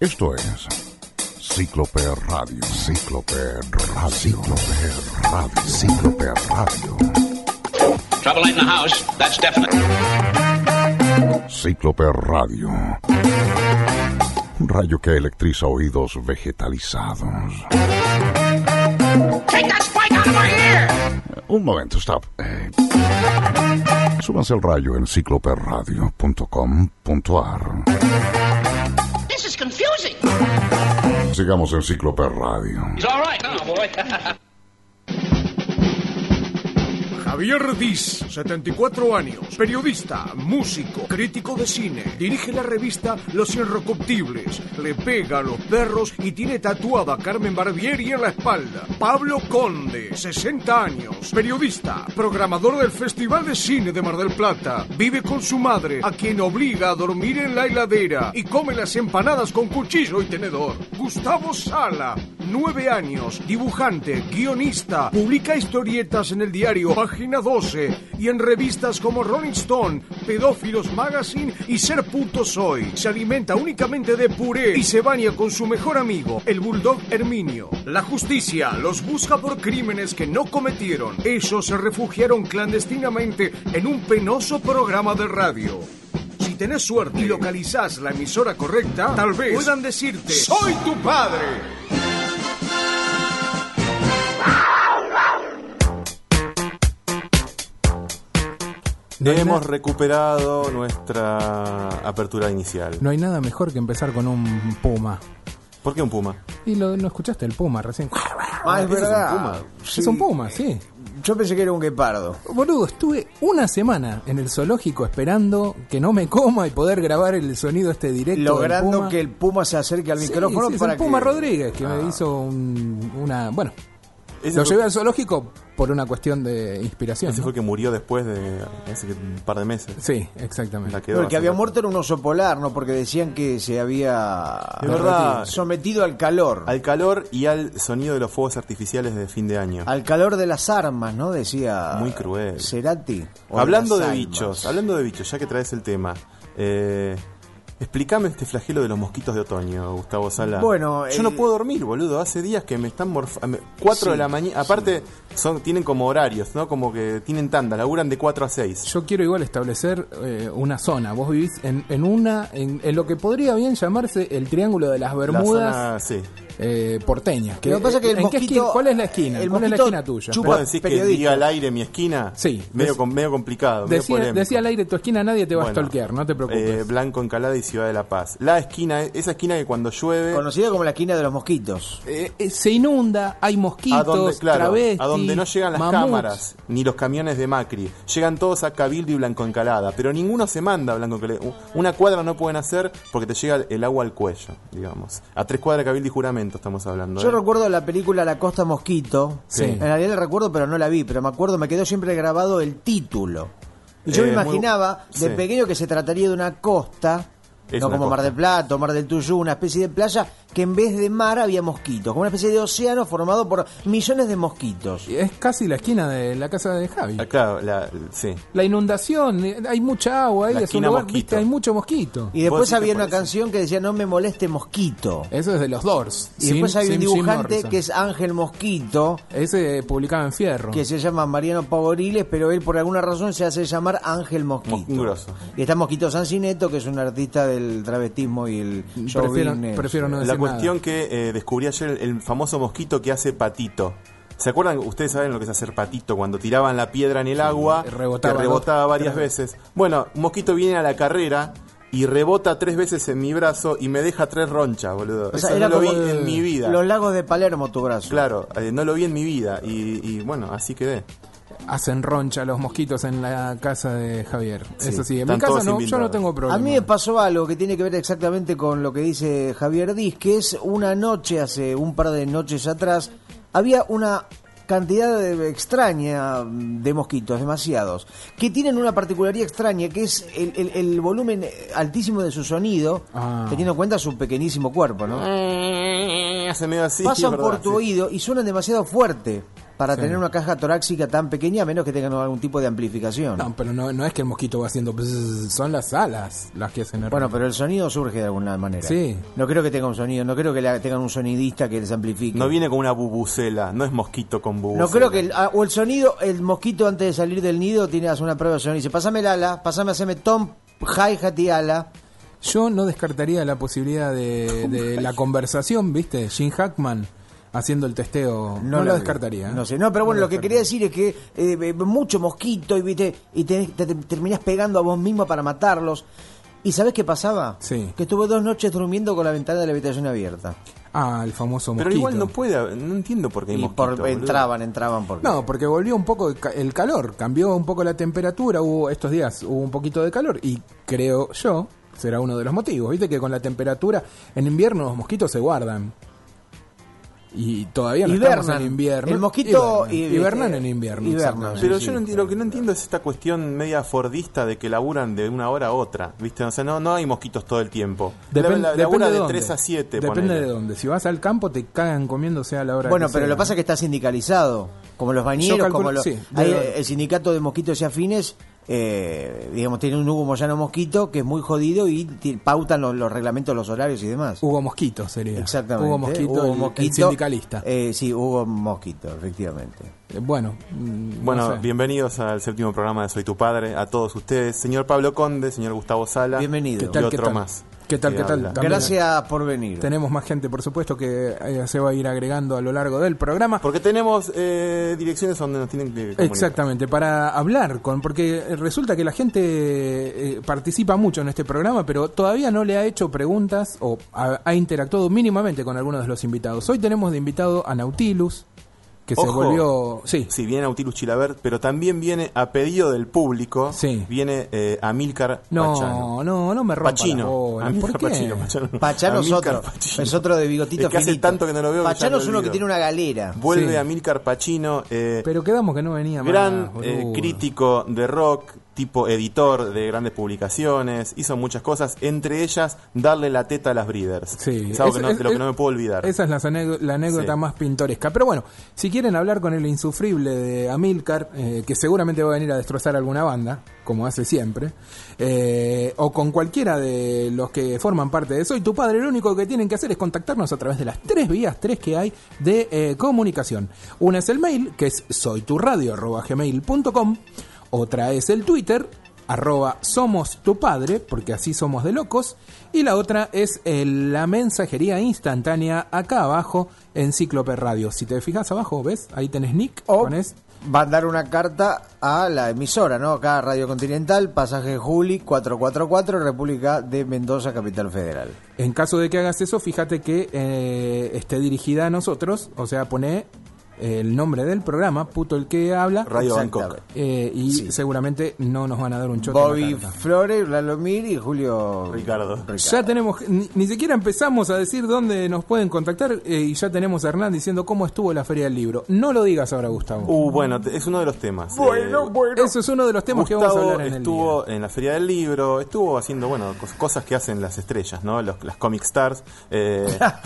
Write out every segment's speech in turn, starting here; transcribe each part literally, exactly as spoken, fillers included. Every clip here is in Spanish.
Esto es Cíclope Radio, Cíclope Radio, Cíclope Radio, Cíclope Radio. Trouble in the house, that's definite. Cíclope Radio. Un rayo que electriza oídos vegetalizados. Take that spike out of my ear! Un momento, stop. Eh, súbanse al rayo en cíclope radio punto com punto a r. This is confusing. Sigamos en Cíclope Radio. He's all right now, boy. Javier Diz, setenta y cuatro años, periodista, músico, crítico de cine, dirige la revista Los Irrecuptibles, le pega a los perros y tiene tatuada a Carmen Barbieri en la espalda. Pablo Conde, sesenta años, periodista, programador del Festival de Cine de Mar del Plata, vive con su madre, a quien obliga a dormir en la heladera y come las empanadas con cuchillo y tenedor. Gustavo Sala, nueve años, dibujante, guionista, publica historietas en el diario Página doce y en revistas como Rolling Stone, Pedófilos Magazine y Ser Puto Soy. Se alimenta únicamente de puré y se baña con su mejor amigo, el bulldog Herminio. La justicia los busca por crímenes que no cometieron. Ellos se refugiaron clandestinamente en un penoso programa de radio. Si tenés suerte y localizás la emisora correcta, tal vez puedan decirte: ¡soy tu padre! No hemos recuperado nuestra apertura inicial. No hay nada mejor que empezar con un puma. ¿Por qué un puma? Y lo, ¿no escuchaste el puma recién? Ah, es verdad. Es un puma. Sí. Es un puma, sí. Yo pensé que era un guepardo. Boludo, estuve una semana en el zoológico esperando que no me coma y poder grabar el sonido este directo. Logrando del puma. que el puma se acerque al Sí, micrófono sí, es para el Puma que... Rodríguez que Ah. me hizo un, una... Bueno, Ese lo fue- llevé al zoológico por una cuestión de inspiración. Ese ¿no? fue el que murió después de hace que un par de meses. Sí, exactamente. La quedó No, el que hace había rato. muerto era un oso polar, ¿no? Porque decían que se había De verdad. sometido al calor. Al calor y al sonido de los fuegos artificiales de fin de año. Al calor de las armas, ¿no? Decía Muy cruel. Cerati. O Hablando las de almas. bichos, hablando de bichos, ya que traes el tema, eh, explícame este flagelo de los mosquitos de otoño, Gustavo Sala. Bueno, yo eh, no puedo dormir, boludo. Hace días que me están morfando. cuatro Sí, de la mañana. Aparte, son tienen como horarios, ¿no? Como que tienen tandas, laburan de cuatro a seis. Yo quiero igual establecer eh, una zona. Vos vivís en, en una, en, en lo que podría bien llamarse el Triángulo de las Bermudas. La zona, sí. Eh, porteña. Lo que pasa es que el ¿en qué mosquito- esquina? ¿Cuál es la esquina? el ¿Cuál es la mosquito esquina tuya? chupa- ¿Vos decís que periodistas. diga al aire mi esquina? Sí. Medio, Dec- com- medio complicado, medio Decía, polémico. decía al aire tu esquina, nadie te va Bueno, a stalkear, no te preocupes. eh, Blanco, Encalada y Ciudad de la Paz. La esquina, esa esquina que cuando llueve... Conocida como la esquina de los mosquitos. Eh, eh, se inunda, hay mosquitos, A donde, claro, travestis, a donde no llegan las mamuts. cámaras ni los camiones de Macri, llegan todos a Cabildo y Blanco Encalada, pero ninguno se manda a Blanco Encalada. Una cuadra no pueden hacer porque te llega el agua al cuello, digamos. A tres cuadras de Cabildo y Juramento estamos hablando. Yo ¿eh? recuerdo la película La Costa Mosquito. Sí. En realidad la recuerdo, pero no la vi. Pero me acuerdo, me quedó siempre grabado el título. Y yo Eh, me muy- imaginaba de sí. pequeño que se trataría de una costa, Es no una como Mar costa. del Plata o Mar del Tuyú, una especie de playa que en vez de mar había mosquitos, como una especie de océano formado por millones de mosquitos. Es casi la esquina de la casa de Javi. Ah, claro, la, sí. La inundación, eh, hay mucha agua ahí, La es un esquina lugar, mosquito. viste, hay mucho mosquito. Y después ¿Vos sí te había una parece? canción que decía No me moleste mosquito. Eso es de los Doors. Y después sin- había un sin Jim dibujante Morrison. que es Ángel Mosquito, Ese publicaba en Fierro. que se llama Mariano Pavoriles, pero él por alguna razón se hace llamar Ángel Mosquito. Un grosso. Y está Mosquito Sancineto, que es un artista del travestismo y el show Prefiero, business. prefiero no La decir cuestión nada. que eh, descubrí ayer, el, el famoso mosquito que hace patito. ¿Se acuerdan? Ustedes saben lo que es hacer patito, cuando tiraban la piedra en el agua, rebotaba que rebotaba dos, varias tres veces. Bueno, un mosquito viene a la carrera y rebota tres veces en mi brazo y me deja tres ronchas, boludo. O sea, Eso era no lo vi como en mi vida. Los lagos de Palermo, tu brazo. Claro, eh, no lo vi en mi vida. Y, y bueno, así quedé. Hacen roncha los mosquitos en la casa de Javier. Sí, Eso sí, en están mi casa todos no, yo invitados. no tengo problema. A mí me pasó algo que tiene que ver exactamente con lo que dice Javier Diz, que es una noche, hace un par de noches atrás, había una cantidad de- extraña de mosquitos, demasiados, que tienen una particularidad extraña, que es el, el- el volumen altísimo de su sonido, Ah. teniendo en cuenta su pequeñísimo cuerpo, ¿no? Hace medio así. Pasan ¿verdad? por tu Sí. oído y suenan demasiado fuerte para Sí. tener una caja torácica tan pequeña, a menos que tengan algún tipo de amplificación. No, pero no, no es que el mosquito va haciendo bzz, son las alas las que hacen el Bueno, ruido. pero el sonido surge de alguna manera. Sí. No creo que tenga un sonido, no creo que la- tengan un sonidista que les amplifique. No viene con una bubucela, no es mosquito con bubucela. No creo que el, ah, o el sonido, el mosquito antes de salir del nido tiene hace una prueba de sonido y dice, pásame el ala, pásame, haceme tom, hi-hat y ala. Yo no descartaría la posibilidad de, de la conversación, ¿viste? Gene Hackman haciendo el testeo. No, la lo vi. descartaría. ¿eh? No sé, no, pero bueno, No lo que descartaría. quería decir es que eh, mucho mosquito y, ¿viste? y te, te- te terminás pegando a vos mismo para matarlos. ¿Y sabés qué pasaba? Sí. Que estuve dos noches durmiendo con la ventana de la habitación abierta. Ah, el famoso mosquito. Pero igual no puede, haber- no entiendo por qué hay Y mosquito. por, boludo. entraban, entraban porque... No, porque volvió un poco el ca- el calor, cambió un poco la temperatura, hubo estos días hubo un poquito de calor y creo yo, será uno de los motivos, viste que con la temperatura en invierno los mosquitos se guardan. Y todavía no estamos Hibernan. en invierno. El mosquito hibernan, y- hibernan eh, en invierno. hibernan, exactamente. Pero Sí, yo no sí. entiendo, lo que no entiendo es esta cuestión media fordista de que laburan de una hora a otra, ¿viste? O sea, no, no hay mosquitos todo el tiempo. Depen- la, la- depende labura de, dónde. tres a siete, Depende ponele. de dónde. Si vas al campo te cagan comiéndose a la hora Bueno, que pero sea. lo que pasa es que está sindicalizado, como los bañeros, Yo calculo- como los, sí, hay, debe- el sindicato de mosquitos y afines, eh, digamos, tiene un Hugo Moyano Mosquito que es muy jodido y ti- pautan los, los reglamentos, los horarios y demás. Hugo Mosquito sería. Exactamente. Hugo Mosquito, Hugo el- el, Mosquito, sindicalista. Eh, sí, Hugo Mosquito, efectivamente. Eh, bueno, mm, Bueno, no sé. bienvenidos al séptimo programa de Soy tu Padre, a todos ustedes, señor Pablo Conde, señor Gustavo Sala, Bienvenido. y ¿Qué tal, otro qué tal? más. ¿Qué tal, que qué tal? habla. También- Gracias por venir. Tenemos más gente, por supuesto, que eh, se va a ir agregando a lo largo del programa. Porque tenemos eh, direcciones donde nos tienen que comunicar. Exactamente, para hablar con, porque resulta que la gente eh, participa mucho en este programa, pero todavía no le ha hecho preguntas o ha, ha interactuado mínimamente con algunos de los invitados. Hoy tenemos de invitado a Nautilus, que se Ojo. volvió... Sí, Sí, viene Nautilus Chilabert, pero también viene a pedido del público, Sí. viene eh, Amílcar no, Pachano. no, no me rompa Pachino. la bola. Amílcar ¿Por qué? Pachino, Pachano. no. Pachano es Amílcar otro, Pachino. es otro de bigotito Es que hace finito. tanto que no lo veo que ya Pachano me es uno que olvido. tiene una galera. Vuelve Sí. Amílcar Pachino, eh, Pero quedamos que no venía gran más, eh, boludo. crítico de rock, tipo editor de grandes publicaciones, hizo muchas cosas, entre ellas darle la teta a las breeders. Sí, es algo es- que no- es- de lo que es- no me puedo olvidar. Esa es la, anécdo- la anécdota Sí. más pintoresca. Pero bueno, si quieren hablar con el insufrible de Amílcar, eh, que seguramente va a venir a destrozar alguna banda, como hace siempre, eh, o con cualquiera de los que forman parte de Soy tu Padre, lo único que tienen que hacer es contactarnos a través de las tres vías, tres que hay de eh, comunicación. Una es el mail, que es soyturradio arroba gmail punto com. Otra es el Twitter, arroba somos tu padre, porque así somos de locos. Y la otra es el- la mensajería instantánea acá abajo en Cíclope Radio. Si te fijas abajo, ¿ves? Ahí tenés Nick, O pones... mandar una carta a la emisora, ¿no? Acá Radio Continental, pasaje Juli cuatrocientos cuarenta y cuatro, República de Mendoza, Capital Federal. En caso de que hagas eso, fíjate que eh, esté dirigida a nosotros, o sea, pone el nombre del programa, puto el que habla, Radio Bangkok. Exactamente. eh, y Sí. seguramente no nos van a dar un choque. en Bobby la carta. Flores, Lalomir y Julio Ricardo. Ya tenemos, ni, ni siquiera empezamos a decir dónde nos pueden contactar eh, y ya tenemos a Hernán diciendo cómo estuvo la Feria del Libro. No lo digas ahora, Gustavo. Uh, bueno, te- es uno de los temas. Bueno, Eh, bueno. Eso es uno de los temas que vamos a Gustavo hablar en el estuvo día. en la Feria del Libro, estuvo haciendo, bueno, cos- cosas que hacen las estrellas, ¿no? Los, las comic stars. Eh,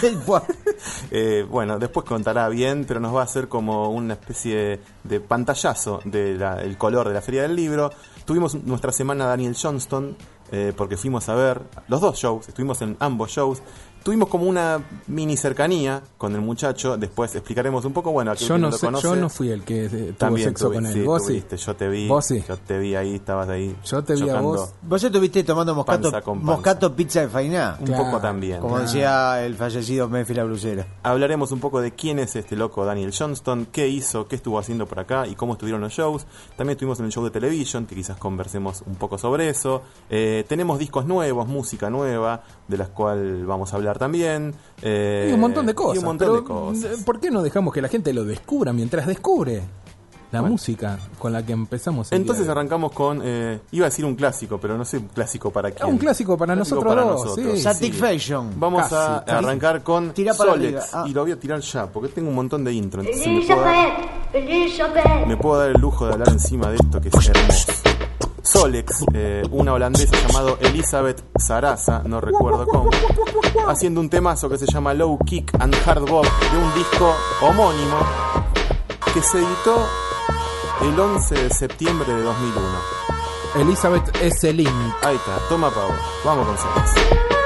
eh, bueno, después contará bien, pero nos va a hacer como una especie de pantallazo del el color de la Feria del Libro. Tuvimos nuestra semana Daniel Johnston, eh, porque fuimos a ver los dos shows, estuvimos en ambos shows. Tuvimos como una mini cercanía con el muchacho, después explicaremos un poco, bueno, aquel Yo que no, lo sé, conoce. yo no fui el que eh, tuvo También sexo tuvi- con él. sí, Vos sí. tuviste, yo te vi, Vos sí. yo te vi ahí, estabas ahí. Yo te vi a chocando. vos. Vos estuviste tomando moscato, Panza con panza. moscato pizza de Fainá, Un Claro, poco también. como Claro. decía el fallecido Memphis la Blusera. Hablaremos un poco de quién es este loco Daniel Johnston, qué hizo, qué estuvo haciendo por acá y cómo estuvieron los shows. También estuvimos en el show de Television, que quizás conversemos un poco sobre eso. Eh, tenemos discos nuevos, música nueva, de las cuales vamos a hablar también. Eh, Y un montón de cosas. y un montón pero, de cosas. ¿por qué no dejamos que la gente lo descubra mientras descubre la Bueno. música con la que empezamos el Entonces día de hoy? arrancamos con, eh, iba a decir un clásico, pero no sé un clásico para quién. un clásico para Clásico nosotros para dos, nosotros. sí. Satisfaction. Vamos Casi. a arrancar con Tira para Solex, arriba. Ah. y lo voy a tirar ya, porque tengo un montón de intro. Entonces me puedo, dar, Elizabeth, Elizabeth. me puedo dar el lujo de hablar encima de esto que es hermoso. Solex, eh, una holandesa llamada Elizabeth Sarasa, no recuerdo cómo, haciendo un temazo que se llama Low Kick and Hard Bop de un disco homónimo que se editó el once de septiembre de dos mil uno. Elizabeth S. Link. Ahí está, toma pavo. Vamos con Cejas.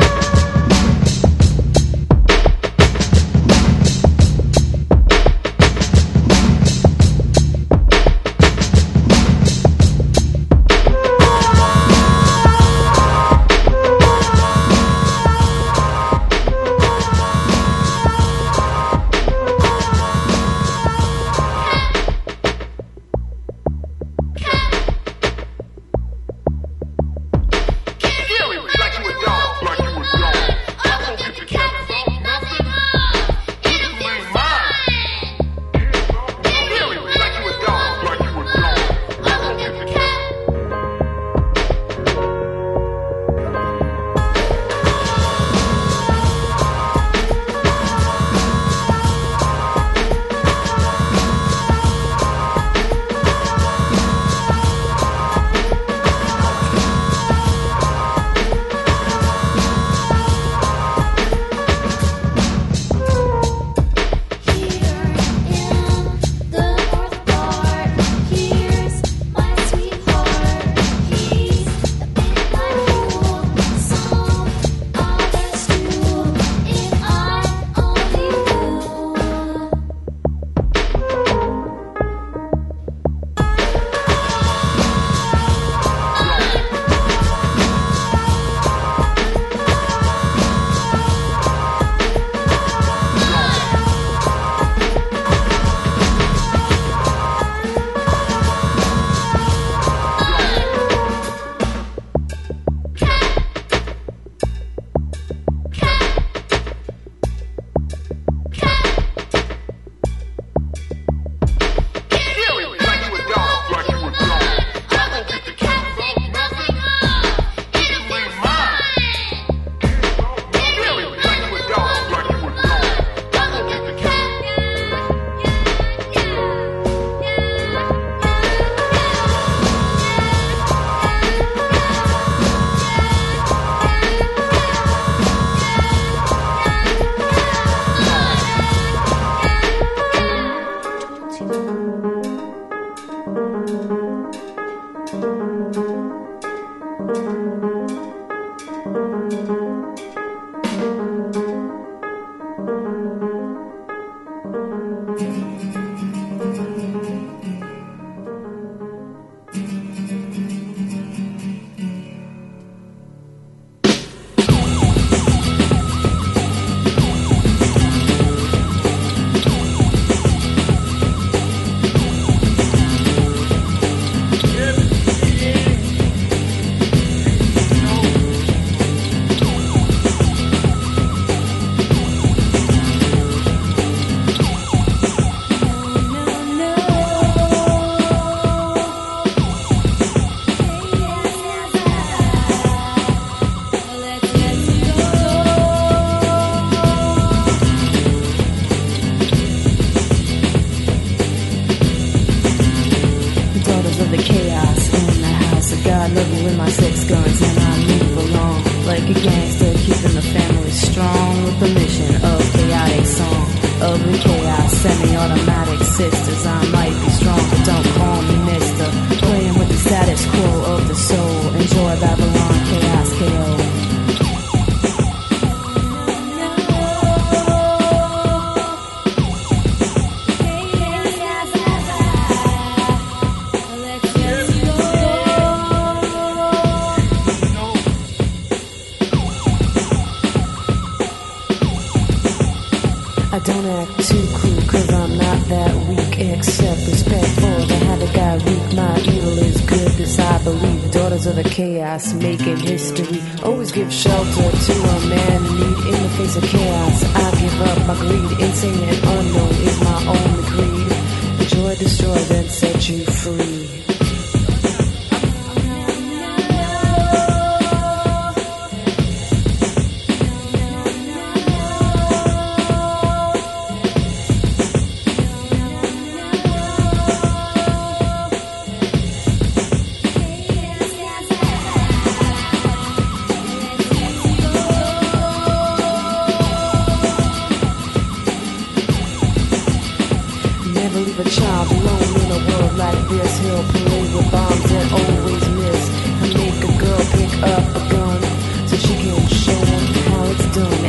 Chaos, making history. Always give shelter to a man in need in the face of chaos. I give up my greed. Insane and unknown is my only creed. Enjoy, destroy, then set you free.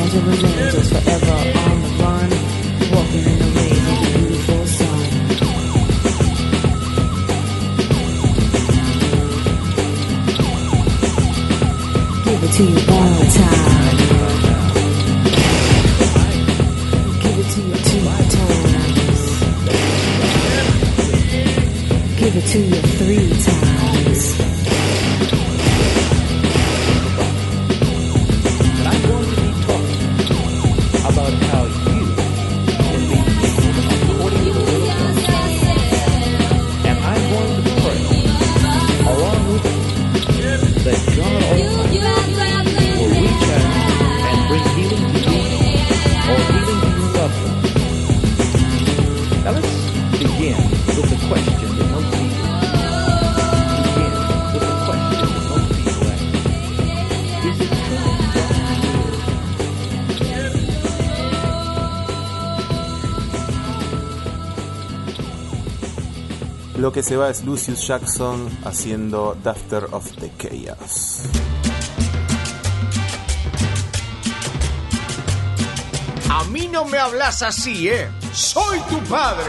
Los Angeles, forever on the run, walking in the rays of the beautiful sun. Give it to you one more time. Give it to you two times. Give it to you three times. And I'm going to be talking about how you can be according to the will of God. And I'm going to pray along with you that God Almighty will reach out and bring healing to you or healing to your loved ones. Now let's begin with the question that most people begin with the question that most people ask. Is it truly God's will? Lo que se va es Lucius Jackson haciendo Doctor of the Chaos. A mí no me hablas así, ¿eh? Soy tu padre.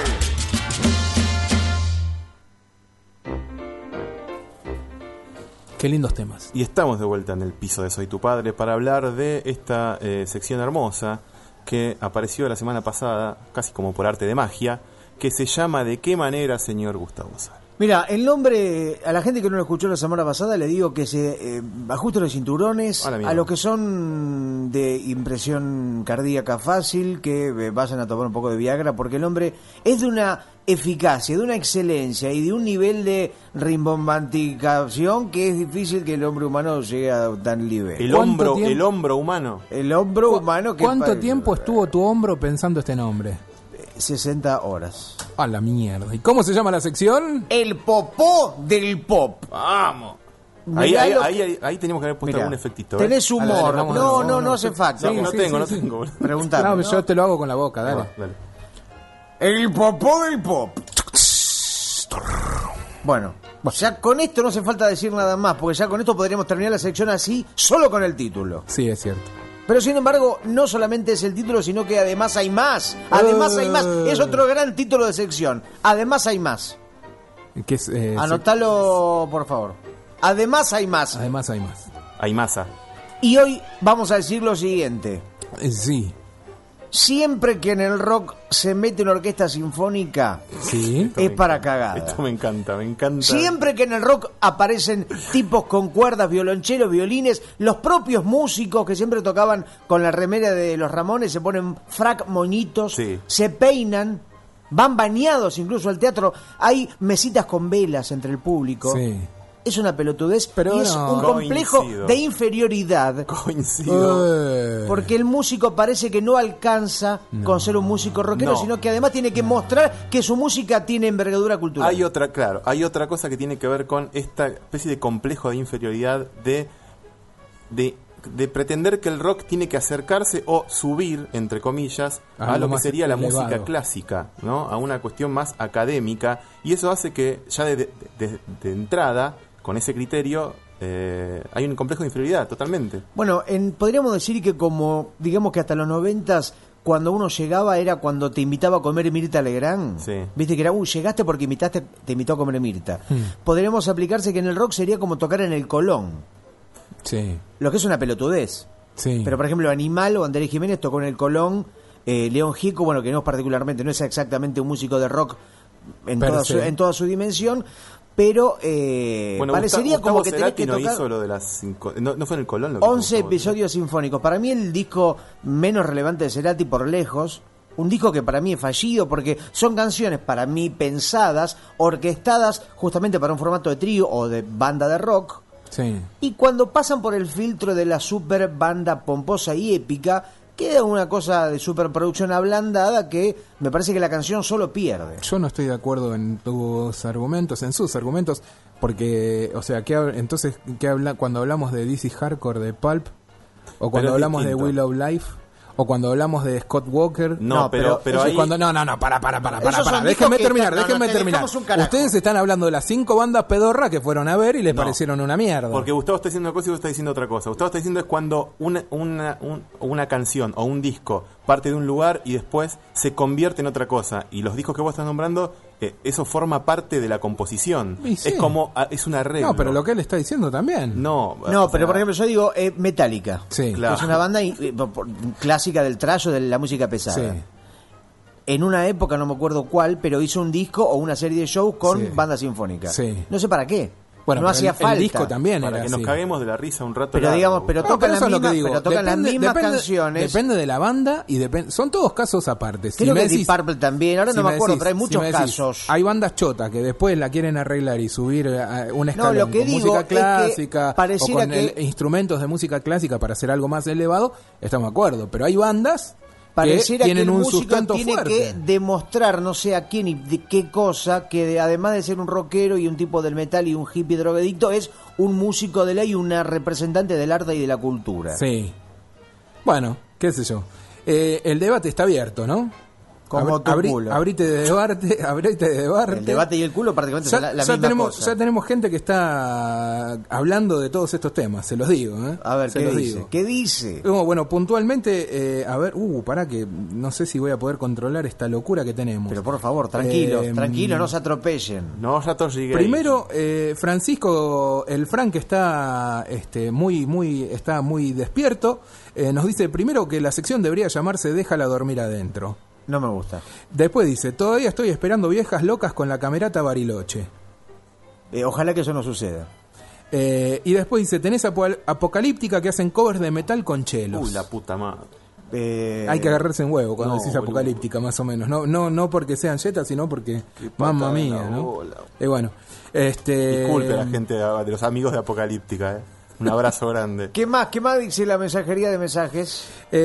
Qué lindos temas. Y estamos de vuelta en el piso de Soy tu Padre para hablar de esta eh, sección hermosa que apareció la semana pasada, casi como por arte de magia, que se llama ¿De qué manera, señor Gustavo Sala? Mira, el nombre, a la gente que no lo escuchó la semana pasada, le digo que se eh, ajuste los cinturones, A la mierda. a los que son de impresión cardíaca fácil, que eh, vayan a tomar un poco de Viagra, porque el nombre es de una eficacia, de una excelencia y de un nivel de rimbombanticación que es difícil que el hombre humano llegue a tan nivel. El ¿Cuánto hombro, tiempo? el hombro humano. El hombro humano que ¿Cuánto pa- tiempo estuvo tu hombro pensando este nombre? sesenta horas. A la mierda. ¿Y cómo se llama la sección? El popó del pop. ¡Vamos! Ahí, Mirá ahí, lo- ahí, ahí, ahí teníamos que haber puesto Mirá, algún efectito. ¿eh? tenés Dale, humor. dale, vamos, no, vamos, no, no vamos. hace falta. No, que no sí, tengo, sí, no sí. tengo. Preguntame. No, ¿no? yo te lo hago con la boca, dale. Ah, dale. El popó del pop. Bueno, ya con esto no hace falta decir nada más, porque ya con esto podríamos terminar la sección así, solo con el título. Sí, es cierto. Pero sin embargo, no solamente es el título, sino que además hay más. Además hay más. Es otro gran título de sección. Además hay más. Que es, eh, Anótalo, por favor. Además hay más. sí. Además hay más. Hay masa. Y hoy vamos a decir lo siguiente. Eh, sí. Siempre que en el rock se mete una orquesta sinfónica, Sí. es para cagada. Esto me encanta, me encanta. Siempre que en el rock aparecen tipos con cuerdas, violonchelos, violines, los propios músicos que siempre tocaban con la remera de los Ramones, se ponen frac moñitos, Sí. se peinan, van bañados incluso al teatro, hay mesitas con velas entre el público. Sí. Es una pelotudez, Pero y es no. un complejo Coincido. de inferioridad. Coincido. Eh, Porque el músico parece que no alcanza con ser un músico rockero, No. sino que además tiene que mostrar que su música tiene envergadura cultural. Hay otra, claro, hay otra cosa que tiene que ver con esta especie de complejo de inferioridad de, de, de pretender que el rock tiene que acercarse o subir, entre comillas, A a, algo lo que más sería la elevado. música clásica, ¿no? A una cuestión más académica, y eso hace que ya de, de- de- de entrada, con ese criterio, eh, hay un complejo de inferioridad, totalmente. Bueno, en, podríamos decir que como, digamos que hasta los noventas, cuando uno llegaba era cuando te invitaba a comer Mirta Legrand. Sí. Viste que era, uy, llegaste porque invitaste, te invitó a comer Mirta. Hmm. Podríamos aplicarse que en el rock sería como tocar en el Colón, Sí. lo que es una pelotudez. Sí. Pero por ejemplo, Animal o Andrés Jiménez tocó en el Colón, eh, León Gieco, bueno, que no es particularmente, no es exactamente un músico de rock en, Per toda se. su, en toda su dimensión, pero eh, Bueno, parecería Gustavo, como que tenés Cerati que no tocar hizo lo de las cinco, no, no fue en el Colón lo que once tocó, episodios sinfónicos. Para mí el disco menos relevante de Cerati por lejos. Un disco que para mí es fallido porque son canciones para mí pensadas, orquestadas justamente para un formato de trío o de banda de rock. Sí. Y cuando pasan por el filtro de la super banda pomposa y épica, queda una cosa de superproducción ablandada que me parece que la canción solo pierde. Yo no estoy de acuerdo en tus argumentos, en sus argumentos, porque, o sea, ¿qué, hab- entonces, ¿qué habla cuando hablamos de D C Hardcore, de Pulp? O cuando es hablamos distinto. de Will of Life, O cuando hablamos de Scott Walker. No, No, pero, pero pero Eso es ahí... cuando, no, no, no, para, para, para, para, Esos para. son Déjenme discos que- terminar, no, no, déjenme te terminar. dejamos un carajo. Ustedes están hablando de las cinco bandas pedorras que fueron a ver y les No. parecieron una mierda. Porque Gustavo está diciendo una cosa y vos está diciendo otra cosa. Gustavo está diciendo es cuando una, una, un- una canción o un disco parte de un lugar y después se convierte en otra cosa. Y los discos que vos estás nombrando, eh, eso forma parte de la composición. Y sí. Es como, ah, es un arreglo. No, pero lo que él está diciendo también. No, No, o pero sea, por ejemplo, yo digo eh, Metallica. Sí. Claro. Que es una banda y- y- por- clásica del trash de la música pesada. Sí. En una época, no me acuerdo cuál, pero hizo un disco o una serie de shows con Sí. banda sinfónica. Sí. No sé para qué. Bueno, no pero hacía el, falta. el disco también para era que nos así. caguemos de la risa un rato. Pero largo. digamos, pero No, tocan pero las eso es lo que mismas, digo. pero tocan las Depende- mismas depende- canciones. Depende de la banda y depende. Son todos casos aparte. Si Creo me que Deep decís- Purple también, ahora si no me acuerdo, decís- pero hay si muchos me decís, casos. Hay bandas chotas que después la quieren arreglar y subir a un escalón lo que con digo música es que clásica o pareciera con el- que- instrumentos de música clásica para hacer algo más elevado, estamos de acuerdo. Pero hay bandas que Pareciera que tienen el un músico sustento tiene fuerte. que demostrar no sé a quién y de qué cosa, que de- además de ser un rockero y un tipo del metal y un hippie drogadicto, es un músico de ley y una representante del arte y de la cultura. Sí. Bueno, qué sé yo. Eh, el debate está abierto, ¿no? Como tu culo. Abrite de debate, abrite de debate. El debate y el culo prácticamente Ya, son la, la ya misma tenemos, cosa. ya tenemos gente que está hablando de todos estos temas, se los digo. ¿eh? A ver, se ¿qué los dice? digo. ¿Qué dice? No, bueno, puntualmente, eh, a ver, uh, pará que no sé si voy a poder controlar esta locura que tenemos. Pero por favor, tranquilos, Eh, tranquilos, no se atropellen. No, ya todos llegué. Primero, eh, Francisco, el Frank está este, muy, muy, está muy despierto. Eh, nos dice primero que la sección debería llamarse Déjala dormir adentro. No me gusta. Después dice, todavía estoy esperando viejas locas con la camerata Bariloche. Eh, ojalá que eso no suceda. Eh, y después dice, tenés Apo- Apocalíptica que hacen covers de metal con chelos. Uy, la puta madre. Eh, Hay que agarrarse en huevo cuando no, decís boludo. Apocalíptica, más o menos. No, no, no porque sean yetas, sino porque, patada mamma en mía, la ¿no? bola. Y bueno, este... Disculpe a la gente de, de los amigos de Apocalíptica, ¿eh? Un abrazo grande. ¿Qué más? ¿Qué más dice la mensajería de mensajes?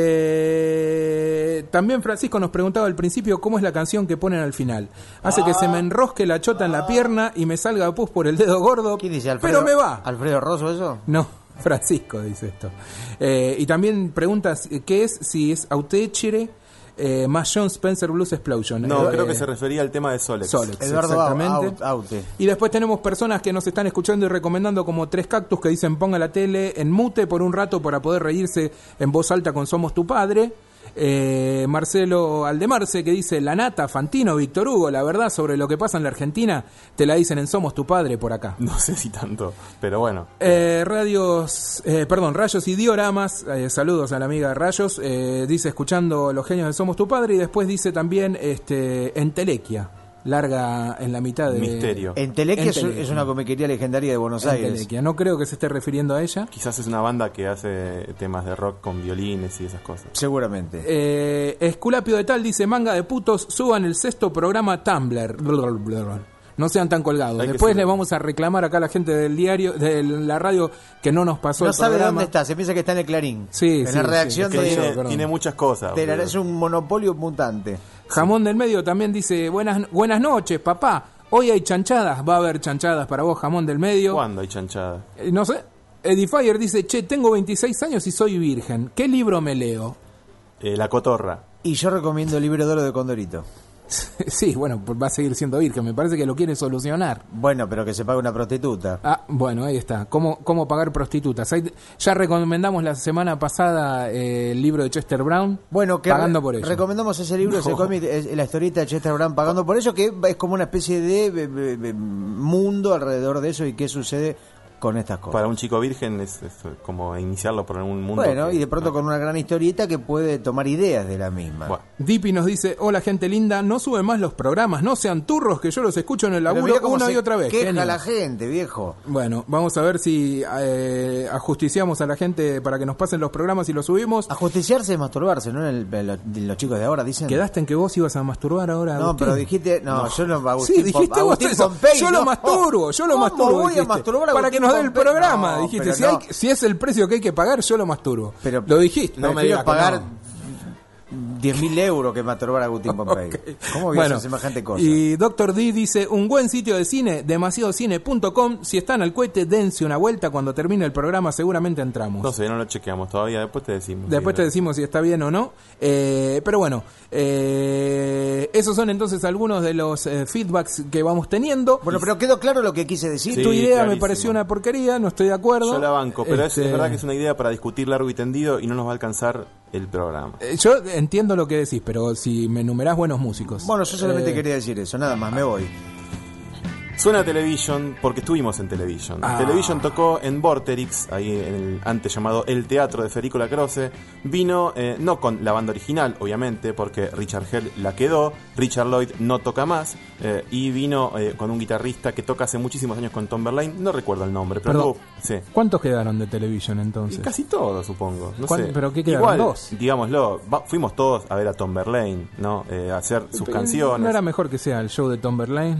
Eh, también Francisco nos preguntaba al principio cómo es la canción que ponen al final. Hace que se me enrosque la chota en la pierna y me salga pus por el dedo gordo. ¿Quién dice? ¿Alfredo, Pero me va. ¿Alfredo Rosso eso? No, Francisco dice esto. Eh, y también preguntas qué es, si es Autechere eh, más John Spencer Blues Explosion. No, Eh, creo que se refería al tema de Solex. Solex, Eduardo exactamente. Au- Aute. Y después tenemos personas que nos están escuchando y recomendando como Tres Cactus que dicen ponga la tele en mute por un rato para poder reírse en voz alta con Somos tu Padre. Eh, Marcelo Aldemarce que dice La Nata, Fantino, Víctor Hugo, la verdad sobre lo que pasa en la Argentina te la dicen en Somos tu Padre por acá. No sé si tanto, pero bueno. Eh, radios, eh, perdón, Rayos y Dioramas, eh, saludos a la amiga Rayos, eh, dice escuchando Los Genios de Somos tu Padre y después dice también este Entelequia, larga en la mitad de... Misterio. Entelequia es, Entelequia. es una comiquería legendaria de Buenos Aires. Entelequia. No creo que se esté refiriendo a ella. Quizás es una banda que hace temas de rock con violines y esas cosas. Seguramente. Eh, Esculapio de Tal dice manga de putos, suban el sexto programa Tumblr. No sean tan colgados. Hay que Después subir. le vamos a reclamar acá a la gente del diario, de la radio, que no nos pasó No el sabe programa. dónde está, se piensa que está en el Clarín. Sí, en sí, la sí, redacción es que de, yo- Tiene, perdón. tiene muchas cosas. de la- boludo. es un monopolio mutante. Jamón del Medio también dice buenas buenas noches, papá. Hoy hay chanchadas, va a haber chanchadas para vos, Jamón del Medio. ¿Cuándo hay chanchada? Eh, no sé. Edifier dice, che, tengo veintiséis años y soy virgen. ¿Qué libro me leo? Eh, la cotorra. Y yo recomiendo el libro de oro de Condorito. Sí, bueno, pues va a seguir siendo virgen. Me parece que lo quiere solucionar. Bueno, pero que se pague una prostituta. Ah, bueno, ahí está. ¿Cómo, cómo pagar prostitutas? Ahí- ya recomendamos la semana pasada eh, el libro de Chester Brown. Bueno, que Pagando re- por ello. recomendamos ese libro, ese cómic, es la historieta de Chester Brown pagando por ello, que es como una especie de, de- de- de mundo alrededor de eso y qué sucede con estas cosas. Para un chico virgen es, es como iniciarlo por algún mundo. Bueno, que- y de pronto con una gran historieta que puede tomar ideas de la misma. Bueno. Dipi nos dice, hola gente linda, no suben más los programas, no sean turros que yo los escucho en el Pero laburo mirá cómo una se y otra vez. queja Genio. la gente, viejo. Bueno, vamos a ver si eh, ajusticiamos a la gente para que nos pasen los programas y los subimos. Ajusticiarse es masturbarse, ¿no? En el- en lo- de los chicos de ahora dicen. ¿Quedaste en que vos ibas a masturbar ahora? No, Agustín? pero dijiste, no, yo no, Agustín, Sí, dijiste Pom- vos Agustín eso. Pompey, Yo lo no. masturbo, yo lo ¿Cómo masturbo. voy a dijiste. masturbar a para que Agustín nos dé el Pompey? programa. No, dijiste, pero si, no. hay, si es el precio que hay que pagar, yo lo masturbo. Pero lo dijiste, no me prefiero digas que pagar no. diez mil euros que masturbar a Agustín Pompey. Okay. ¿Cómo voy a hacer semejante cosa? Y Doctor D dice, un buen sitio de cine, demasiado cine punto com. Si están al cohete, dense una vuelta. Cuando termine el programa seguramente entramos. No sé, no lo chequeamos todavía. Después te decimos. Después sí, te decimos si está bien o no. Eh, pero bueno, eh, esos son entonces algunos de los eh, feedbacks que vamos teniendo. Bueno, pero quedó claro lo que quise decir. Sí, tu idea clarísimo. me pareció una porquería, no estoy de acuerdo. Yo la banco, pero Este, es, es verdad que es una idea para discutir largo y tendido y no nos va a alcanzar el programa. eh, Yo entiendo lo que decís, pero si me enumerás buenos músicos. Bueno, yo solamente Eh, quería decir eso, nada más, me voy. Suena Television porque estuvimos en Television. Ah. Television tocó en Vorterix, ahí en el antes llamado El Teatro de Federico Lacroce. Vino, eh, no con la banda original, obviamente, porque Richard Hell la quedó, Richard Lloyd no toca más, eh, y vino eh, con un guitarrista que toca hace muchísimos años con Tom Verlaine, no recuerdo el nombre, pero Perdón. tuvo- sí. ¿Cuántos quedaron de Television Y entonces? casi todos, supongo. No ¿Cuán- sé. pero qué quedaron? Igual, ¿Dos? digámoslo, va- fuimos todos a ver a Tom Verlaine, ¿no? Eh, a hacer sus Pero canciones. ¿no era mejor que sea el show de Tom Verlaine?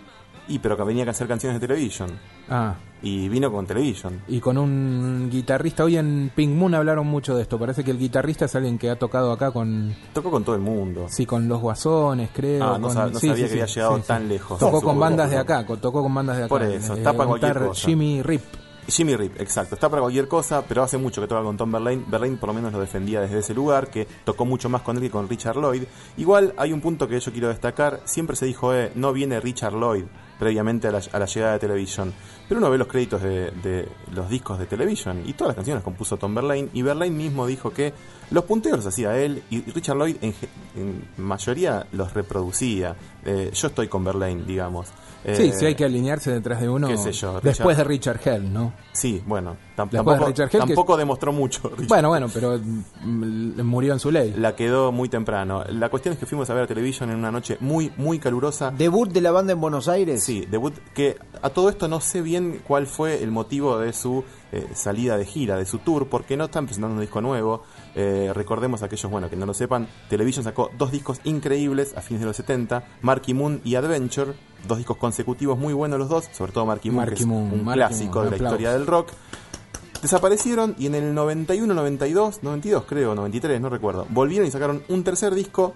Y pero que venía a hacer canciones de Television. Ah, Y vino con Television. y con un guitarrista. Hoy en Pink Moon hablaron mucho de esto. Parece que el guitarrista es alguien que ha tocado acá con... Tocó con todo el mundo. Sí, con Los Guasones, creo. Ah, no con- sab- no sí, sabía sí, que había sí, llegado sí, tan sí. lejos. Tocó Sí, con seguro. bandas de acá, co- tocó con bandas de acá. Por eso, Eh, está para un cualquier tal cosa. Jimmy Rip. Jimmy Rip, exacto. Está para cualquier cosa, pero hace mucho que toca con Tom Verlaine. Verlaine por lo menos lo defendía desde ese lugar, que tocó mucho más con él que con Richard Lloyd. Igual hay un punto que yo quiero destacar. Siempre se dijo, eh, no viene Richard Lloyd previamente a la, a la llegada de Television. Pero uno ve los créditos de, de los discos de Television y todas las canciones las compuso Tom Verlaine. Y Verlaine mismo dijo que los punteos los hacía él y Richard Lloyd en, ge- en mayoría los reproducía. Eh, yo estoy con Verlaine, digamos. Sí, Eh, sí hay que alinearse detrás de uno. qué sé yo, después Richard- de Richard Hell, ¿no? Sí, bueno, tam- Después de tampoco, Richard Hell, que- tampoco demostró mucho. Richard. Bueno, bueno, pero mm, murió en su ley. La quedó muy temprano. La cuestión es que fuimos a ver a Television en una noche muy, muy calurosa. Debut de la banda en Buenos Aires. Sí, debut que a todo esto no sé bien cuál fue el motivo de su eh, salida de gira, de su tour, porque no están presentando un disco nuevo. Eh, recordemos a aquellos, bueno, que no lo sepan, Television sacó dos discos increíbles a fines de los setenta, Marky Moon y Adventure, dos discos consecutivos muy buenos los dos, sobre todo Marky Moon, Marky que es Moon, un Marky clásico Moon, de la aplausos. historia del rock. Desaparecieron y en el noventa y uno, noventa y dos, noventa y dos creo, noventa y tres, no recuerdo, volvieron y sacaron un tercer disco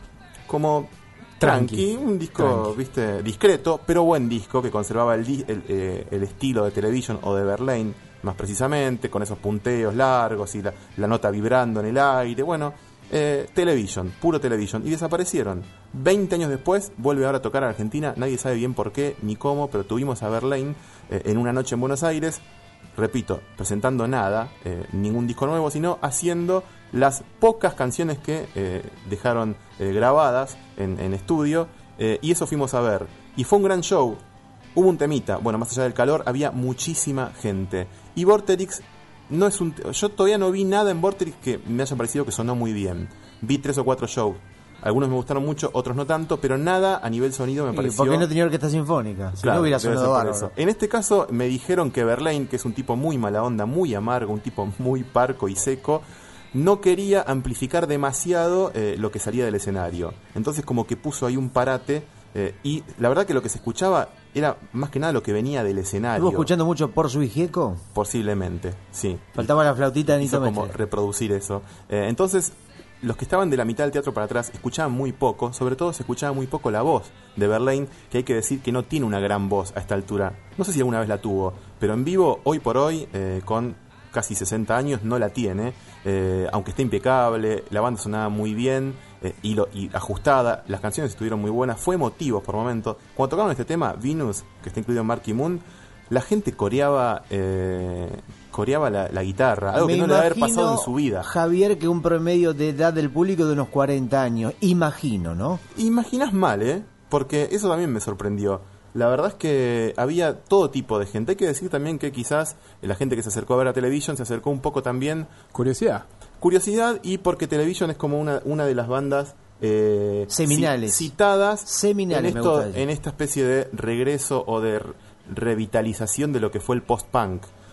como tranqui, Tranqui. un disco, Tranqui. viste, discreto, pero buen disco que conservaba el, di- el, eh, el estilo de Television o de Verlaine, más precisamente, con esos punteos largos y la, la nota vibrando en el aire, bueno, eh, Television, puro Television, y desaparecieron. veinte años después, vuelve ahora a tocar a Argentina, nadie sabe bien por qué ni cómo, pero tuvimos a Verlaine eh, en una noche en Buenos Aires, repito, presentando nada, eh, ningún disco nuevo, sino haciendo las pocas canciones que eh, dejaron eh, grabadas en, en estudio, eh, y eso fuimos a ver. Y fue un gran show. Hubo un temita, bueno, más allá del calor, había muchísima gente. Y Vorterix no es un... Yo todavía no vi nada en Vorterix que me haya parecido que sonó muy bien. Vi tres o cuatro shows. Algunos me gustaron mucho, otros no tanto, pero nada a nivel sonido me ¿Y pareció... por qué no tenía orquesta sinfónica? Si Claro, no hubiera debe sonado ser por bárbaro. eso. En este caso me dijeron que Verlaine, que es un tipo muy mala onda, muy amargo, un tipo muy parco y seco, no quería amplificar demasiado eh, lo que salía del escenario. Entonces como que puso ahí un parate eh, y la verdad que lo que se escuchaba era más que nada lo que venía del escenario. ¿Estuvo escuchando mucho por su Gieco? Posiblemente, sí. Faltaba la flautita de Hizo Nito como Mestre. reproducir eso. Eh, entonces, los que estaban de la mitad del teatro para atrás escuchaban muy poco, sobre todo se escuchaba muy poco la voz de Verlaine, que hay que decir que no tiene una gran voz a esta altura. No sé si alguna vez la tuvo, pero en vivo, hoy por hoy, eh, con casi sesenta años, no la tiene, eh, aunque está impecable, la banda sonaba muy bien eh, y, lo, y ajustada, las canciones estuvieron muy buenas, fue emotivo por momentos. Cuando tocaron este tema, Venus, que está incluido en Marky Moon, la gente coreaba eh, coreaba la, la guitarra, algo Me que no le debe haber imagino, pasado en su vida. Javier, que un promedio de edad del público de unos cuarenta años, imagino, ¿no? Imaginas mal, ¿eh? Porque eso también me sorprendió. La verdad es que había todo tipo de gente. Hay que decir también que quizás la gente que se acercó a ver a Television se acercó un poco también... Curiosidad. Curiosidad y porque Television es como una, una de las bandas... Eh, Seminales. ci- citadas Seminales, en, me esto, gusta decir. en esta especie de regreso o de re- revitalización de lo que fue el post-punk.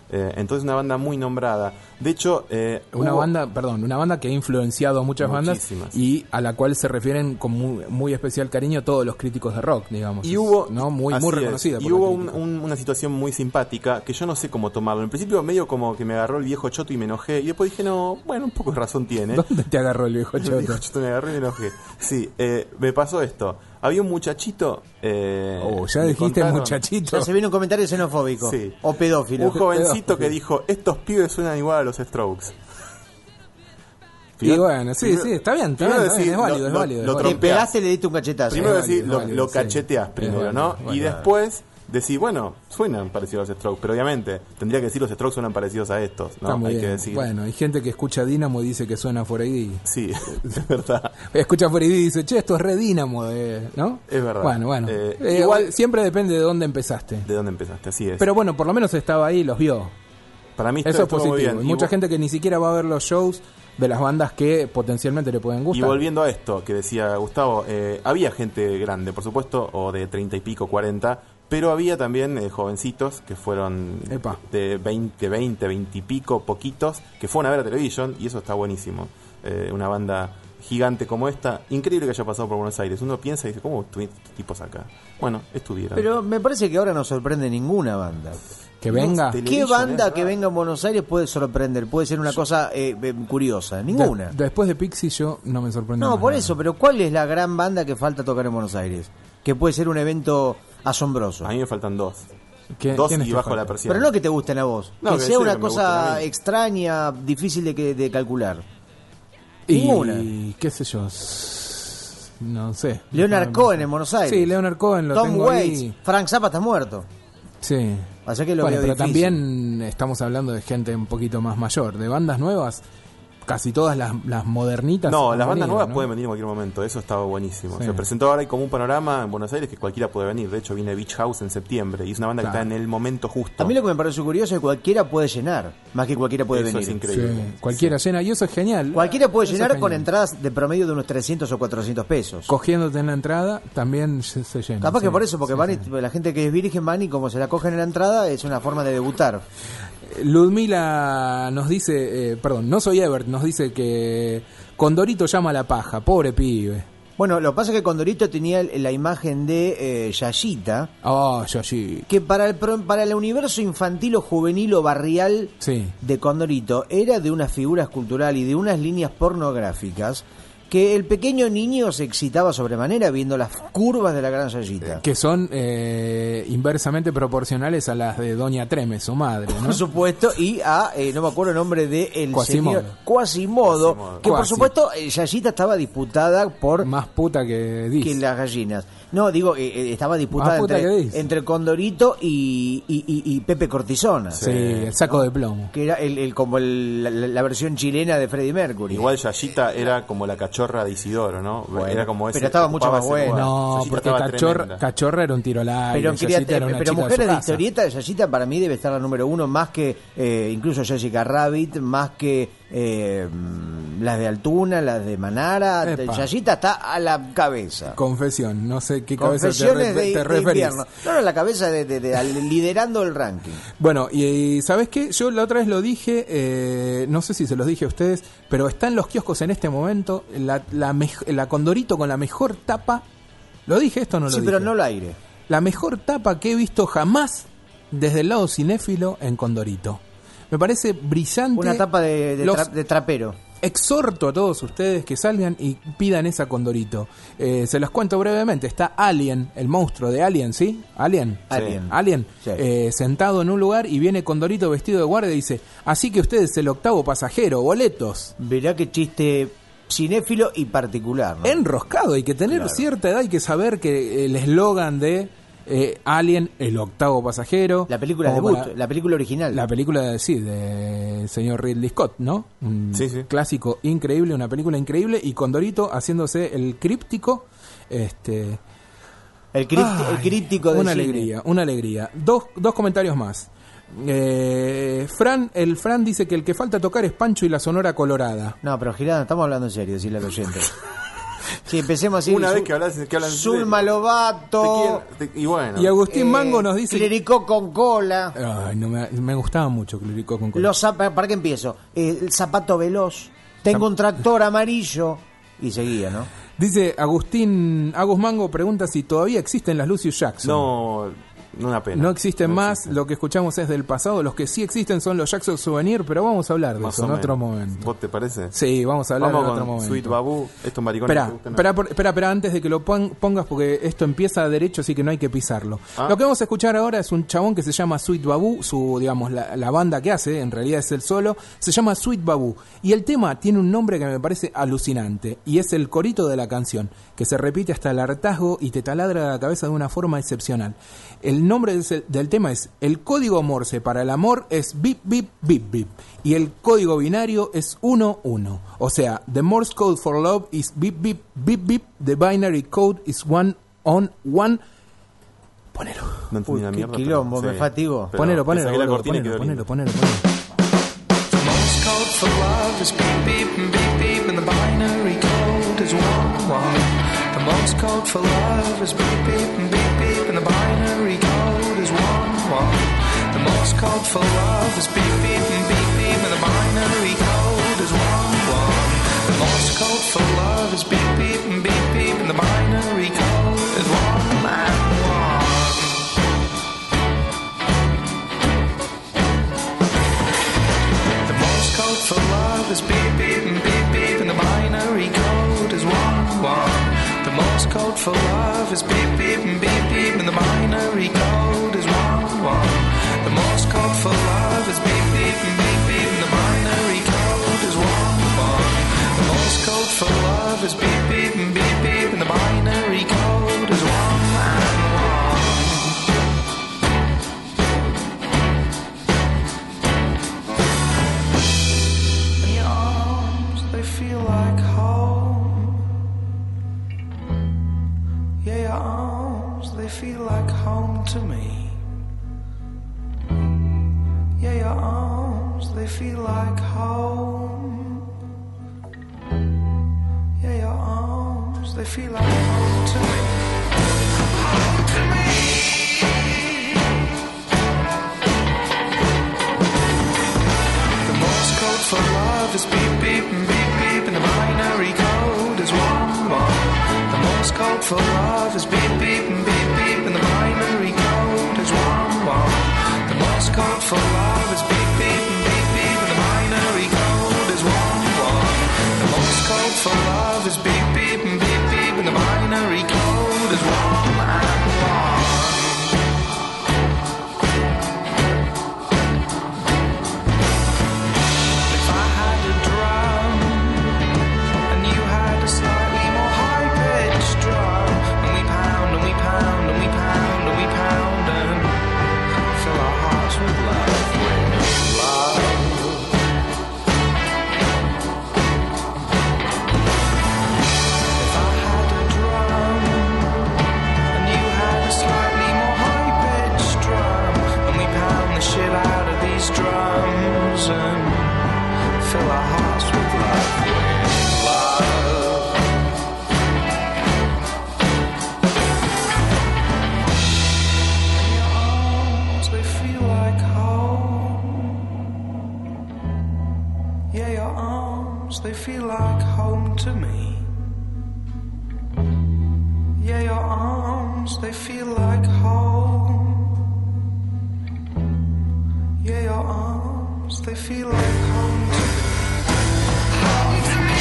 Eh, entonces una banda muy nombrada. De hecho, eh, Una hubo- banda, perdón, una banda que ha influenciado a muchas Muchísimas. bandas y a la cual se refieren con muy, muy especial cariño todos los críticos de rock, digamos. Y Es, hubo, ¿no? muy, así muy es, reconocida. y por la hubo un- crítica. un- una situación muy simpática que yo no sé cómo tomarlo. En principio medio como que me agarró el viejo choto y me enojé. Y después dije, no, bueno, un poco de razón tiene. ¿Dónde te agarró el viejo El choto? viejo choto me agarró y me enojé. Sí, eh, me pasó esto. Había un muchachito. Eh, Oh, ya me dijiste contaron- muchachito. Ya se viene un comentario xenofóbico. Sí. O pedófilo. Un jovencito que dijo, estos pibes suenan igual a los Strokes. Y bueno, sí, sí, está bien, está primero bien, está bien, decir, es válido, lo- es lo- válido. es lo válido. Te trompeás. pegaste y le diste un cachetazo. Primero Es válido, decir, es lo, válido, lo sí. cacheteás Es primero, válido, ¿no? es Y válido. después decís, bueno, suenan parecidos a los Strokes, pero obviamente tendría que decir los Strokes suenan parecidos a estos, ¿no? Está muy Hay bien. que decir. Bueno, hay gente que escucha Dynamo y dice que suena por ahí. Sí, es verdad. Escucha por ahí y dice, che, esto es re Dynamo, de- ¿no? Es verdad. Bueno, bueno. Eh, Eh, igual- siempre depende de dónde empezaste. ¿De dónde empezaste? Así es. Pero bueno, por lo menos estaba ahí y los vio. Para mí Eso es estuvo muy positivo. bien. Hay Y mucha vo- gente que ni siquiera va a ver los shows de las bandas que potencialmente le pueden Y gustar. volviendo a esto que decía Gustavo, eh, había gente grande, por supuesto, o de treinta y pico, cuarenta, pero había también eh, jovencitos que fueron Epa. de veinte, veinte, veinte y pico, poquitos, que fueron a ver a Television, y eso está buenísimo. Eh, una banda gigante como esta, increíble que haya pasado por Buenos Aires. Uno piensa y dice, ¿cómo estuvieron estos tipos acá? Bueno, estuvieron. Pero me parece que ahora no sorprende ninguna banda. Que venga. No, ¿Qué Television banda es que raro. venga en Buenos Aires puede sorprender? Puede ser una cosa eh, eh, curiosa. Ninguna. De- después de Pixie yo no me sorprende. No, más por nada. eso, pero ¿cuál es la gran banda que falta tocar en Buenos Aires? Que puede ser un evento asombroso. A mí me faltan dos. ¿Qué- Dos quiénes y te bajo faltan? la persiana. Pero no que te gusten a vos. No, que que sea decir una que me gusten a cosa mí. extraña, difícil de, que- de calcular. Y Ninguna. qué sé yo. s- No sé. Leonard Cohen en Buenos Aires. Sí, Leonard Cohen lo Tom tengo Waits. ahí. Frank Zappa está muerto. Sí. Así que lo Bueno, veo pero difícil. también estamos hablando de gente un poquito más mayor. De bandas nuevas, casi todas las, las modernitas. No, han las bandas venido, nuevas ¿no? pueden venir en cualquier momento, eso estaba buenísimo. Sí. Se presentó ahora hay como un panorama en Buenos Aires que cualquiera puede venir. De hecho, viene Beach House en septiembre y es una banda Claro. que está en el momento justo. A mí lo que me parece curioso es que cualquiera puede llenar, más que cualquiera puede Eso venir. es increíble. Sí, cualquiera llena. Y eso es genial. Cualquiera puede Eso es llenar con genial. entradas de promedio de unos trescientos o cuatrocientos pesos. Cogiéndote en la entrada, también se, se llena. Capaz sí. que por eso, porque Sí, van sí. y- la gente que es virgen van y como se la cogen en la entrada es una forma de debutar. Ludmila nos dice, eh, perdón, no soy Ebert, nos dice que Condorito llama a la paja, pobre pibe. Bueno, lo que pasa es que Condorito tenía el- la imagen de eh, Yayita, Oh, yo sí. que para el, pro- para el universo infantil o juvenil o barrial Sí. de Condorito era de una figura escultural y de unas líneas pornográficas que el pequeño niño se excitaba sobremanera viendo las curvas de la gran Yayita. Que son eh, inversamente proporcionales a las de Doña Treme, su madre, ¿no? Por supuesto, y a, eh, no me acuerdo el nombre de el Quasimodo. señor Quasimodo, Quasimodo. que por Quasi. supuesto eh, Yayita estaba disputada por Más puta que dice. que las gallinas. No, digo, eh, eh, estaba disputada Más puta que entre, dice. entre Condorito y, y, y- y Pepe Cortisona, Sí, el saco de plomo. que era el, el- como el- la, la versión chilena de Freddie Mercury. Igual Yayita era como la cachorra de Isidoro, ¿no? Bueno, era como ese, pero estaba mucho ocupaba más ese buena. lugar. No, Yayita porque estaba cachorra, tremenda. cachorra era un tiro al aire. pero, quería- Yayita era una pero chica mujeres de de su casa. historieta, Yayita para mí debe estar la número uno, más que eh, incluso Jessica Rabbit, más que eh, mm, las de Altuna, las de Manara. Epa. Yayita está a la cabeza. Confesión, no sé qué cabeza te, Confesiones re- de, te de referís. invierno. No, no, la cabeza de, de- de- al- liderando el ranking. Bueno, y, y ¿sabes qué? Yo la otra vez lo dije, eh, no sé si se los dije a ustedes, pero está en los kioscos en este momento la, la, mej- la Condorito con la mejor tapa. ¿Lo dije esto o no lo Sí, dije? pero no al aire. La mejor tapa que he visto jamás desde el lado cinéfilo en Condorito. Me parece brillante. Una tapa de, de Los- tra- de trapero. Exhorto a todos ustedes que salgan y pidan esa Condorito. Eh, se los cuento brevemente. Está Alien, el monstruo de Alien, ¿sí? Alien. Alien. Alien, Sí. eh, sentado en un lugar y viene Condorito vestido de guardia y dice, así que usted es el octavo pasajero, boletos. Verá qué chiste cinéfilo y particular, ¿no? Enroscado, hay que tener Claro. cierta edad, hay que saber que el eslogan de eh, Alien, el octavo pasajero. La película como debut, para- la película original. La película de, sí, de señor Ridley Scott, ¿no? Un Sí, sí. clásico increíble, una película increíble, y Condorito haciéndose el críptico, este... el, críptico, Ay, el críptico de una cine. alegría, una alegría. Dos, dos comentarios más. Eh, Fran, el Fran dice que el que falta tocar es Pancho y la Sonora Colorada. No, pero Girada, estamos hablando en serio, decirle al oyente. Sí, empecemos así. Una Su- vez que hablas, que hablan Zulma Lobato. te quiero- te- y bueno. Y Agustín eh, Mango nos dice... Clericó con cola. Ay, no, me, me gustaba mucho Clericó con cola. Los zap- ¿Para qué empiezo? Eh, el zapato veloz. Tengo un tractor amarillo. Y seguía, ¿no? Dice Agustín Agus Mango, pregunta si todavía existen las Lucius Jackson. No, no una pena. No existen No más, existen. lo que escuchamos es del pasado. Los que sí existen son los Jackson Souvenir, pero vamos a hablar de Más eso o en menos. otro momento. ¿Vos te parece? Sí, vamos a hablar Vamos en otro con momento. Sweet Babu, estos maricones Espera, que gustan. espera, por- espera, espera, antes de que lo pon- pongas, porque esto empieza derecho, así que no hay que pisarlo. Ah. Lo que vamos a escuchar ahora es un chabón que se llama Sweet Babu, su, digamos, la, la banda que hace, en realidad es el solo, se llama Sweet Babu. Y el tema tiene un nombre que me parece alucinante, y es el corito de la canción, que se repite hasta el hartazgo y te taladra la cabeza de una forma excepcional. El nombre de ese- del tema es: el código Morse para el amor es bip, bip, bip, bip. Y el código binario es uno, uno. O sea, the Morse code for love is bip, bip, bip, bip. The binary code is one, on, one. Ponelo. No entendí Uy, la qué mierda. quilombo, pero- me fatigó. pero Ponelo, ponelo, le saqué la boludo, cortina y ponelo, quedó ponelo, lindo. ponelo, ponelo. Morse code for love is beep beep and beep beep, and the binary code is one one. The Morse code for love is beep beep and beep beep, and the binary code is one one. The Morse code for love is beep beep and beep beep, and the binary code is one one. The Morse code for love is beep beep and beep beep, and the binary code is one and one. The Morse code for love is beep beep and beep beep, and the binary code is one one. The Morse code for love is beep beep and beep beep, and the binary code is one one. The Morse code for love is beep beep and beep beep, and the binary code is one one. The Morse code for love is beep beep and beep beep, and the binary code is one and one. And your arms, they feel like home. Yeah, your arms, they feel like home to me. Yeah, your arms, they feel like home. Yeah, your arms, they feel like home to me. Home to me. The Morse code for love is beep beep and beep beep, and the binary code is one one. The Morse code for love is beep beep and beep beep, and the binary code is one one. The Morse code for love is beep beep and beep beep, and the binary code is one one. The Morse code for love is beep beep and beep beep, and the binary code is one and one. If I had a drum and you had a slightly more high-pitched drum, and we pound and we pound and we pound and we pound and fill our hearts with love, with love. If I had a drum and you had a slightly more high-pitched drum, and we pound the shit out of these drums and fill our hearts with love, with love. And your arms, they feel like home. Yeah, your arms, they feel like home to me. Yeah, your arms, they feel like home. Yeah, your arms, they feel like home to me. Home to me.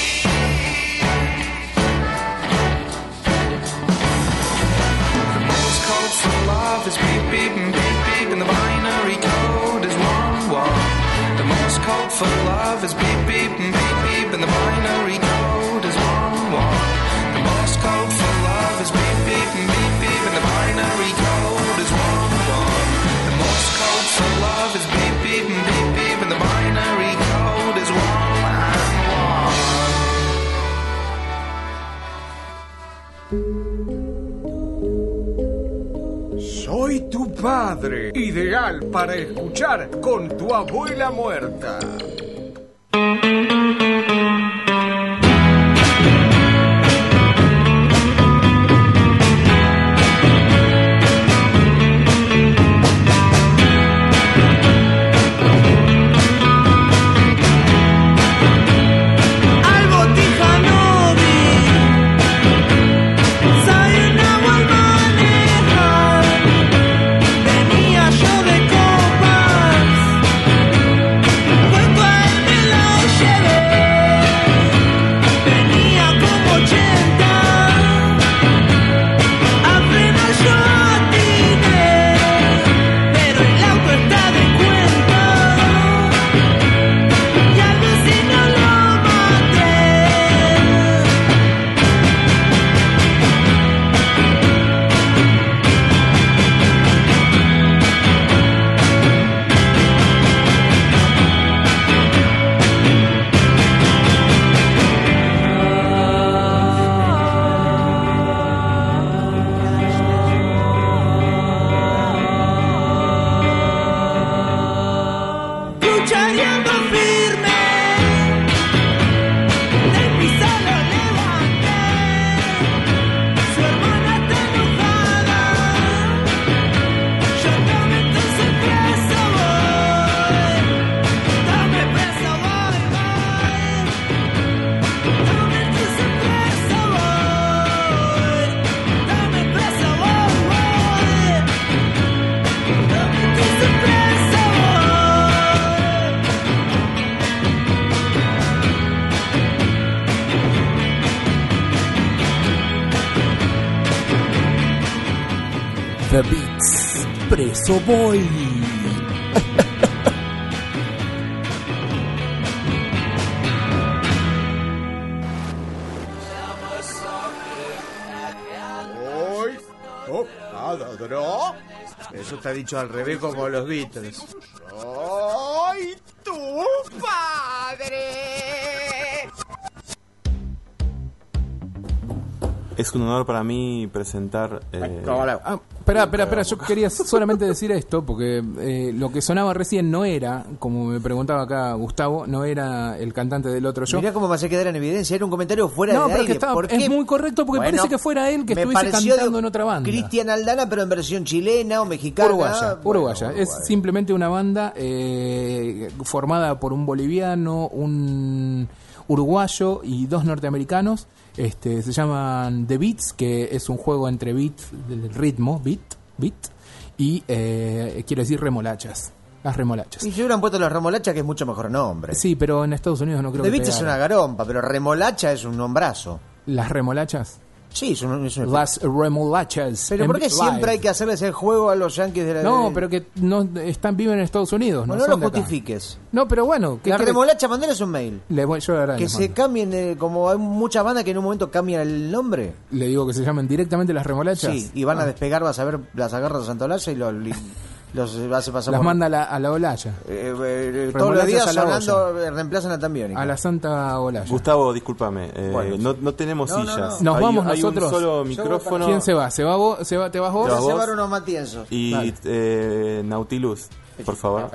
The Morse code for love is beep beep and beep beep, and the binary code is one one. The Morse code for love is beep beep and beep beep, and the binary code is one one. The Morse code for love is beep beep and beep beep, and the binary code is one one. The Morse code for love is beep beep and beep beep, and the binary code is one and one. Soy tu padre, ideal para escuchar con tu abuela muerta. The Beats, Preso Boy. Hoy, oh, adoro. Eso está dicho al revés como los Beatles. ¡Ay, tu padre! Es un honor para mí presentar... Eh, Ah, espera, espera, espera, yo quería solamente decir esto, porque eh, lo que sonaba recién no era, como me preguntaba acá Gustavo, no era el cantante del otro show. Mirá cómo me hace quedar en evidencia, era un comentario fuera No, de pero aire. que estaba- ¿Por es qué? muy correcto porque Bueno, parece que fuera él que me estuviese pareció cantando de en otra banda. Cristian Aldana, pero en versión chilena o mexicana. Uruguaya, Bueno, uruguaya. Es Uruguay. simplemente una banda eh, formada por un boliviano, un uruguayo y dos norteamericanos. Este, se llaman The Beats, que es un juego entre beat, del ritmo, beat, beat, y eh, quiere decir remolachas. Las remolachas. Y si hubieran puesto los remolachas, que es mucho mejor nombre. Sí, pero en Estados Unidos no creo The que Beats es pegara. una garompa, pero remolacha es un nombrazo. Las remolachas. Sí, es un, es un- Las remolachas. Pero en ¿por qué siempre live. hay que hacerles el juego a los yankees de la... No, de- pero que no están viven en Estados Unidos. Bueno, no no son lo de acá. justifiques. No, pero bueno. ¿qué La quiere? remolacha, mandales un mail. Le voy, yo ahora Que les se mando. cambien, eh, como hay muchas bandas que en un momento cambian el nombre. Le digo que se llaman directamente las remolachas. Sí, y van a Ah. despegar, vas a ver, las agarras a Santolaya y los, li- los hace pasar Las por... manda a la, a la Olaya. Eh, eh, todos los Remolachas días a la sonando, eh, reemplazan a Tambiónica. A la Santa Olaya. Gustavo, discúlpame, eh, Bueno, no, no tenemos No, no, sillas. no. Nos hay, vamos hay nosotros. un solo Yo micrófono. ¿Quién se va? ¿Se va vos? ¿Se va, ¿Te vas vos? Te vas Se vos. van unos matienzos. Y Dale. eh, Nautilus, por favor.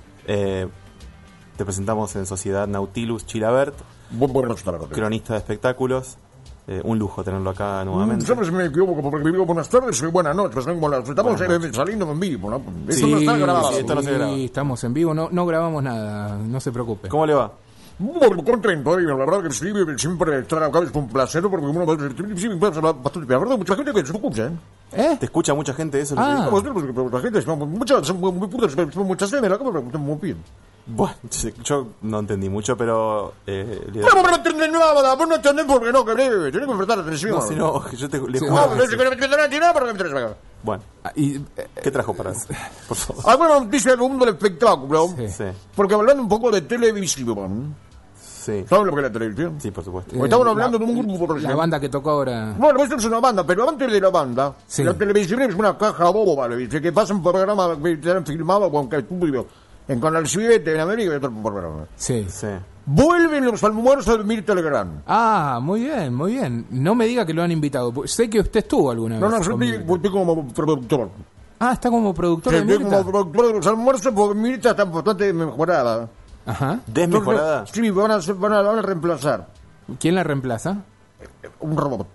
Eh, te presentamos en Sociedad Nautilus Chilabert, Buenas tardes. cronista de espectáculos. Eh, un lujo tenerlo acá nuevamente. ¿Sabes? Me equivoco porque digo buenas tardes y buenas noches. ¿no? Como las- Estamos Buenas eh, saliendo en vivo, ¿no? Sí, Esto no está grabado. sí, esto no se graba. Sí, estamos en vivo. No, no grabamos nada. No se preocupe. ¿Cómo le va? Muy contento, y la verdad que sí, siempre estar acá es un placer porque uno va a sí, me pasa bastante. La verdad, mucha gente que se escucha, ¿eh? ¿Eh? ¿Te escucha mucha gente eso? Ah. Vamos a ver, porque la gente, son muchas, son muy putas, son muchas veces, la cámara, están muy bien. Bueno, yo no entendí mucho, pero... Eh, le- Pero no entendés nada, vos no entendés porque no querés, tenés que prestar atención. no, si no, yo te, le Sí, juro No, que pero sí. si querés entender nada, pero que me interesa. Bueno, Ah, y, eh, ¿qué trajo para eso? Por favor. Alguna noticia del mundo del espectáculo, Sí. Sí, porque hablando un poco de televisión, sí, ¿sabes lo que es la televisión? sí, por supuesto. Porque estamos eh, hablando la- de un grupo, por La ejemplo. banda que tocó ahora. Bueno, esto es una banda, pero antes de la banda, Sí. la televisión es una caja boba, ¿le viste? Que pasan programas que se han filmado con que estudio en Canal siete, en América y otros programas. Sí. Sí. Vuelven los almuerzos de Mirta Legrand. Ah, muy bien, muy bien. No me diga que lo han invitado. Sé que usted estuvo alguna No, vez. no, yo con estoy, Mirta. estoy como productor. Ah, está como productor Sí, de estoy Mirta. como productor de los almuerzos porque Mirta está bastante mejorada. Ajá. ¿Desmejorada? Entonces, sí, van a, hacer- van, a, van a reemplazar ¿Quién la reemplaza? un robot.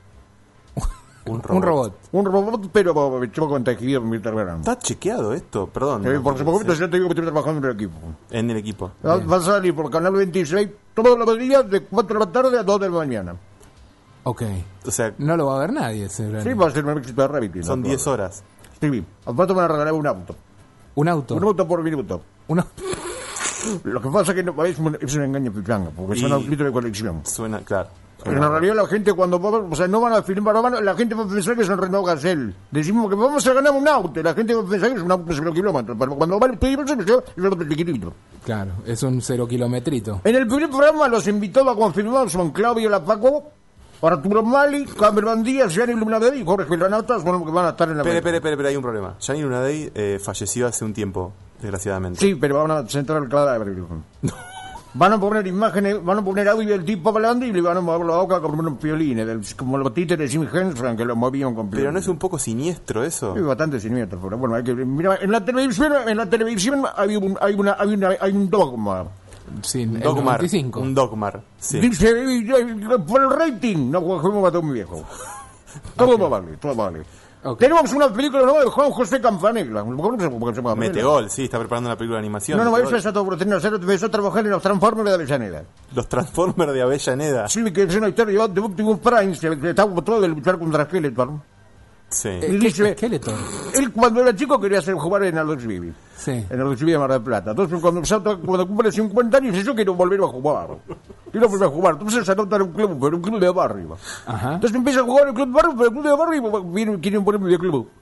Un robot. Un robot. Un robot, pero yo con tejido Mirta Legrand. ¿Está chequeado esto? Perdón. Eh, no, por sí. supuesto, ya te digo que estoy trabajando en el equipo. En el equipo. Va va a salir por Canal veintiséis todos los días de cuatro de la tarde a dos de la mañana. Ok. O sea, No lo va a ver nadie ese Sí, verano. va a ser un éxito de reality. son ¿no? diez horas. Sí, aparte me van a regalar un auto. Un auto. Un auto por minuto. Uno- Lo que pasa es que no, es, un, es un engaño pichanga, porque son Y- autitos de colección. Suena, claro. En la realidad la gente cuando va, o sea, no van a filmar, no van a- la gente va a pensar que es un Renault Gazelle. Decimos que vamos a ganar un auto, y la gente va a pensar que es un auto de cero kilómetros, pero cuando va el pedir es un auto pequeñito. Claro, es un cero kilometrito. En el primer programa los invitados a confirmar son Claudio Lapaco, Arturo Mali, Cameron Díaz, Gianni Lunadei y Jorge Granatas, bueno, que van a estar en la Espere, película. espere, espere, hay un problema. Gianni Lunadei eh, falleció hace un tiempo, desgraciadamente. Sí, pero van a centrar el cadáver. Van a poner imágenes, van a poner audio del tipo hablando y le van a mover la boca como unos violines, del- como los títeres de Jim Henson que lo movían con Pero no es un poco siniestro eso. Es bastante siniestro, pero bueno, hay que mira, en la televisión, en la televisión hay un hay una hay una hay un dogma. Sí, Un el dogmar. noventa y cinco. Un dogmar. Sí. Dice eh, eh, por el rating, no juguemos a todo un viejo. Todo va vale, todo vale. Ok. Tenemos una película nueva de Juan José Campanella. ¿Cómo se llama? ¿Se llama? Metegol, sí, está preparando una película de animación. No, no, Metegol. eso está todo por tener. Empezó a trabajar en los Transformers de Avellaneda. Los Transformers de Avellaneda. Sí, que es una historia de Optimus Prime, que estaba todo de luchar contra Skeletor. Sí. Eh, Y dice, Skeletor. él cuando era chico quería hacer jugar en Adolfo Civil. Sí. En el de Mar del Plata. Entonces, cuando, cuando cumple cincuenta años, dice: yo quiero volver a jugar. Quiero volver a jugar. Entonces, se anota en un club, pero un club de barrio. Ajá. Entonces, empieza a jugar en el club de barrio, pero el club de barrio viene, quieren ponerme de club.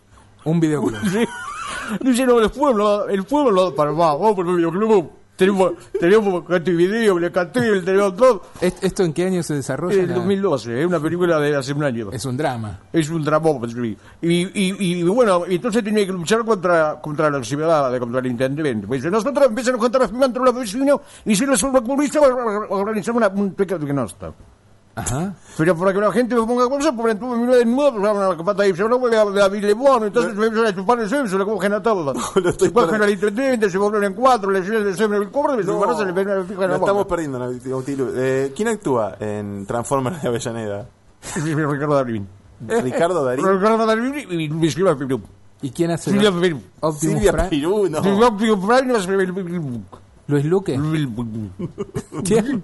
Un videoclub. Sí. Dice, no, el pueblo, el pueblo lo para más, vamos por el videoclub. Tenemos, tenemos este video, el cartel, tenemos todo. ¿Est- ¿Esto en qué año se desarrolla? En el dos mil doce, es una película de hace un año. Es un drama. Es un drama. Y, y, y bueno, entonces tenía que luchar contra, contra la ciudad, contra el intendente. Pues nosotros empezamos a contar entre los vecinos y si los futbolistas organizamos una, un pequeño diagnóstico. Ajá. Pero para que la gente me ponga cosas, porque entonces me de nuevo, pues hablan la pata y se habla de la Vilebón, entonces me empiezan a chupar el sexo, se lo cogen a todos. Se cogen al intendente, se vuelven en cuatro, le llenan el semen el cobre, y se van a se le ven a fijar en la Lo estamos boca. perdiendo, Nautilu. Eh, ¿Quién actúa en Transformers de Avellaneda? Ricardo Darín. Ricardo Darín. Ricardo Darín y Luis Silvia Pirú. ¿Y quién hace? Silvia la- Pirú. Optimus Silvia Prime? Pirú, no. Silvia Pirú no se ve el... ¿Luis Luque? ¿Quién?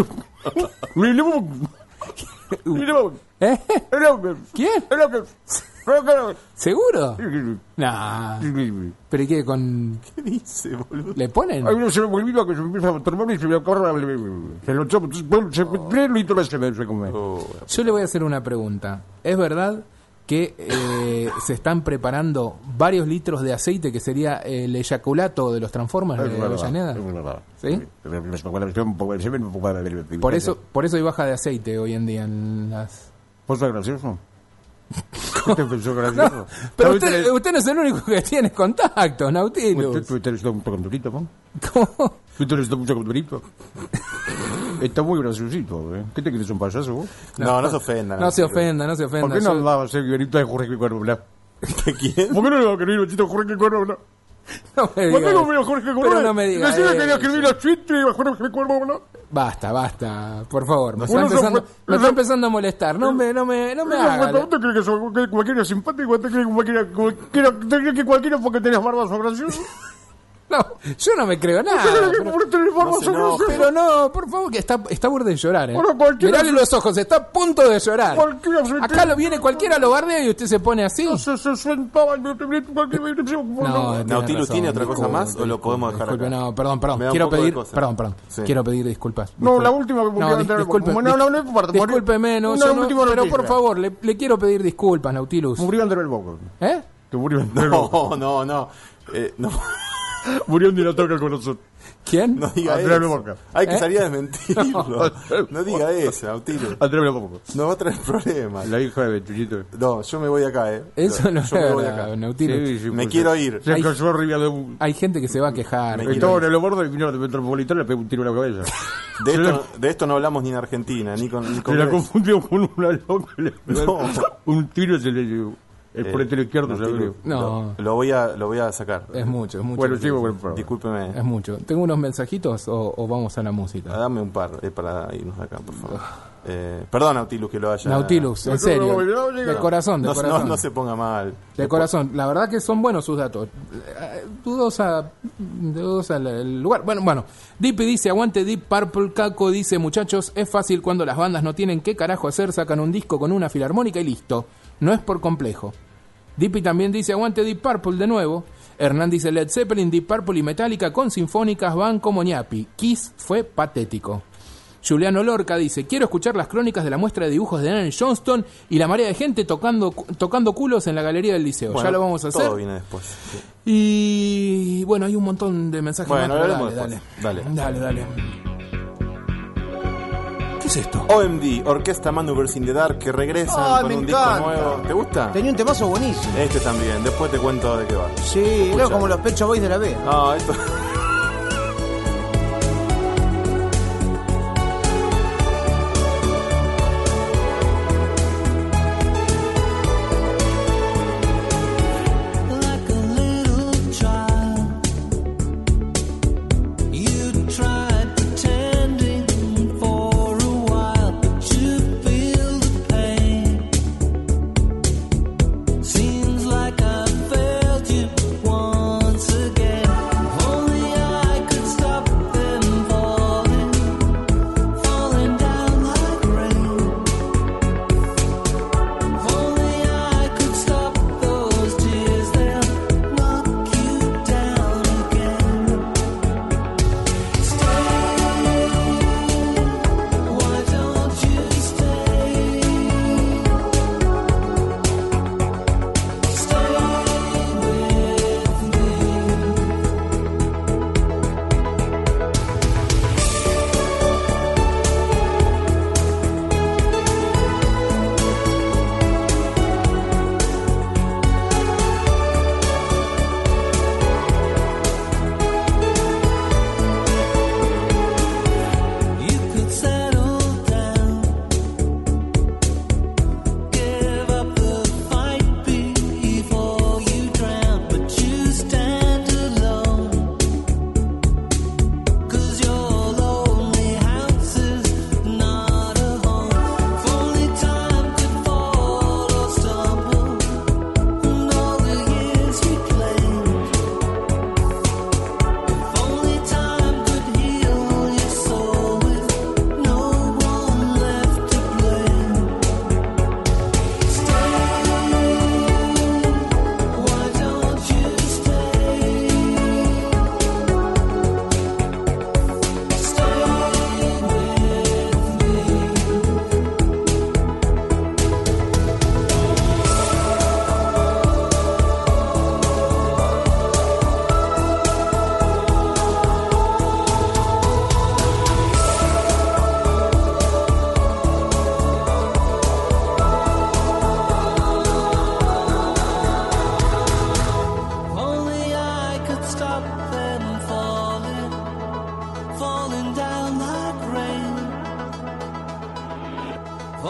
¿Eh? ¿Quién? ¿Seguro? Nah. ¿Pero y qué? ¿Con... ¿Qué dice, boludo? ¿Le ponen? Ahí uno se me olvidó que se me empieza a tomar y se me acorra, se lo chopo, se me y todo se me se come. Oh, Yo le voy a hacer una pregunta. ¿Es verdad que eh, se están preparando varios litros de aceite que sería el eyaculato de los Transformers de Avellaneda? ¿Sí? Por eso, por eso hay baja de aceite hoy en día en las... ¿Vos sos gracioso? ¿Qué te pensó gracioso? No, pero usted, usted no es el único que tiene contacto, Nautilus. ¿Tú eres un poco durito, no? ¿Cómo? ¿Tú eres un poco durito? Está muy graciosito, ¿eh? ¿Qué te crees, un payaso vos? No, no se ofenda. No se ofenda, no se ofenda. ¿Por qué no Yo- hablaba ese guionito de Jorge Corona? ¿De quién? ¿Por qué no le va a escribir un chiste a Jorge Corona? No me ¿Por qué diga no eso. veo a Jorge Corona? Pero no me diga Decía que quería eso. escribir los chistes a Jorge Corona. Basta, basta, por favor. Me está, Uno se empezando, fue- me está empezando a molestar. No me, no me, no me haga. ¿Usted cree que soy que cualquiera simpático? ¿Usted cree que cualquiera, cualquiera, ¿usted cree que cualquiera porque tenés barba son graciosos? No, yo no me creo nada. ¿Usted cree que Pero, por tener barba no se son enoje. graciosos? pero no, por favor, que está, está a borde de llorar, ¿eh? Bueno, cualquiera- Mirale los ojos, está a punto de llorar. Cualquiera se- Acá lo viene cualquiera, lo bardea y usted se pone así. Se se sentaba en cualquier... No, tiene Nautilu, razón, ¿tiene otra cosa disculpe, más o lo podemos dejar disculpe, acá? no, perdón, perdón. Me da un Quiero poco de pedir, cosa. perdón, perdón. Sí. Quiero pedir disculpas. No, Disculpe. la última que No, voy a dis- entrar- disculpe, no, no, no, no importa, morí- discúlpeme, no, una yo no- última pero noticia. por favor, le, le quiero pedir disculpas, Nautilus. Murió Andrés Boca. ¿Eh? Que murió Andrés Boca. No, no, no. Eh, no. Murió un dinosaurio al corazón. ¿Quién? No diga Andrea eso. Boca. Hay que ¿Eh? salir a desmentirlo. No. No diga eso, Nautilu. Andrés Boca. No va a traer problemas. La hija de Chuyito. No, yo me voy acá, eh. Eso no es yo me voy verdad, acá. Nautilus. Sí, sí, Me pues, quiero se- ir. Se Hay- cayó arriba de un... Hay gente que se va a quejar. Me quiero Estaba ir. en el bordo y vino de Metropolitano y le pegó un tiro en la cabeza. De esto, de esto no hablamos ni en Argentina, ni con, ni con Se la Grecia. confundió con una loca. Le pegó No. un tiro y se le llevó. El Eh, por el izquierdo se Nautilu, abrió. No. Lo, lo voy a, lo voy a sacar. Es mucho, es mucho. Bueno, sigo con el programa. Discúlpeme. Es mucho. ¿Tengo unos mensajitos o, o vamos a la música? Dame un par eh, para irnos de acá, por favor. Eh, perdón, Nautilus, que lo haya. Nautilus, en No, serio. no, no, no, De corazón, de No, corazón. no, no se ponga mal. De corazón. La verdad que son buenos sus datos. Eh, Dudosa, dudosa el- el lugar. Bueno, bueno. Dippy dice, aguante Deep Purple. Caco dice, muchachos, es fácil cuando las bandas no tienen qué carajo hacer, sacan un disco con una filarmónica y listo. No es por complejo. Dippy también dice, aguante Deep Purple de nuevo. Hernán dice, Led Zeppelin, Deep Purple y Metallica con sinfónicas van como ñapi. Kiss fue patético. Juliano Lorca dice, quiero escuchar las crónicas de la muestra de dibujos de Daniel Johnston y la marea de gente tocando tocando culos en la galería del liceo. Bueno, Ya lo vamos a hacer. Todo viene después. sí. Y bueno, hay un montón de mensajes Bueno, más, pero hablemos dale, después. dale, Dale. dale, dale. ¿Qué es esto? O M D, Orquesta Maneuvers in the Dark, que regresan Ay, con me un disco encanta. nuevo. ¿Te gusta? Tenía un temazo buenísimo. Este también, después te cuento de qué va. Sí, era Escucha. como los Pet Shop Boys de la B. No, esto. Like a little child, you tried pretending for a while, but you feel the pain. Seems like I failed you once again. If only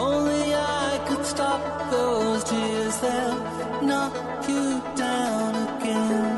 only I could stop those tears, they'll knock you down again.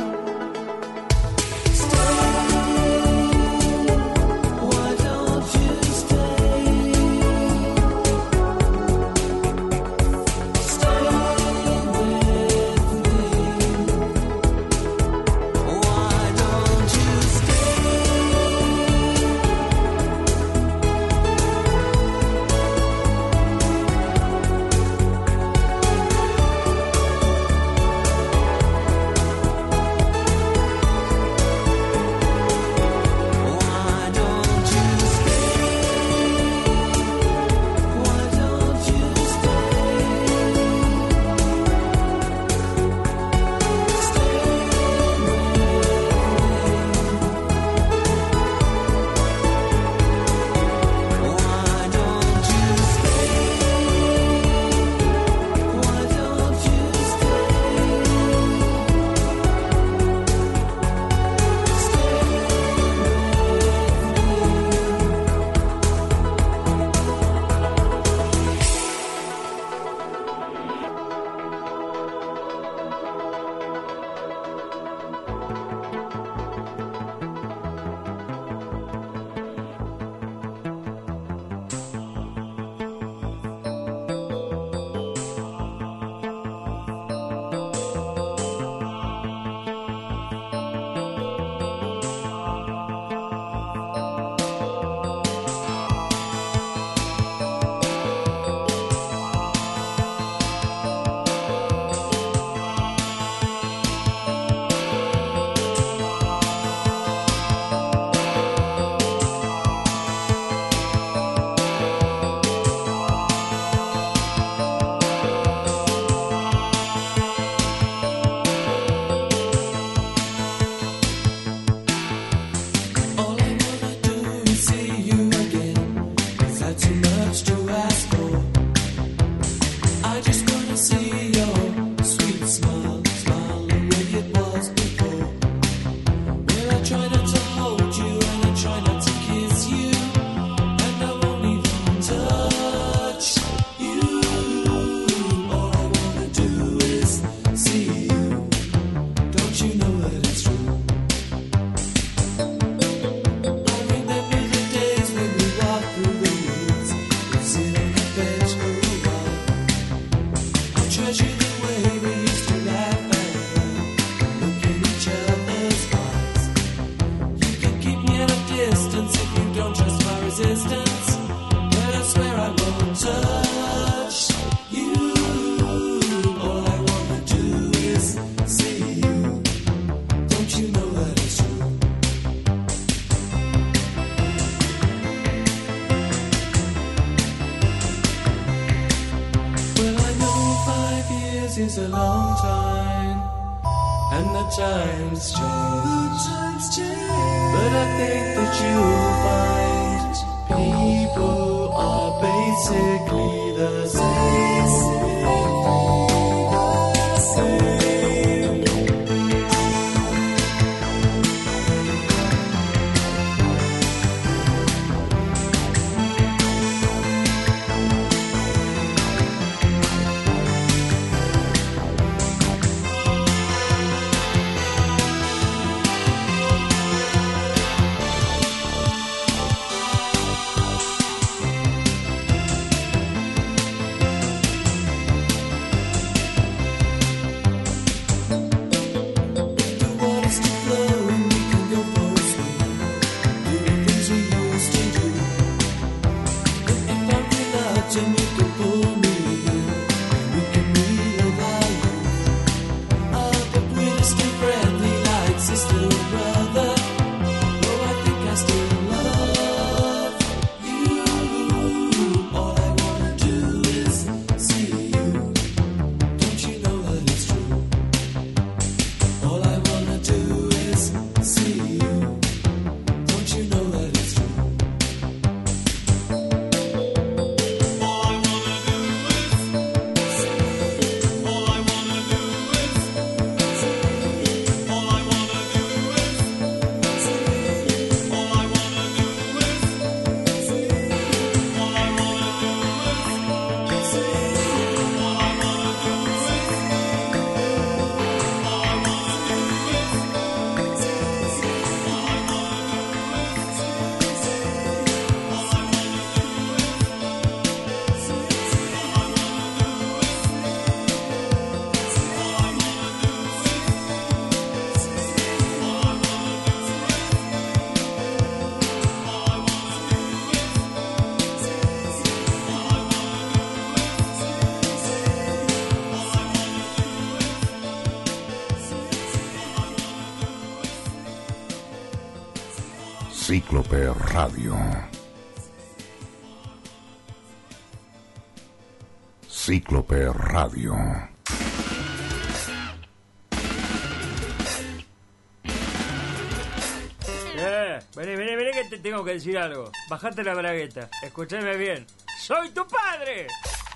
Is a long time, and the times change. The times change. But I think that you'll find people are basically the same. Cíclope Radio. Cíclope Radio. Eh, vení, vení, vení que te tengo que decir algo. Bajate la bragueta. Escúchame bien. ¡Soy tu padre!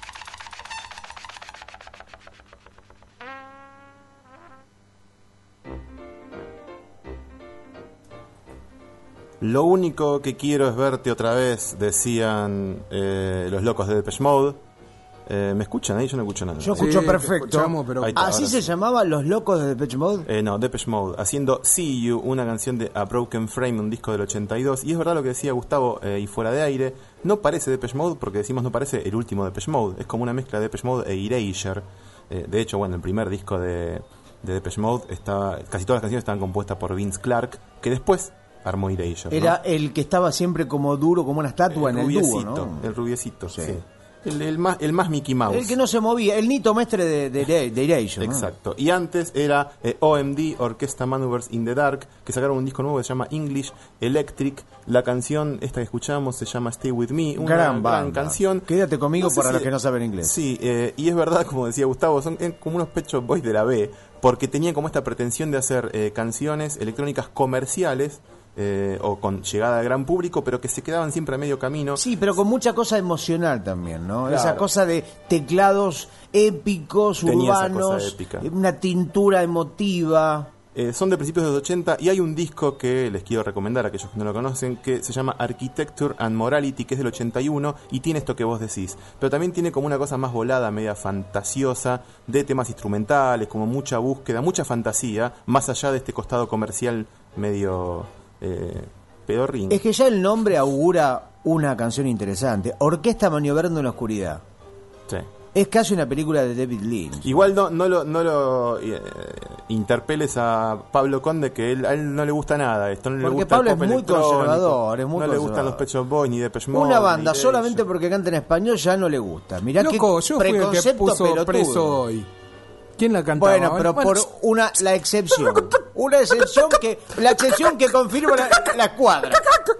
Lo único que quiero es verte otra vez, decían eh, los locos de Depeche Mode. Eh, ¿Me escuchan ahí? Yo no escucho nada. Yo escucho Sí, perfecto. escuchamos, pero- Ahí está, ¿Así ahora se sí. llamaban los locos de Depeche Mode? Eh, no, Depeche Mode, haciendo See You, una canción de A Broken Frame, un disco del ochenta y dos. Y es verdad lo que decía Gustavo, eh, y fuera de aire, no parece Depeche Mode, porque decimos no parece el último Depeche Mode. Es como una mezcla de Depeche Mode e Erasure. Eh, de hecho, bueno, el primer disco de, de Depeche Mode, estaba, casi todas las canciones estaban compuestas por Vince Clarke, que después armó Erasure. Era ¿no? el que estaba siempre como duro, como una estatua en el dúo, rubiecito, ¿no? el rubiecito, sí. Sí. El, el más, el más Mickey Mouse. El que no se movía, el Nito Mestre de, de, de, de Erasure, ¿no? Exacto. Y antes era eh, O M D, Orchestra Maneuvers in the Dark, que sacaron un disco nuevo que se llama English Electric. La canción, esta que escuchamos, se llama Stay With Me. Una Gran gran, banda. canción. Quédate conmigo sé para si- los que no saben inglés. Sí, eh, y es verdad, como decía Gustavo, son eh, como unos Pet Shop Boys de la B, porque tenían como esta pretensión de hacer eh, canciones electrónicas comerciales, eh, o con llegada al gran público, pero que se quedaban siempre a medio camino. Sí, pero con mucha cosa emocional también, ¿no? Claro. Esa cosa de teclados épicos, Tenía esa urbanos, cosa épica. una tintura emotiva. Eh, son de principios de los ochenta y hay un disco que les quiero recomendar a aquellos que no lo conocen, que se llama Architecture and Morality, que es del ochenta y uno y tiene esto que vos decís, pero también tiene como una cosa más volada, media fantasiosa, de temas instrumentales, como mucha búsqueda, mucha fantasía, más allá de este costado comercial medio eh, pedorrín. Es que ya el nombre augura una canción interesante. Orquesta maniobrando en la oscuridad. Sí. Es casi una película de David Lynch. Igual no, no lo, no lo eh, interpeles a Pablo Conde, que él, a él no le gusta nada esto, no le Porque gusta Pablo el es pop muy electrónico, conservador, es muy no le gustan conservador. los Pet Shop Boys ni Depeche Mode. Una banda ni solamente Erasure. porque canta en español ya no le gusta. Mirá Loco, qué yo fui el que preconcepto puso pelotudo. preso hoy. ¿Quién la cantaba? Bueno, pero por una la excepción. Una excepción que la excepción que confirma la, la escuadra.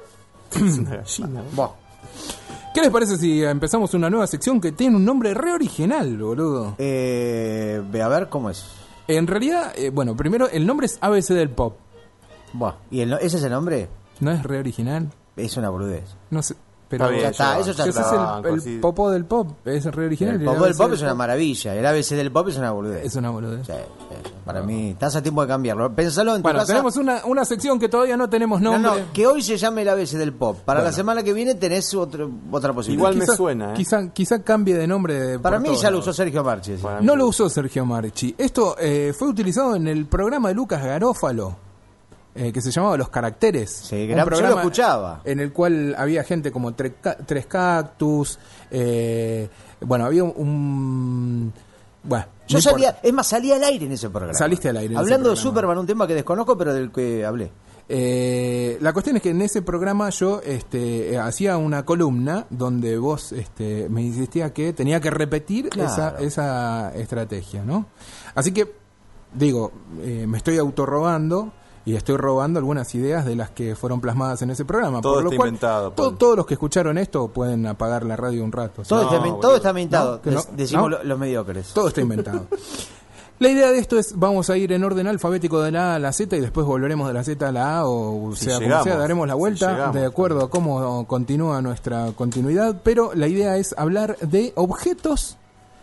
Es una gallina. Buah. ¿Qué les parece si empezamos una nueva sección que tiene un nombre re original, boludo? Eh, ve a ver cómo es. En realidad, eh, bueno, primero el nombre es A B C del Pop. Buah. ¿Y el, no- ese es el nombre? ¿No es re original? Es una boludez. No sé. Pero Está bien, ya está, yo- eso ya ese está. es el, banco, el sí. popó del pop, es re original. El y pop A B del C pop es una maravilla. El A B C del pop es una boludez. Es una boludez. Sí, sí, para mí, estás a tiempo de cambiarlo. Pensalo en tu Bueno, casa. tenemos una, una sección que todavía no tenemos No, nombre. no, que hoy se llame el A B C del pop. Para Bueno. la semana que viene tenés otro, otra posibilidad. Igual me Quizá- suena, ¿eh? Quizá, quizá cambie de nombre. de- Para por mí todos ya lo lados. usó Sergio Marchi. Para mí No sí. lo usó Sergio Marchi. Esto eh, fue utilizado en el programa de Lucas Garófalo, eh, que se llamaba Los Caracteres. Sí, Un gran- yo lo programa escuchaba. En el cual había gente como Tre- Ca- Tres Cactus. eh, bueno, había un... un- bueno, Yo no salía, importa. es más, salía al aire en ese programa. Saliste al aire en ese Hablando de programa. Superman, un tema que desconozco, pero del que hablé. Eh, la cuestión es que en ese programa yo este, eh, hacía una columna donde vos este, me insistía que tenía que repetir Claro. esa, esa estrategia, ¿no? Así que, digo, eh, me estoy autorrobando y estoy robando algunas ideas de las que fueron plasmadas en ese programa. Todo por lo está cual, inventado, to- Paul. todos los que escucharon esto pueden apagar la radio un rato. ¿sí? Todo, No, está, todo boludo. está inventado, No, que no, dec- decimos no. lo- los mediocres. Todo está inventado. La idea de esto es, vamos a ir en orden alfabético de la A a la Z y después volveremos de la Z a la A, o Si sea como llegamos, sea, daremos la si vuelta llegamos. de acuerdo a cómo continúa nuestra continuidad, pero la idea es hablar de objetos,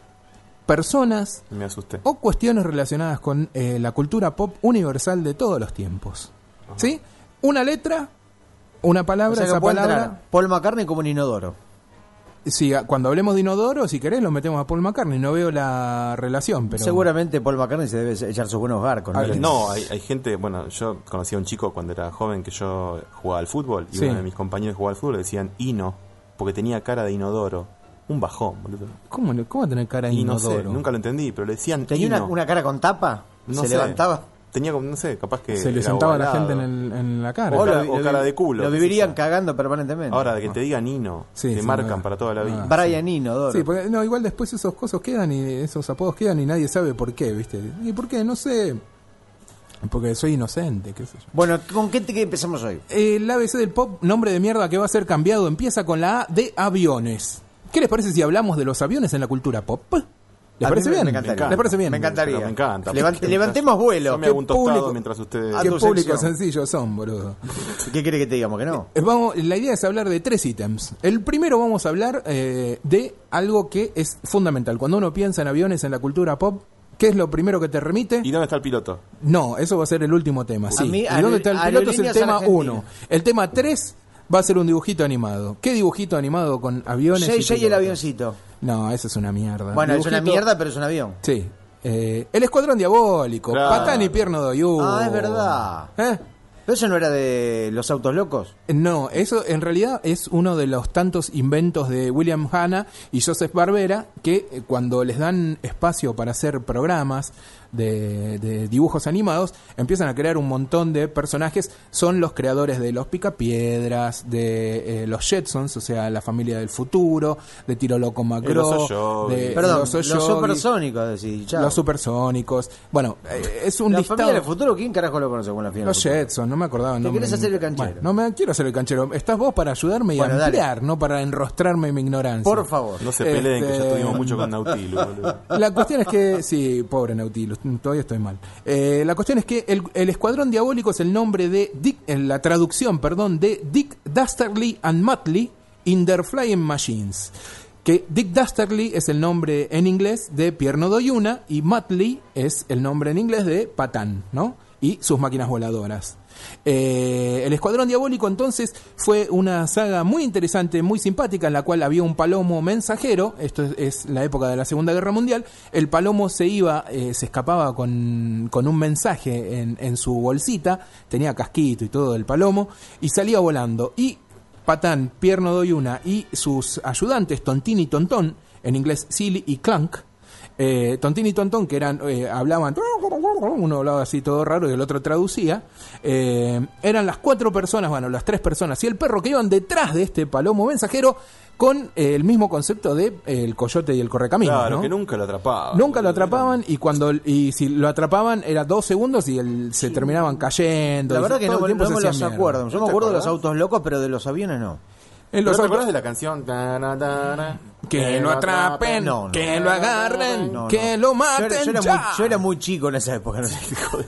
personas Me asusté. o cuestiones relacionadas con eh, la cultura pop universal de todos los tiempos. ¿Sí? Una letra, una palabra, O sea que esa puede palabra... entrar Paul McCartney como un inodoro. Sí, a- cuando hablemos de inodoro, si querés, lo metemos a Paul McCartney. No veo la relación, pero... Seguramente Paul McCartney se debe echar sus buenos barcos. Ah, ¿no? no, hay, hay gente, bueno, yo conocí a un chico cuando era joven que yo jugaba al fútbol y Sí. uno de mis compañeros jugaba al fútbol le decían Ino, porque tenía cara de inodoro. Un bajón, boludo. ¿Cómo, le- cómo va a tener cara de Y no inodoro? sé, nunca lo entendí, pero le decían Tenía una, Ino. una cara con tapa, No se sé. levantaba. Tenía como, no sé, capaz que Se le era sentaba a la ovalado. gente en, el- en la cara. O cara- lo- o lo- cara de culo, Lo qué sé vivirían yo. cagando permanentemente. Ahora, de que te digan Ino, Sí, te sí, marcan no. para toda la vida. Ah. Brian Inodoro. Sí, porque no, igual después esos cosas quedan y esos apodos quedan y nadie sabe por qué, ¿viste? ¿Y por qué? No sé. Porque soy inocente, qué sé yo. Bueno, ¿con qué, te, qué empezamos hoy? El A B C del pop, nombre de mierda que va a ser cambiado, empieza con la A de aviones. ¿Qué les parece si hablamos de los aviones en la cultura pop? ¿Les A parece mí me- bien? me encantaría. ¿Les parece bien? Me encantaría. Pero me encanta. Levant- Porque levantemos vuelo. Yo me hago un ¿Qué tostado público- mientras ustedes... A Qué tu público sección. sencillo son, boludo. ¿Qué quiere que te digamos que no? Eh, Vamos, la idea es hablar de tres ítems. El primero vamos a hablar eh, de algo que es fundamental. Cuando uno piensa en aviones en la cultura pop, ¿qué es lo primero que te remite? ¿Y dónde está el piloto? No, eso va a ser el último tema. Sí. mí, ¿Y dónde está el aer- piloto? Es el Aerolíneas tema Argentinas. uno. El tema tres va a ser un dibujito animado. ¿Qué dibujito animado con aviones? Jay y Jay el pilotos? avioncito. No, eso es una mierda. Bueno, es una Dibujito- mierda, pero es un avión. Sí. Eh, el Escuadrón Diabólico. Claro. Patán y Pierno Doyú. Ah, es verdad. ¿Eh? ¿Pero eso no era de los autos locos? No, eso en realidad es uno de los tantos inventos de William Hanna y Joseph Barbera que eh, cuando les dan espacio para hacer programas de, de dibujos animados empiezan a crear un montón de personajes. Son los creadores de los Picapiedras, de eh, los Jetsons, o sea, la familia del futuro, de Tiro Loco Macro, Oso Yogi. de Perdón, los los, Oso Yogi, supersónicos, decir, chao. los supersónicos. Bueno, eh, es un La listado. familia del futuro, ¿quién carajo lo conoce con la familia del Los futuro? Jetson, no me acordaba el Te nombre. querés hacer el canchero. Bueno, no me quiero hacer el canchero. Estás vos para ayudarme y Bueno, dale. ampliar, no para enrostrarme en mi ignorancia. Por favor. No se peleen, que ya Este- estuvimos mucho con Nautilus, boludo. La cuestión es que, sí, pobre Nautilus, todavía estoy mal. Eh, la cuestión es que el, el Escuadrón Diabólico es el nombre de Dick, en la traducción, perdón, de Dick Dastardly and Muttley in their Flying Machines. Que Dick Dastardly es el nombre en inglés de Pierno Doyuna y Muttley es el nombre en inglés de Patán, ¿no? Y sus máquinas voladoras. Eh, el Escuadrón Diabólico entonces fue una saga muy interesante, muy simpática, en la cual había un palomo mensajero. Esto es, es la época de la Segunda Guerra Mundial. El palomo se iba, eh, se escapaba con, con un mensaje en, en su bolsita, tenía casquito y todo el palomo, y salía volando. Y Patán, Pierno Doyuna y sus ayudantes, Tontín y Tontón, en inglés Silly y Clank, eh, Tontín y Tontón, que eran eh, hablaban, uno hablaba así todo raro y el otro traducía, eh, eran las cuatro personas, bueno, las tres personas y el perro que iban detrás de este palomo mensajero con eh, el mismo concepto de eh, el coyote y el correcaminos, Claro, ¿no? que nunca lo atrapaban. Nunca lo boludo. atrapaban y cuando y si lo atrapaban era dos segundos y el, se terminaban cayendo. La y verdad que todo no, el tiempo no se me los hacían mierda. acuerdo. Yo ¿No me te acuerdo de los acordás? autos locos, pero de los aviones no. En ¿No los te autos- acordás de la canción? Tana, tana, Que lo atrapen, No, no. que lo agarren, No, no. que lo Yo maten era, yo era ya. muy, yo era muy chico en esa época. No sé.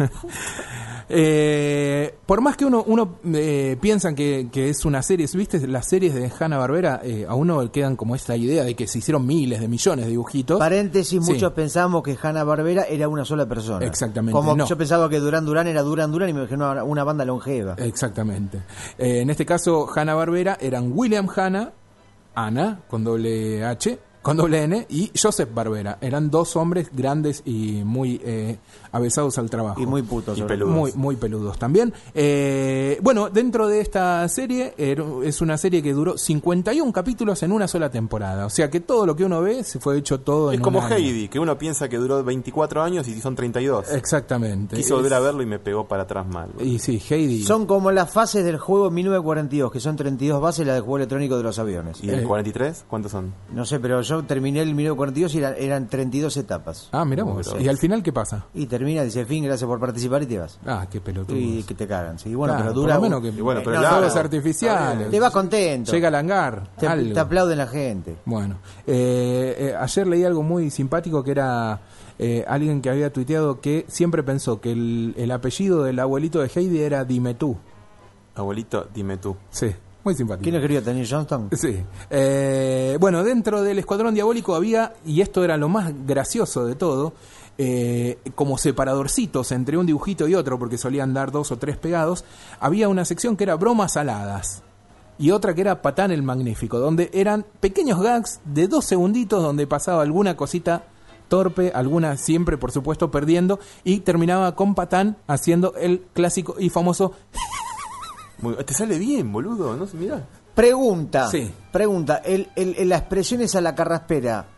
Eh, por más que uno, uno eh, piensan que, que es una serie, ¿viste? Las series de Hanna-Barbera, eh, a uno le quedan como esta idea de que se hicieron miles de millones de dibujitos. Paréntesis, Sí. muchos pensamos que Hanna-Barbera era una sola persona. Exactamente, Como no. yo pensaba que Durán Durán era Durán Durán y me imaginé una, una banda longeva. Exactamente. Eh, en este caso, Hanna-Barbera eran William Hanna, Ana, con doble H, con doble N, y Joseph Barbera. Eran dos hombres grandes y muy eh, avesados al trabajo. Y muy putos. Y sobre peludos. todo. Muy, muy peludos también. Eh, bueno, dentro de esta serie, er- es una serie que duró cincuenta y uno capítulos en una sola temporada. O sea que todo lo que uno ve se fue hecho todo Es en como un año. Heidi, que uno piensa que duró veinticuatro años y son treinta y dos. Exactamente. Quise Es- volver a verlo y me pegó para atrás mal. boludo. Y sí, Heidi. Son como las fases del juego mil novecientos cuarenta y dos, que son treinta y dos bases, la del juego electrónico de los aviones. ¿Y el Eh. cuarenta y tres? ¿Cuántos son? No sé, pero yo terminé el mil novecientos cuarenta y dos y eran, eran treinta y dos etapas. Ah, mirá vos. Pero- ¿Y al final qué pasa? Y termina, dice fin, gracias por participar y te vas. Ah, qué pelotudo. Y que te cagan, sí. Bueno, Claro, pero dura. por lo menos que un- Y bueno, pero Eh, el no, largo. fuegos artificiales. Te vas contento. Llega al hangar. Te, algo. te aplauden la gente. Bueno, eh, eh, ayer leí algo muy simpático que era eh, alguien que había tuiteado que siempre pensó que el, el apellido del abuelito de Heidi era Dime tú. Abuelito, dime tú. Sí, muy simpático. ¿Quién escribió? ¿Daniel Johnston? Sí. Eh, bueno, dentro del Escuadrón Diabólico había, y esto era lo más gracioso de todo, eh, como separadorcitos entre un dibujito y otro, porque solían dar dos o tres pegados, había una sección que era bromas saladas y otra que era Patán el Magnífico, donde eran pequeños gags de dos segunditos donde pasaba alguna cosita torpe, alguna siempre por supuesto perdiendo, y terminaba con Patán haciendo el clásico y famoso Muy- te sale bien, boludo. No sé, mirá. Pregunta. Sí. Pregunta. El, el, el- la expresión esa, la carraspera,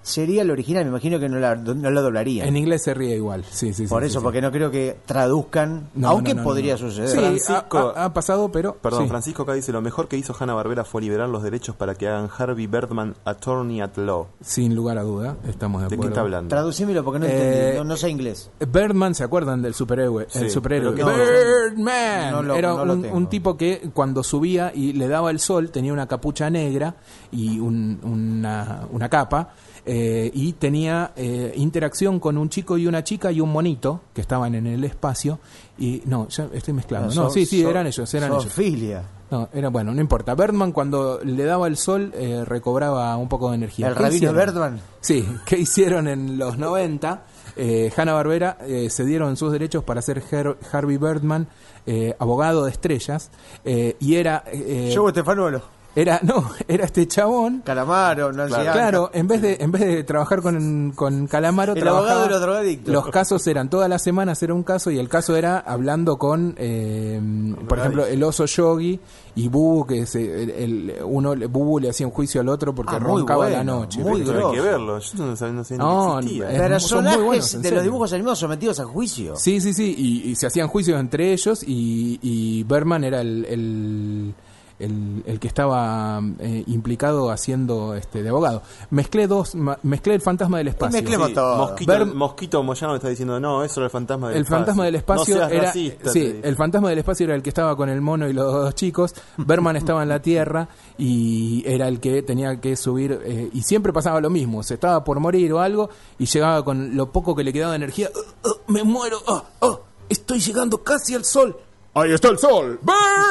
sería el original, me imagino que no la, no la doblaría. En inglés se ríe igual, sí, sí, sí. Por sí, eso, sí. porque no creo que traduzcan, No, aunque no, no, podría no. suceder. Sí, Francisco- ha, ha- ha pasado, pero... Perdón, sí. Francisco acá dice, lo mejor que hizo Hanna-Barbera fue liberar los derechos para que hagan Harvey Birdman Attorney at Law. Sin lugar a duda, estamos de ¿De acuerdo. qué está hablando? Traducímelo porque no Eh, entendí, no, no sé inglés. Birdman, ¿se acuerdan del superhéroe? Sí, el superhéroe. pero que- Birdman. No lo- Era no lo un, tengo. un tipo que cuando subía y le daba el sol tenía una capucha negra y un- una, una capa. eh, y tenía eh, interacción con un chico y una chica y un monito que estaban en el espacio. Y no, ya estoy mezclando. No, So- sí, sí, so- eran ellos, eran ellos. Zoofilia. No, era bueno, no importa. Birdman cuando le daba el sol eh, recobraba un poco de energía. El ¿Qué rabino hicieron? Birdman. Sí, ¿qué hicieron en los noventa? Eh, Hanna-Barbera eh, se dieron sus derechos para hacer Har- Harvey Birdman eh, abogado de estrellas eh, y era eh, Joe Stefanuelo. era no era este chabón. Calamaro, Nancy Claro, Anca. claro, en vez de en vez de trabajar con, con Calamaro, El trabajaba- abogado de los drogadictos. Los casos eran todas las semanas era un caso y el caso era hablando con, eh, por ejemplo, el oso Yogi y Bubu que se, el, el- uno Bubu le hacía un juicio al otro porque Ah, muy roncaba bueno, la noche. muy Pero- Hay grosso. que verlo, yo no sabía, no sabía No, ni que existía. eh, son muy Personajes buenos, en de serio. los dibujos animados sometidos a juicio. Sí, sí, sí, y, y se hacían juicios entre ellos y, y Berman era el, el, el, el que estaba eh, implicado haciendo este de abogado. Mezclé dos, ma- mezclé el fantasma del espacio. mezclemos Sí, todo. Mosquito, Ver- Mosquito Moyano está diciendo, no, eso era el fantasma del El espacio. fantasma del espacio no seas era racista, te sí, dice. el fantasma del espacio era el que estaba con el mono y los dos chicos. Berman estaba en la Tierra y era el que tenía que subir eh, y siempre pasaba lo mismo, se estaba por morir o algo y llegaba con lo poco que le quedaba de energía. "Uh, uh, me muero, oh, oh, estoy llegando casi al sol. Ahí está el sol.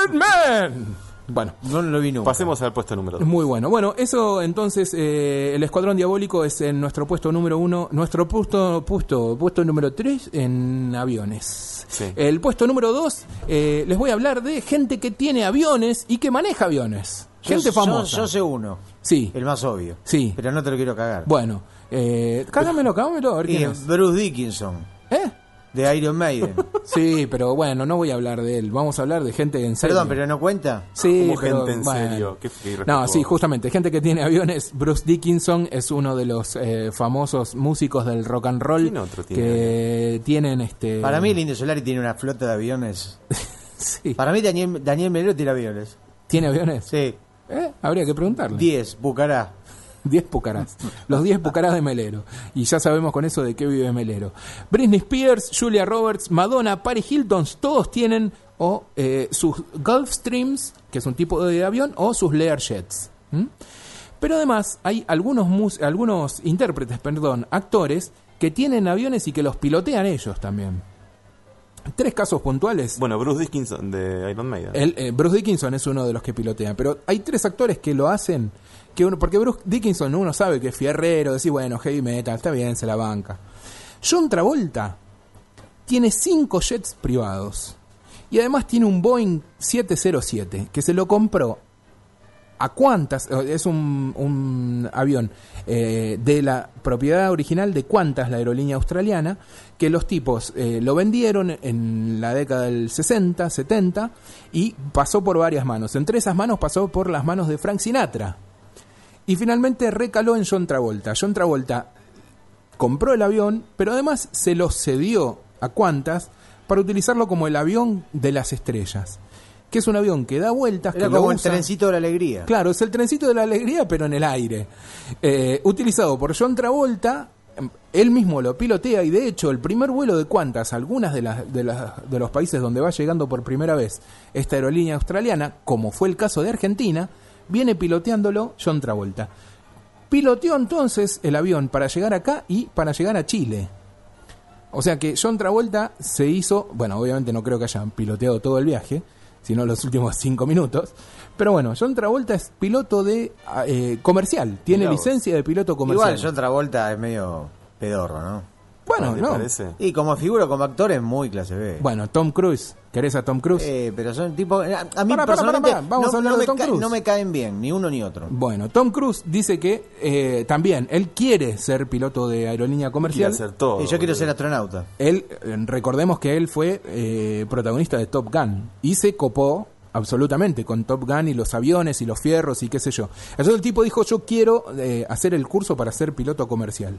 Birdman. Bueno, No lo vi nunca. Pasemos al puesto número dos. muy bueno. Bueno, eso entonces, eh, el Escuadrón Diabólico es en nuestro puesto número uno, nuestro puesto, puesto, puesto número tres en aviones. Sí. El puesto número dos, eh, les voy a hablar de gente que tiene aviones y que maneja aviones. Yo- Gente yo- famosa. Yo, sé uno, Sí, el más obvio. sí. Pero no te lo quiero cagar. Bueno, eh, cágamelo, cágamelo, a ver Y quién es. Bruce Dickinson, ¿Eh? de Iron Maiden. Sí, pero bueno, no voy a hablar de él. Vamos a hablar de gente en serio. Perdón, pero no cuenta. Sí, Como pero, gente en bueno. serio. Qué- qué No, irrespetuoso. sí, justamente, gente que tiene aviones. Bruce Dickinson es uno de los eh, famosos músicos del rock and roll ¿Quién otro tiene que tienen este. Para mí el Indio Solari tiene una flota de aviones. sí. Para mí Daniel, Daniel Melero tiene aviones. ¿Tiene aviones? Sí, ¿Eh? Habría que preguntarle. diez, Bucará. diez pucarás. Los diez pucarás de Melero. Y ya sabemos con eso de qué vive Melero. Britney Spears, Julia Roberts, Madonna, Paris Hilton, todos tienen o eh, sus Gulfstreams, que es un tipo de avión, o sus Learjets. ¿Mm? Pero además hay algunos mus- algunos intérpretes, perdón, actores que tienen aviones y que los pilotean ellos también. Tres casos puntuales. Bueno, Bruce Dickinson de Iron Maiden. El, eh, Bruce Dickinson es uno de los que pilotean, pero hay tres actores que lo hacen, que uno, porque Bruce Dickinson uno sabe que es fierrero, decir, bueno, heavy metal, está bien, se la banca. John Travolta tiene cinco jets privados y además tiene un Boeing siete cero siete que se lo compró a Qantas, eh, es un, un avión eh, de la propiedad original de Qantas, la aerolínea australiana, que los tipos eh, lo vendieron en la década del sesenta, setenta y pasó por varias manos. Entre esas manos pasó por las manos de Frank Sinatra y finalmente recaló en John Travolta. John Travolta compró el avión, pero además se lo cedió a Qantas para utilizarlo como el avión de las estrellas, que es un avión que da vueltas, Era que lo como el usa- trencito de la alegría. Claro, es el trencito de la alegría, pero en el aire. Eh, utilizado por John Travolta, él mismo lo pilotea y de hecho el primer vuelo de Qantas, algunas de, las, de, las, de los países donde va llegando por primera vez esta aerolínea australiana, como fue el caso de Argentina, viene piloteándolo John Travolta. Piloteó entonces el avión para llegar acá y para llegar a Chile. O sea que John Travolta se hizo, bueno, obviamente no creo que hayan piloteado todo el viaje, sino los últimos cinco minutos. Pero bueno, John Travolta es piloto de eh, comercial, tiene Mirá vos. licencia de piloto comercial. Igual John Travolta es medio pedorro, ¿no? Bueno, ¿Te no. parece? Y como figura, como actor es muy clase B. Bueno, Tom Cruise, ¿querés a Tom Cruise? Eh, pero son tipo... A, a mí Pará, pará, personalmente pará, pará. Vamos no, a hablar no de me Tom ca- Cruise. no me caen bien, ni uno ni otro. Bueno, Tom Cruise dice que eh, también él quiere ser piloto de aerolínea comercial. Quiere hacer todo. Y yo quiero ser boludo. astronauta. Él, eh, recordemos que él fue eh, protagonista de Top Gun y se copó absolutamente, con Top Gun y los aviones y los fierros y qué sé yo. Entonces el tipo dijo, yo quiero eh, hacer el curso para ser piloto comercial.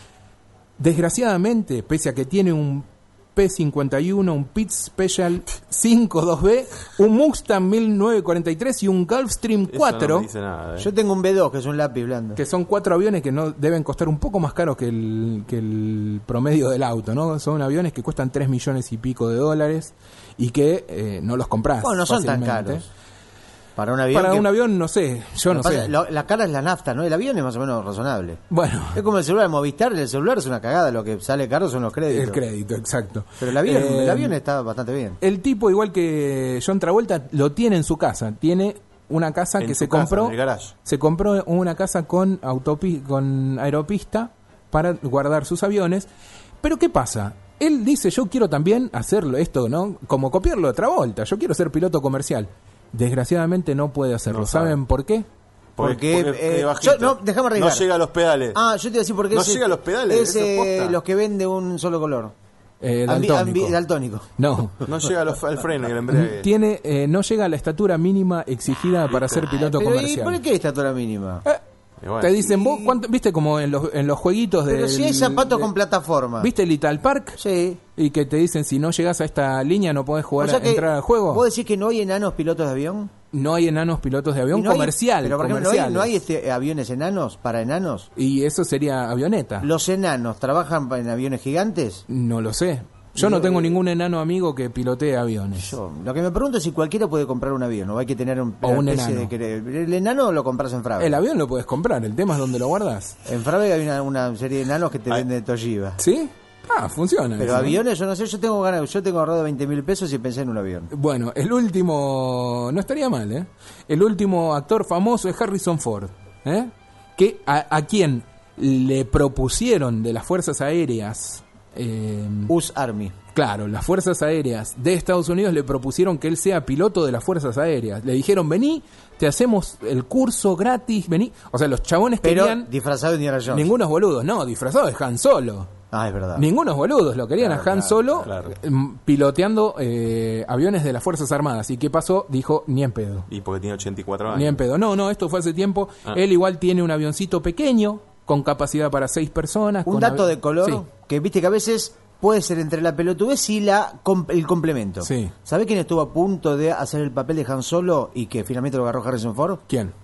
Desgraciadamente, pese a que tiene un P cincuenta y uno, un Pitts Special cinco dos B, un Mustang mil novecientos cuarenta y tres y un Gulfstream cuatro. Eso no me dice nada, eh. Yo tengo un B dos, que es un lápiz blando. Que son cuatro aviones que no deben costar un poco más caros que el, que el promedio del auto, ¿no? Son aviones que cuestan tres millones y pico de dólares y que eh, no los compras. Bueno, no son tan fácilmente. caros. Para un avión. Para que- un avión, no sé, yo Lo no que pasa- sé. lo- la cara es la nafta, ¿no? El avión es más o menos razonable. Bueno, Es como el celular de Movistar, el celular es una cagada, lo que sale caro son los créditos. el crédito, exacto. Pero el avión, Eh, el avión está bastante bien. El tipo, igual que John Travolta, lo tiene en su casa. Tiene una casa En que su se casa, compró. en el garage. Se compró una casa con autopi con aeropista para guardar sus aviones. Pero ¿qué pasa? Él dice, yo quiero también hacerlo esto, ¿no? Como copiarlo de Travolta. Yo quiero ser piloto comercial. Desgraciadamente no puede hacerlo. No sabe. ¿Saben por qué? Porque, porque eh, es bajito. yo- no, déjame arriesgar. No llega a los pedales. Ah, yo te iba a decir porque No ese- llega a los pedales, es eso es eh, posta. los que vende un solo color. Eh, Ambi- daltónico. ambi- daltónico. No. No llega a los, al freno y el embrague. Tiene, eh, no llega a la estatura mínima exigida para ser piloto Pero ¿y comercial. por qué esta estatura mínima? Eh, Y bueno. Te dicen, vos, ¿cuánto, viste como en los, en los jueguitos de... Pero si hay zapatos con plataforma. ¿Viste Little Park? Sí. Y que te dicen, si no llegas a esta línea no podés jugar O sea a que, entrar al juego. ¿Vos decís que no hay enanos pilotos de avión? No hay enanos pilotos de avión Y no hay- comercial. pero por ejemplo, ¿no hay, comerciales. no hay este, aviones enanos para enanos? Y eso sería avioneta. ¿Los enanos trabajan en aviones gigantes? No lo sé. Yo no tengo ningún enano amigo que pilotee aviones. Yo, lo que me pregunto es si cualquiera puede comprar un avión, o hay que tener un, O una un especie enano. de que- el enano lo compras en Frave. El avión lo puedes comprar, el tema es dónde lo guardas. En Frave hay una, una serie de enanos que te venden Toshiba. ¿Sí? Ah, funciona. Pero eso, ¿no? aviones, yo no sé, yo tengo ganas, yo tengo ahorrado veinte mil pesos y pensé en un avión. Bueno, el último, no estaría mal, ¿eh? El último actor famoso es Harrison Ford, ¿eh? Que a, a quien le propusieron de las Fuerzas Aéreas, eh, U S Army. claro, las Fuerzas Aéreas de Estados Unidos le propusieron que él sea piloto de las Fuerzas Aéreas. Le dijeron, vení, te hacemos el curso gratis, vení. O sea, los chabones Pero querían... disfrazado de Indiana Jones. Ningunos boludos, no, disfrazado de Han Solo. Ah, es verdad. Ningunos boludos, lo querían Claro, a Han claro, Solo claro. em, piloteando eh, aviones de las Fuerzas Armadas. ¿Y qué pasó? Dijo, ni en pedo. Y porque tiene ochenta y cuatro años. Ni en pedo. No, no, esto fue hace tiempo. Ah. Él igual tiene un avioncito pequeño, con capacidad para seis personas. Un con dato avi- de color, Sí. que viste que a veces puede ser entre la pelotudez y la com- el complemento. Sí. ¿Sabés quién estuvo a punto de hacer el papel de Han Solo y que finalmente lo agarró Harrison Ford? ¿Quién?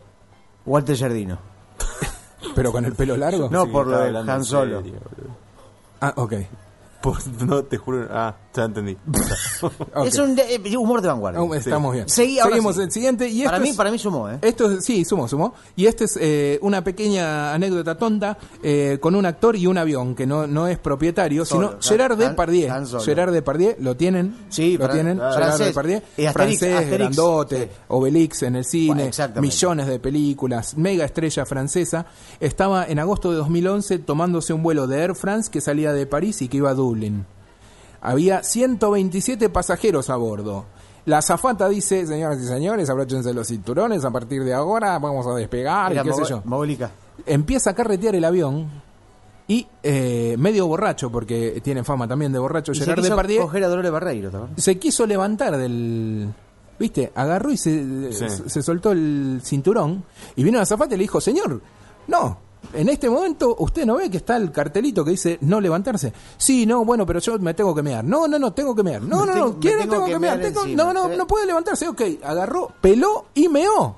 Walter Giardino. ¿Pero con el pelo largo? No, Sí, por lo estaba de hablando Han en Solo. serio, boludo. Ah, ok. Por- no, te juro. Ah, ya entendí. Ok. Es un de- eh, humor de vanguardia. Oh, estamos bien. Seguí, ahora Seguimos sí. el siguiente. Y para, esto mí, es- para mí sumó, ¿eh? Esto es, sí, sumó, sumó. Y este es eh, una pequeña anécdota tonta eh, con un actor y un avión que no, no es propietario, Solo, sino Gerard Han- Depardieu. Han Solo. Gerard Depardieu, ¿lo tienen? Sí, ¿lo fran- tienen? ah, Gerard francés. Depardieu. Y Asterix, francés, Asterix, grandote, sí. Obelix en el Bueno, cine, exactamente. millones de películas, mega estrella francesa. Estaba en agosto de dos mil once tomándose un vuelo de Air France que salía de París y que iba a Dublín. Había ciento veintisiete pasajeros a bordo. La azafata dice, señoras y señores, abróchense los cinturones, a partir de ahora vamos a despegar, Era y qué sé mo- yo. mogólica. Empieza a carretear el avión y eh, medio borracho, porque tiene fama también de borracho Y se Gerard quiso Depardieu, coger a Dolores Barreiro, ¿te acuerdas? se quiso levantar del... ¿Viste? Agarró y se, Sí. se, se soltó el cinturón y vino la azafata y le dijo, señor, no, en este momento usted no ve que está el cartelito que dice no levantarse. Sí, no, bueno, pero yo me tengo que mear. No, no, no, tengo que mear. No, Me no, tengo- no, me ¿quién no tengo tengo que que mear? mear Tengo- encima. no, no, Eh. no puede levantarse. Ok, agarró, peló y meó.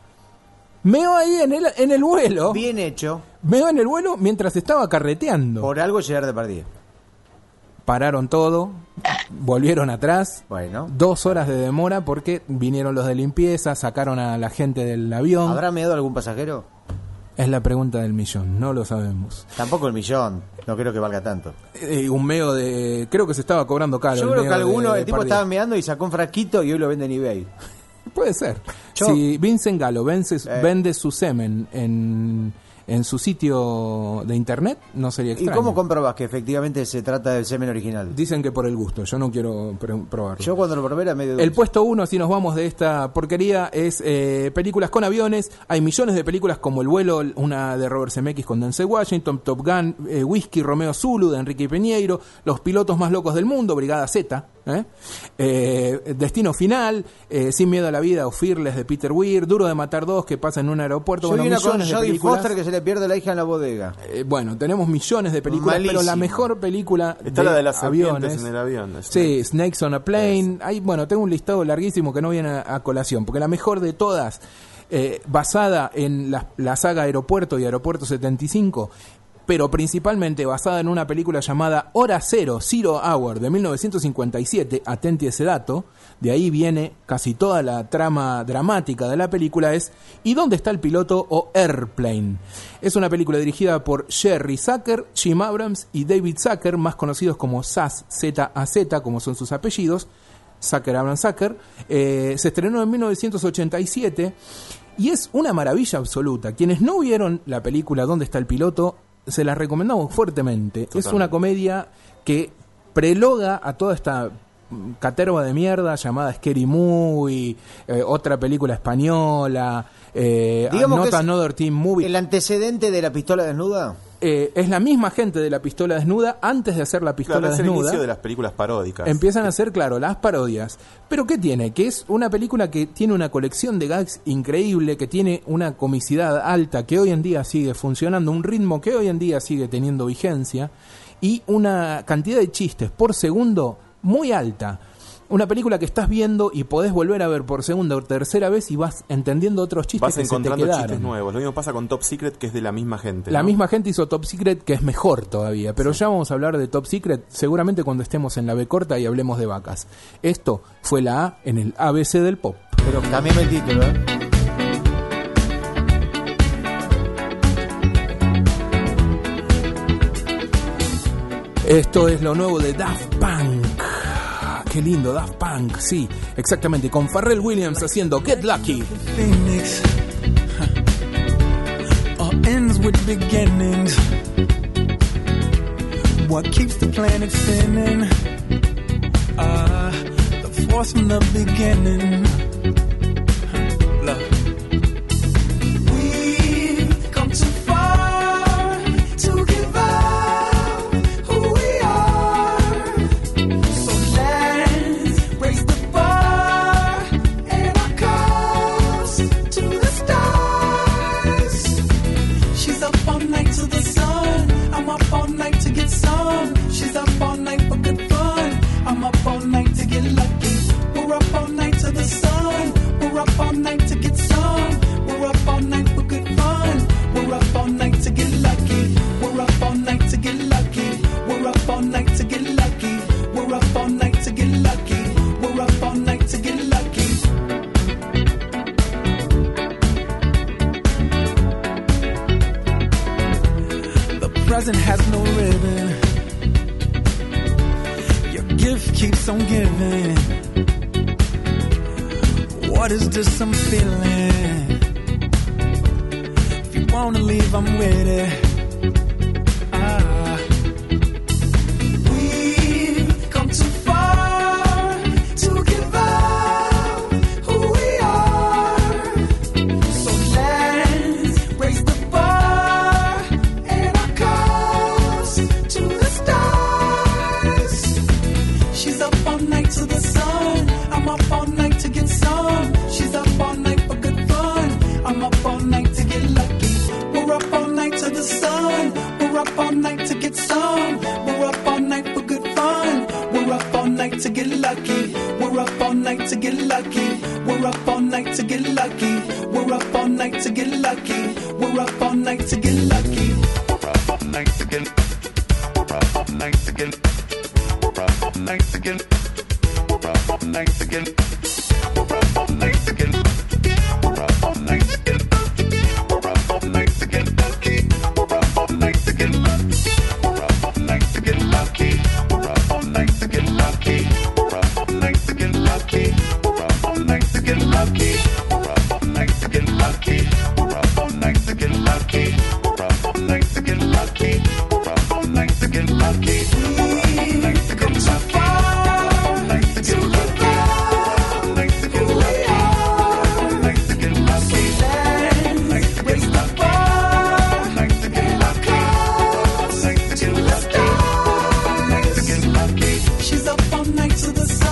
Meó ahí en el, en el vuelo. Bien hecho. Meó en el vuelo mientras estaba carreteando. Por algo Gerard Depardieu. Pararon todo, volvieron atrás. Bueno. Dos horas de demora porque vinieron los de limpieza, sacaron a la gente del avión. ¿Habrá meado algún pasajero? Es la pregunta del millón, no lo sabemos. Tampoco el millón. No creo que valga tanto. Eh, un meo de... Creo que se estaba cobrando caro. Yo el creo que meo de- alguno, de el tipo Depardieu. estaba meando y sacó un frasquito y hoy lo vende en eBay. Puede ser. Yo- Si Vincent Gallo vence, Eh. vende su semen en, en su sitio de internet, no sería ¿Y extraño. cómo comprobás que efectivamente se trata del semen original? Dicen que por el gusto, yo no quiero pr- probarlo. Yo cuando lo probé era medio El dulce. puesto uno, si nos vamos de esta porquería, es eh, películas con aviones. Hay millones de películas como El vuelo, una de Robert Zemeckis con Denzel Washington, Top Gun, eh, Whisky, Romeo Zulu de Enrique Peñeiro, Los pilotos más locos del mundo, Brigada Z, ¿eh? Eh, Destino Final, eh, Sin Miedo a la Vida o Fearless de Peter Weir, Duro de Matar dos, que pasa en un aeropuerto. Yo Bueno, vi una con millones de Jodie películas. Foster que se le pierde la hija en la bodega. Eh, bueno, tenemos millones de películas, Malísimo. pero la mejor película Está de la de las serpientes aviones. en el avión. Sí, Snakes on a Plane. Hay, bueno, tengo un listado larguísimo que no viene a, a colación, porque la mejor de todas, eh, basada en la, la saga Aeropuerto y Aeropuerto setenta y cinco, pero principalmente basada en una película llamada Hora Cero, Zero Hour, de mil novecientos cincuenta y siete, atenti a ese dato, de ahí viene casi toda la trama dramática de la película, es ¿Y dónde está el piloto? O Airplane. Es una película dirigida por Jerry Zucker, Jim Abrams y David Zucker, más conocidos como Zaz, Z A Z, como son sus apellidos, Zucker, Abrams, Zucker. Eh, se estrenó en mil novecientos ochenta y siete y es una maravilla absoluta. Quienes no vieron la película ¿Dónde está el piloto?, se la recomendamos fuertemente. Totalmente. Es una comedia que preloga a toda esta caterva de mierda llamada Scary Movie, eh, otra película española, eh, Digamos Not que es Another Teen Movie. ¿El antecedente de La Pistola Desnuda? Eh, es la misma gente de La Pistola Desnuda antes de hacer La Pistola Claro, es el Desnuda. inicio de las películas paródicas. Empiezan a hacer, claro, las parodias. Pero ¿qué tiene? Que es una película que tiene una colección de gags increíble, que tiene una comicidad alta, que hoy en día sigue funcionando, un ritmo que hoy en día sigue teniendo vigencia, y una cantidad de chistes por segundo muy alta. Una película que estás viendo y podés volver a ver por segunda o tercera vez y vas entendiendo otros chistes Vas que se te encontrando quedaron. chistes nuevos. Lo mismo pasa con Top Secret, que es de la misma gente. La ¿no? misma gente hizo Top Secret, que es mejor todavía, pero sí. Ya vamos a hablar de Top Secret seguramente cuando estemos en la B corta y hablemos de vacas. Esto fue la A en el A B C del pop. Pero cambiame el título, ¿eh? Esto es lo nuevo de Daft Punk. Qué lindo, Daft Punk, sí, exactamente, con Pharrell Williams haciendo Get Lucky. Phoenix all ends with beginnings. What keeps the planet spinning? Ah, the force from the beginning. Love. We've come too far to give up who we are. So let's raise the bar and our cups to the stars. She's up all night to the sun. I'm up all night to get some. She's up all night for good fun. I'm up all night to get lucky. We're up all night to the sun. We're up all night to get some. We're up all night for good fun. We're up all night to get lucky. We're up all night to get lucky. We're up all night to get lucky. We're up all night to get lucky. We're up all night to get lucky. The present has no ribbon. Your gift keeps on giving. What is this I'm feeling? If you wanna leave, I'm with it. Ah. We've come too far to give up who we are. So let's raise the bar and our cups to the stars. She's up all night to the sun. I'm up all night to get some. She's up all night for good fun. I'm up all night to get lucky. We're up all night to the sun. We're up all night to get some. We're up all night for good fun. We're up all night to get lucky. We're up all night to get lucky. We're up all night to get lucky. We're up all night to get lucky. We're up all night to get lucky. We're up all night to get. We're up all night to get. We're up all night to get. We're up all night to get. We're up all night to get. We're up all night to get. We're up all night to get lucky. We're up all night to get lucky. We're up all night to get lucky. We're up all night to get lucky. We're up all night to get lucky. We're up all night to get lucky. We're up all night to get lucky. We're up all night to get lucky. We're up all night to get lucky. We're up all night to get lucky. We're up all night to get lucky. She's up all night to the sun.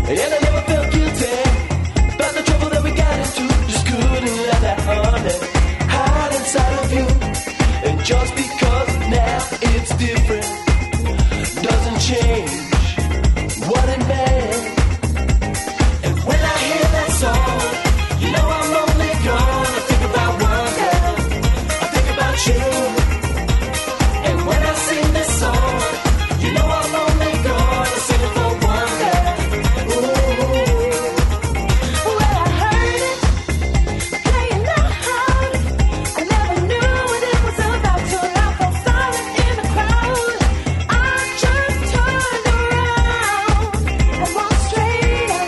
And I never felt guilty about the trouble that we got into. Just couldn't let that honey hide inside of you. And just because now it's different doesn't change what it meant. And when I hear that song, you know I'm only gonna think about one girl. I think about you. And when I sing this song, you know I'm only gonna sing it for one girl. Ooh. Well, I heard it playing loud. I never knew what it was about till I fell silent in the crowd. I just turned around and walked straight up.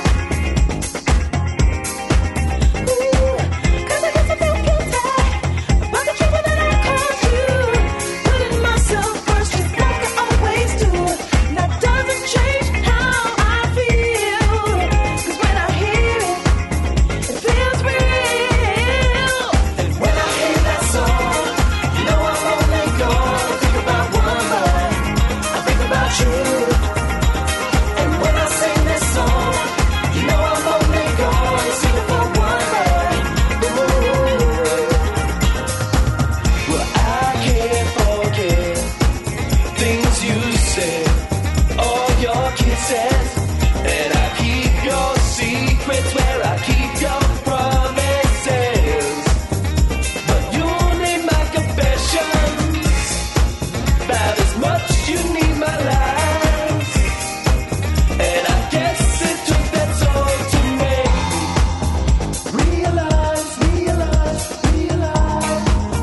Ooh, 'cause I guess I felt guilty about the trouble that I caused you. Putting myself first just like I always do. That doesn't change how I feel. 'Cause when I hear it, it feels real. And when I hear that song, you know I'm only gonna think about one boy. I think about you. And when I sing this song, you know I'm only gonna sing it for one boy. Ooh. Well, I can't forget things you said, all your kisses, and I keep your secrets where I keep your promises. But you need my confessions about as much you need my lies. And I guess it took that song to make me realize, realize, realize.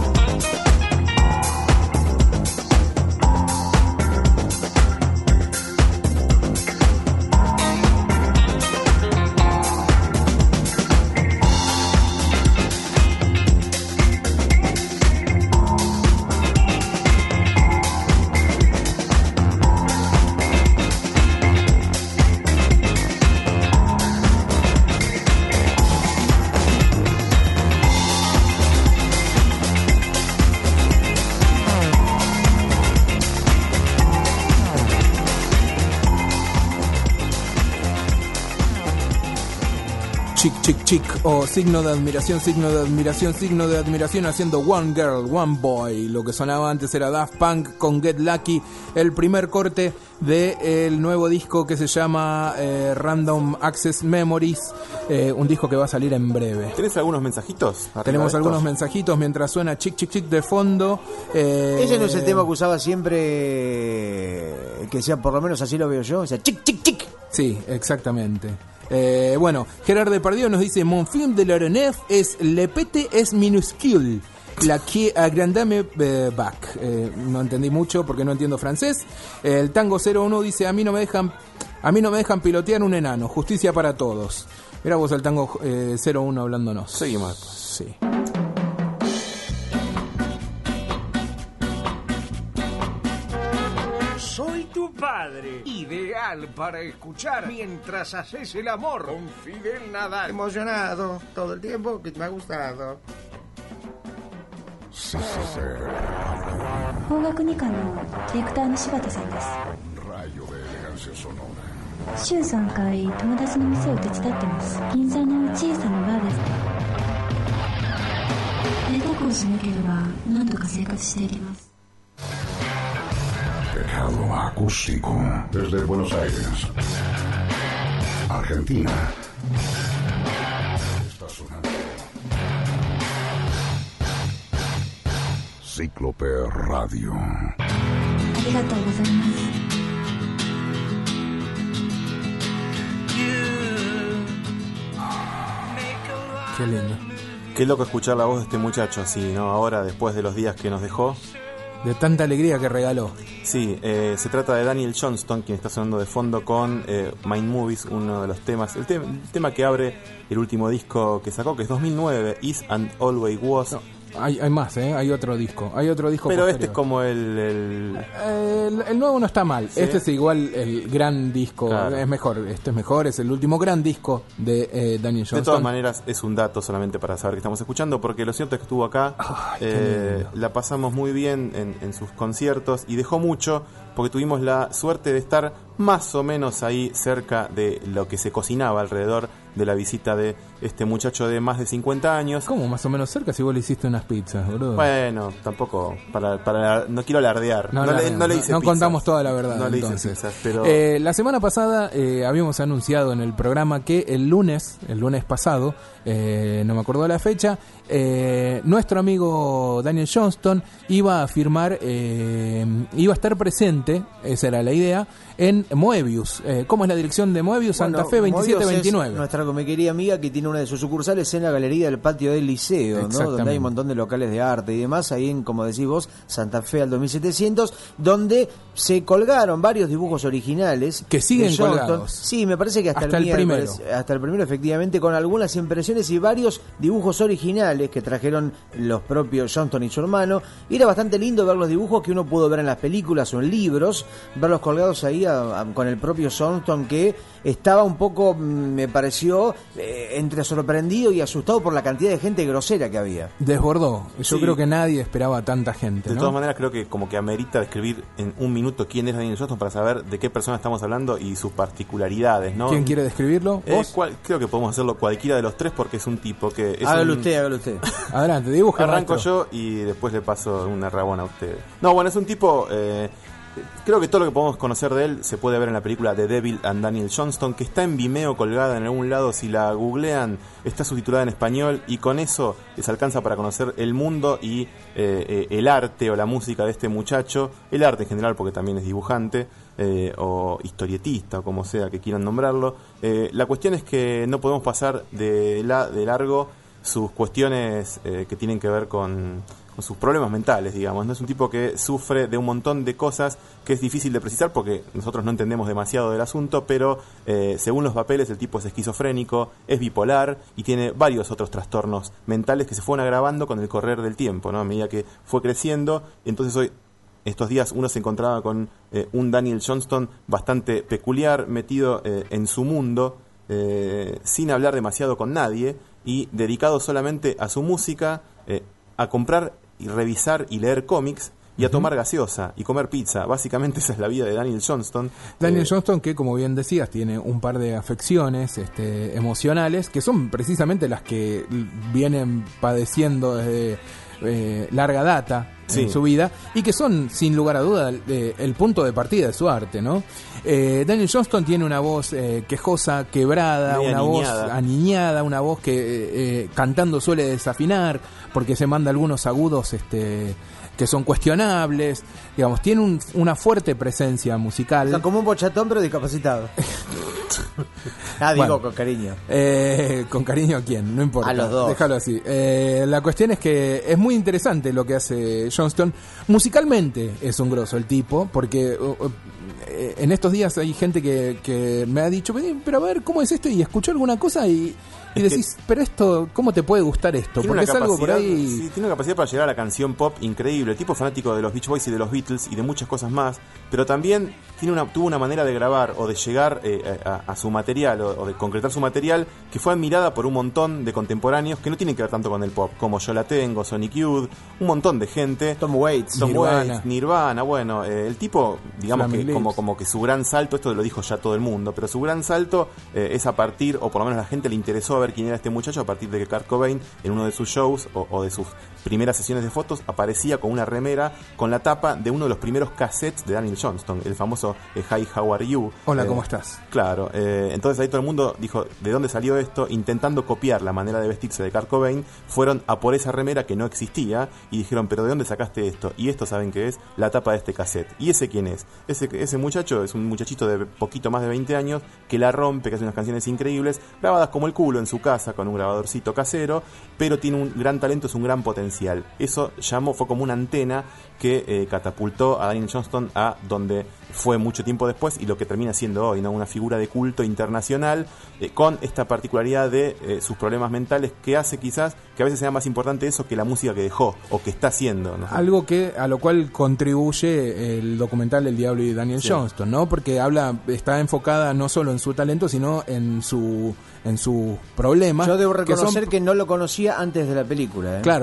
Chic, chic, chic, o signo de admiración, signo de admiración, signo de admiración, haciendo One Girl, One Boy. Lo que sonaba antes era Daft Punk con Get Lucky, el primer corte del nuevo disco que se llama eh, Random Access Memories, eh, un disco que va a salir en breve. ¿Tenés algunos mensajitos? Tenemos algunos mensajitos mientras suena Chic, chic, chic de fondo. Eh, Ese no es el tema que usaba siempre, que sea por lo menos así lo veo yo, o sea, chic, chic, chic. Sí, exactamente. Eh, bueno, Gerard Depardieu nos dice: Mon film de l'Aéronef es le pete es minuscule, la que agrandame eh, back. Eh, no entendí mucho porque no entiendo francés. Eh, el Tango cero uno dice: a mí no me dejan, a mí no me dejan pilotear un enano. Justicia para todos. Mira vos el Tango eh, cero uno hablándonos. Seguimos. Sí. Soy tu padre, ideal para escuchar mientras haces el amor con Fidel Nadal. Emocionado todo el tiempo, que me ha gustado. Sí, sí, sí. 邦楽二課のディレクターの柴田さんです。 Rayo de elegancia sonora. 週さんかい友達の店を手伝ってます。銀座の小さなバーです。贅沢をしなければ何とか生活していけます。 Tejado acústico desde Buenos Aires, Argentina. Está sonando Cíclope Radio. ありがとうございます。 Qué lindo. Qué loco escuchar la voz de este muchacho así, ¿no? Ahora, después de los días que nos dejó. De tanta alegría que regaló. Sí, eh, se trata de Daniel Johnston, quien está sonando de fondo con eh, Mind Movies, uno de los temas, el, te- el tema que abre el último disco que sacó, que es dos mil nueve, Is and Always Was. No, hay, hay más, ¿eh? Hay otro disco. Hay otro disco Pero posterior. este es como el... El, el, el nuevo no está mal. ¿Sí? Este es igual el gran disco. Claro. Es mejor. Este es mejor. Es el último gran disco de eh, Daniel Johnston. De todas maneras, es un dato solamente para saber que estamos escuchando, porque lo cierto es que estuvo acá, Ay, eh, la pasamos muy bien en, en sus conciertos y dejó mucho, porque tuvimos la suerte de estar más o menos ahí cerca de lo que se cocinaba alrededor de la visita de este muchacho de más de cincuenta años. ¿Cómo más o menos cerca si vos le hiciste unas pizzas, boludo? Bueno, tampoco, para, para no quiero alardear. No, no, no, le, no, no le no, hice no pizzas. contamos toda la verdad. No le hice entonces. pizzas, pero... Eh, la semana pasada eh, habíamos anunciado en el programa que el lunes, el lunes pasado, eh, no me acuerdo la fecha, eh, nuestro amigo Daniel Johnston iba a firmar, eh, iba a estar presente, esa era la idea, en Moebius. Eh, ¿Cómo es la dirección de Moebius? Bueno, Santa Fe veintisiete veintinueve. Es nuestra comiquería amiga que tiene una de sus sucursales en la galería del patio del liceo, ¿no? Donde hay un montón de locales de arte y demás, ahí en, como decís vos, Santa Fe al dos mil setecientos, donde se colgaron varios dibujos originales que siguen de Johnston. colgados. Sí, me parece que hasta, hasta el, el primero. miércoles, hasta el primero efectivamente, con algunas impresiones y varios dibujos originales que trajeron los propios Johnston y su hermano. Y era bastante lindo ver los dibujos que uno pudo ver en las películas o en libros, verlos colgados ahí a, a, con el propio Johnston, que estaba un poco, me pareció, eh, entre sorprendido y asustado por la cantidad de gente grosera que había. Desbordó. Yo Sí. creo que nadie esperaba tanta gente, De ¿no? todas maneras, creo que como que amerita describir en un minuto quién es Daniel Johnston para saber de qué persona estamos hablando y sus particularidades, ¿no? ¿Quién quiere describirlo? Eh, ¿Vos? cual- creo que podemos hacerlo cualquiera de los tres porque es un tipo que... Es Hágalo un- usted, hágalo usted. Adelante, dibuja. Arranco maestro. yo y después le paso una rabona a ustedes. No, bueno, es un tipo... Eh, creo que todo lo que podemos conocer de él se puede ver en la película The Devil and Daniel Johnston, que está en Vimeo colgada en algún lado. Si la googlean, está subtitulada en español y con eso les alcanza para conocer el mundo y eh, eh, el arte o la música de este muchacho. El arte en general, porque también es dibujante. Eh, o historietista, o como sea que quieran nombrarlo. Eh, la cuestión es que no podemos pasar de, la, de largo sus cuestiones eh, que tienen que ver con, con sus problemas mentales, digamos. No es un tipo que sufre de un montón de cosas que es difícil de precisar porque nosotros no entendemos demasiado del asunto, pero eh, según los papeles el tipo es esquizofrénico, es bipolar y tiene varios otros trastornos mentales que se fueron agravando con el correr del tiempo, ¿no? A medida que fue creciendo. Entonces hoy, estos días, uno se encontraba con eh, un Daniel Johnston bastante peculiar, metido eh, en su mundo, eh, sin hablar demasiado con nadie y dedicado solamente a su música, eh, a comprar y revisar y leer cómics y a tomar gaseosa y comer pizza. Básicamente esa es la vida de Daniel Johnston. Daniel Eh, Johnston, que como bien decías, tiene un par de afecciones este, emocionales, que son precisamente las que vienen padeciendo desde eh, larga data Sí. en su vida, y que son, sin lugar a duda, eh, el punto de partida de su arte, ¿no? Eh, Daniel Johnston tiene una voz eh, quejosa, quebrada, Media una aniñada. voz aniñada, una voz que eh, eh, cantando suele desafinar, porque se manda algunos agudos este que son cuestionables, digamos, tiene un- una fuerte presencia musical. Está como un bochatón pero discapacitado. Ah, digo, Bueno. con cariño. Eh, con cariño a quién, no importa. A los dos. Déjalo así. Eh, la cuestión es que es muy interesante lo que hace Johnston. Musicalmente es un grosso el tipo, porque uh, uh, eh, en estos días hay gente que, que me ha dicho, "Vení, pero a ver, ¿cómo es esto?" Y escuchó alguna cosa y, y Es decís, pero esto, ¿cómo te puede gustar esto? Tiene Porque es una algo por capacidad- ahí... sí, tiene una capacidad para llegar a la canción pop increíble. El tipo es fanático de los Beach Boys y de los Beatles y de muchas cosas más, pero también tiene una, tuvo una manera de grabar o de llegar eh, a, a su material o, o de concretar su material que fue admirada por un montón de contemporáneos que no tienen que ver tanto con el pop, como Yo La Tengo, Sonic Youth, un montón de gente. Tom Waits. Tom Nirvana. Waits, Nirvana, bueno, eh, el tipo, digamos Flaming que como, Lips. como que su gran salto, esto lo dijo ya todo el mundo, pero su gran salto eh, es a partir, o por lo menos la gente le interesó a ver quién era este muchacho a partir de que Kurt Cobain en uno de sus shows o, o de sus primeras sesiones de fotos aparecía con una remera con la tapa de uno de los primeros cassettes de Daniel Johnston, el famoso eh, Hi, How Are You? Hola, Eh, ¿cómo estás? Claro, eh, entonces ahí todo el mundo dijo, ¿de dónde salió esto? Intentando copiar la manera de vestirse de Kurt Cobain, fueron a por esa remera que no existía y dijeron, ¿pero de dónde sacaste esto? Y esto, ¿saben qué es? La tapa de este cassette. ¿Y ese quién es? Ese, ese muchacho es un muchachito de poquito más de veinte años que la rompe, que hace unas canciones increíbles, grabadas como el culo en su casa con un grabadorcito casero, pero tiene un gran talento, es un gran potencial. Eso llamó, fue como una antena que eh, catapultó a Daniel Johnston a donde fue mucho tiempo después y lo que termina siendo hoy, ¿no? Una figura de culto internacional eh, con esta particularidad de eh, sus problemas mentales que hace quizás que a veces sea más importante eso que la música que dejó o que está haciendo, ¿no? Algo que a lo cual contribuye el documental El Diablo y Daniel Sí. Johnston, ¿no? Porque habla, está enfocada no solo en su talento, sino en su en sus problemas. Yo debo que son- reconocer que, no lo conocía antes de la película. ¿eh? Claro,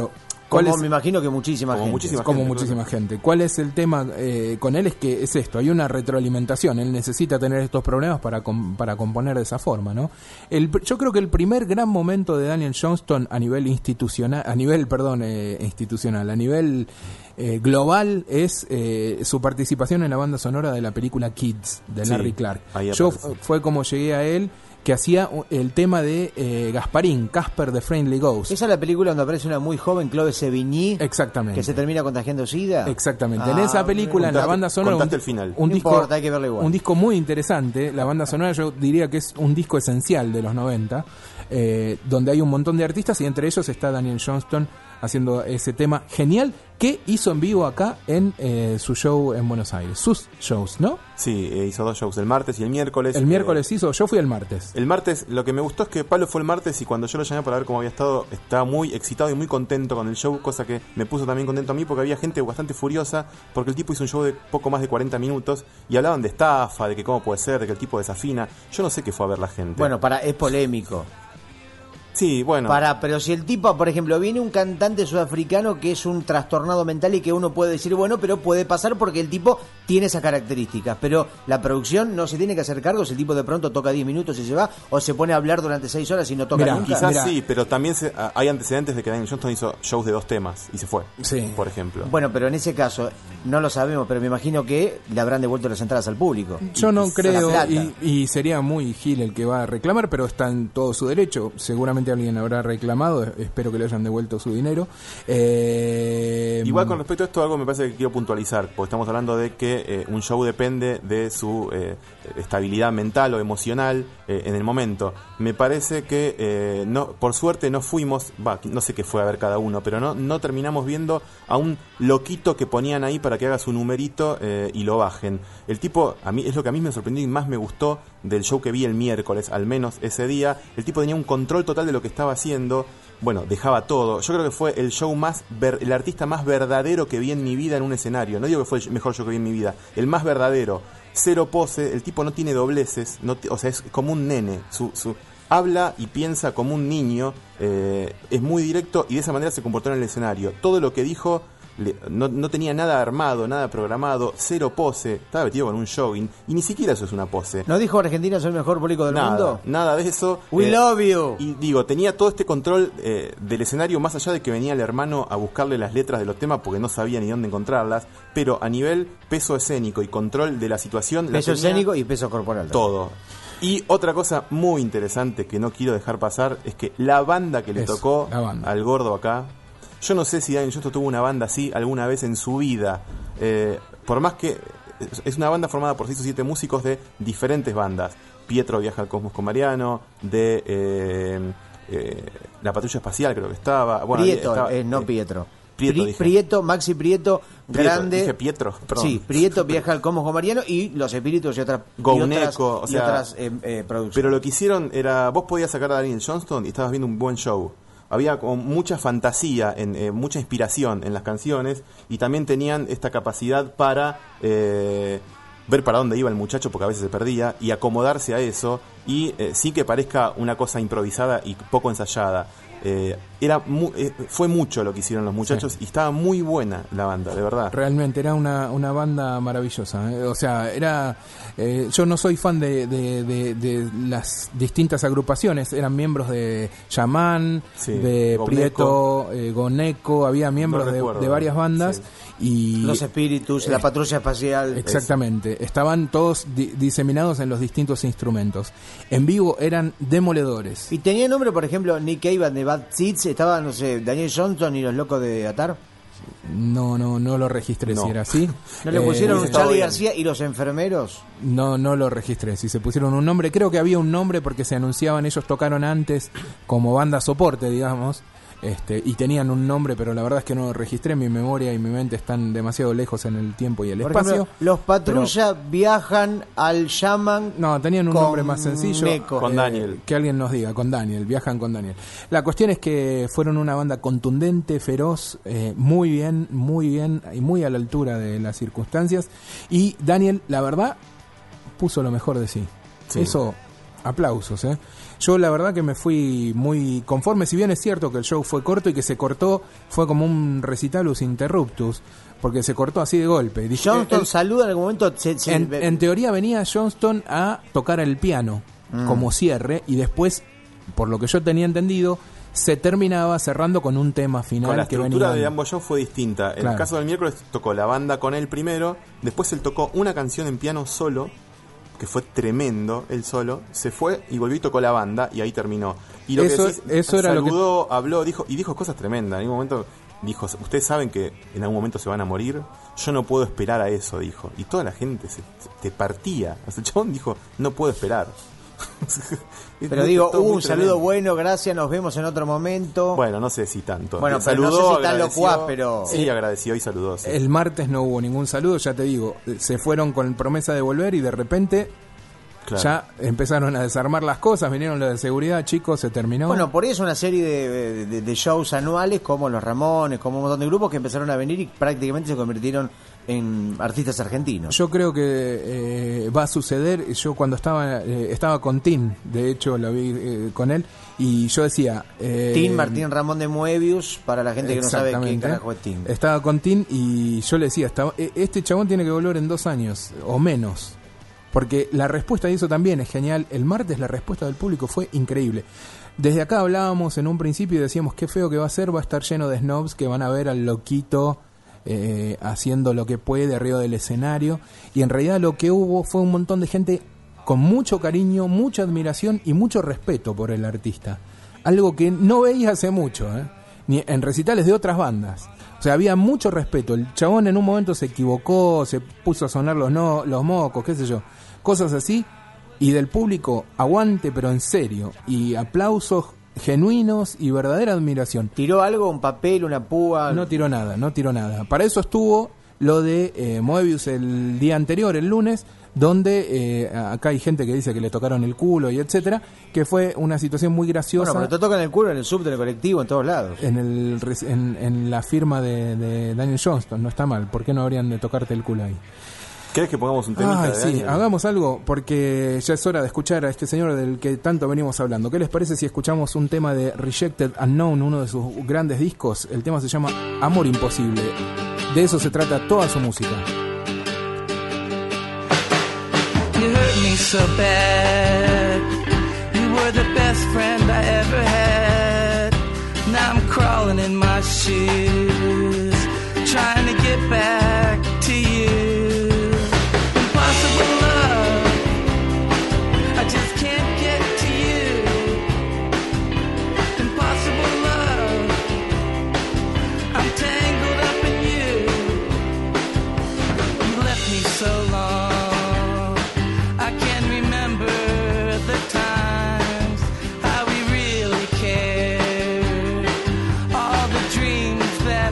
¿Cuál Como es? me imagino que muchísima Como gente. muchísima Como gente, muchísima gente. ¿Cuál es el tema eh, con él? Es que es esto, hay una retroalimentación. Él necesita tener estos problemas para, com- para componer de esa forma, ¿no? El, pr- yo creo que el primer gran momento de Daniel Johnston a nivel institucional, a nivel, perdón, eh, institucional, a nivel eh, global es eh, su participación en la banda sonora de la película Kids de Sí, Larry Clark. ahí Yo aparece. f- fue como llegué a él, que hacía uh, el tema de eh, Gasparín, Casper the Friendly Ghost. Esa es la película donde aparece una muy joven Chloe Sevigny Exactamente. que se termina contagiando SIDA. Exactamente. Ah, en esa película, en la contaste- banda sonora, contaste un, el final. un No disco, importa, hay que verlo igual. un disco muy interesante. La banda sonora, yo diría que es un disco esencial de los noventa, eh, donde hay un montón de artistas y entre ellos está Daniel Johnston haciendo ese tema genial que hizo en vivo acá en eh, su show en Buenos Aires. Sus shows, ¿no? Sí, eh, hizo dos shows, el martes y el miércoles. El Eh, miércoles hizo, yo fui el martes. El martes, lo que me gustó es que Pablo fue el martes y cuando yo lo llamé para ver cómo había estado, estaba muy excitado y muy contento con el show, cosa que me puso también contento a mí porque había gente bastante furiosa porque el tipo hizo un show de poco más de cuarenta minutos y hablaban de estafa, de que cómo puede ser, de que el tipo desafina. Yo no sé qué fue a ver la gente. Bueno, para es polémico. sí, bueno. Para, pero si el tipo, por ejemplo, viene un cantante sudafricano que es un trastornado mental y que uno puede decir, bueno, pero puede pasar porque el tipo tiene esas características, pero la producción no se tiene que hacer cargo si el tipo de pronto toca diez minutos y se va, o se pone a hablar durante seis horas y no toca Mirá, nunca. Quizás Mira. sí, pero también se- a- hay antecedentes de que Daniel Johnston hizo shows de dos temas y se fue, Sí. por ejemplo. Bueno, pero en ese caso, no lo sabemos, pero me imagino que le habrán devuelto las entradas al público. Yo no Y- creo, la plata. y, y sería muy gil el que va a reclamar, pero está en todo su derecho. Seguramente alguien habrá reclamado, espero que le hayan devuelto su dinero. Eh, Igual con respecto a esto, algo me parece que quiero puntualizar, porque estamos hablando de que eh, un show depende de su eh, estabilidad mental o emocional eh, en el momento. Me parece que, eh, no, por suerte, no fuimos, va, no sé qué fue a ver cada uno, pero no, no terminamos viendo a un loquito que ponían ahí para que haga su numerito eh, y lo bajen. El tipo, a mí es lo que a mí me sorprendió y más me gustó del show que vi el miércoles, al menos ese día. El tipo tenía un control total de lo que estaba haciendo. Bueno, dejaba todo. Yo creo que fue el show más, ver, el artista más verdadero que vi en mi vida en un escenario. No digo que fue el mejor show que vi en mi vida, el más verdadero. Cero pose, el tipo no tiene dobleces, no t- o sea, es como un nene. Su, su, habla y piensa como un niño, eh, es muy directo y de esa manera se comportó en el escenario. Todo lo que dijo le- no, no tenía nada armado, nada programado, cero pose, estaba vestido con un jogging y ni siquiera eso es una pose. ¿No dijo Argentina es el mejor público del Nada, mundo? nada de eso. We Eh, love you. Y digo, tenía todo este control eh, del escenario, más allá de que venía el hermano a buscarle las letras de los temas porque no sabía ni dónde encontrarlas, pero a nivel peso escénico y control de la situación, la Peso tenía escénico y peso corporal. todo. Y otra cosa muy interesante que no quiero dejar pasar es que la banda que le Eso, tocó la banda. al gordo acá, yo no sé si Daniel Johnston tuvo una banda así alguna vez en su vida. Eh, por más que es- es una banda formada por seis o siete músicos de diferentes bandas. Pietro viaja al Cosmos con Mariano, de eh, eh, La Patrulla Espacial creo que estaba. Bueno, Prieto, estaba- eh, no eh, Pietro. Prieto, Pri- dije. Prieto, Maxi Prieto, Prieto, grande. dije Pietro, perdón. Sí, Prieto viaja al Comos con Mariano y Los Espíritus y, otra, y Gouneco, otras, o y sea, otras eh, eh, producciones. Pero lo que hicieron era, vos podías sacar a Daniel Johnston y estabas viendo un buen show. Había como mucha fantasía, en, eh, mucha inspiración en las canciones y también tenían esta capacidad para eh, ver para dónde iba el muchacho porque a veces se perdía y acomodarse a eso y eh, sí que parezca una cosa improvisada y poco ensayada. Eh, era mu- eh, fue mucho lo que hicieron los muchachos y estaba muy buena la banda, de verdad. Realmente era una, una banda maravillosa, ¿eh? O sea, era eh, yo no soy fan de, de, de, de las distintas agrupaciones, eran miembros de Yaman, Sí, de Gouneco. Prieto, eh, Goneco, había miembros No de, recuerdo, de varias bandas sí. y Los Espíritus, eh, la Patrulla Espacial. exactamente, estaban todos di- diseminados en los distintos instrumentos. En vivo eran demoledores. Y tenía nombre, por ejemplo, Nick Cave de Bad Seeds, estaba, no sé, Daniel Johnston y los locos de Atar. No, no, no lo registré No. si era así. ¿No le Eh, pusieron un hubiese estado Charlie bien. García y los enfermeros? No, no lo registré. Si se pusieron un nombre, creo que había un nombre porque se anunciaban, ellos tocaron antes como banda soporte, digamos, este, y tenían un nombre, pero la verdad es que no lo registré. Mi memoria y mi mente están demasiado lejos en el tiempo y el Por espacio. ejemplo, los Patrulla viajan al Shaman. No, tenían un con nombre más sencillo. Neco. Con Daniel. Que alguien nos diga, con Daniel, viajan con Daniel. La cuestión es que fueron una banda contundente, feroz, eh, muy bien, muy bien y muy a la altura de las circunstancias. Y Daniel, la verdad, puso lo mejor de sí. Sí. Eso aplausos, ¿eh? Yo la verdad que me fui muy conforme, si bien es cierto que el show fue corto y que se cortó, fue como un recitalus interruptus, porque se cortó así de golpe. Dije, Johnston el- saluda en algún momento. se- se- en, en teoría venía Johnston a tocar el piano Mm. como cierre y después, por lo que yo tenía entendido, se terminaba cerrando con un tema final Con la que estructura venía. de ambos shows fue distinta. En Claro. el caso del miércoles tocó la banda con él primero, después él tocó una canción en piano solo, que fue tremendo, él solo, se fue y volvió y tocó la banda y ahí terminó. Y lo Eso- que decís, eso era lo que- saludó, habló, dijo, y dijo cosas tremendas. En un momento dijo, ustedes saben que en algún momento se van a morir, yo no puedo esperar a eso, dijo. Y toda la gente se, se- te partía. O sea, el chabón dijo, no puedo esperar. Pero digo, Todo muy un saludo tremendo. bueno, gracias, nos vemos en otro momento. Bueno, no sé si tanto. Bueno, Eh, pero no sé si tan agradeció. locuaz, pero- Sí, agradeció y saludó. sí. El martes no hubo ningún saludo, ya te digo, se fueron con promesa de volver y de repente Claro. ya empezaron a desarmar las cosas, vinieron los de seguridad, chicos, se terminó. Bueno, por ahí es una serie de, de- de shows anuales como los Ramones, como un montón de grupos que empezaron a venir y prácticamente se convirtieron en artistas argentinos. Yo creo que eh, va a suceder. Yo cuando estaba eh, estaba con Tin, de hecho lo vi eh, con él, y yo decía... Eh, Tin Martín Ramón de Moebius, para la gente que no sabe quién exactamente. carajo es Tin. Estaba con Tin y yo le decía, estaba- eh, este chabón tiene que volver en dos años o menos. Porque la respuesta de eso también es genial. El martes la respuesta del público fue increíble. Desde acá hablábamos en un principio y decíamos qué feo que va a ser, va a estar lleno de snobs que van a ver al loquito eh, haciendo lo que puede arriba del escenario. Y en realidad lo que hubo fue un montón de gente con mucho cariño, mucha admiración y mucho respeto por el artista. Algo que no veía hace mucho, ¿eh? Ni en recitales de otras bandas. O sea, había mucho respeto. El chabón en un momento se equivocó, se puso a sonar los, no, los mocos, qué sé yo. Cosas así. Y del público, aguante, pero en serio. Y aplausos genuinos y verdadera admiración. ¿Tiró algo, un papel, una púa? No tiró nada, no tiró nada. Para eso estuvo lo de eh, Moebius el día anterior, el lunes, donde eh, acá hay gente que dice que le tocaron el culo y etcétera, que fue una situación muy graciosa. Bueno, pero te tocan el culo en el subte, en el colectivo, en todos lados. En, el, res- en, en la firma de, de Daniel Johnston, no está mal. ¿Por qué no habrían de tocarte el culo ahí? ¿Querés que pongamos un temita Ay, de sí, Daniel? hagamos algo, porque ya es hora de escuchar a este señor del que tanto venimos hablando. ¿Qué les parece si escuchamos un tema de Rejected Unknown, uno de sus grandes discos? El tema se llama Amor Imposible. De eso se trata toda su música. You hurt me so bad. You were the best friend I ever had. Now I'm crawling in my shoes, trying to get back to you. Impossible love, I just can't get to you. Impossible love, I'm tangled up in you. You left me so long, I can't remember the times how we really cared. All the dreams that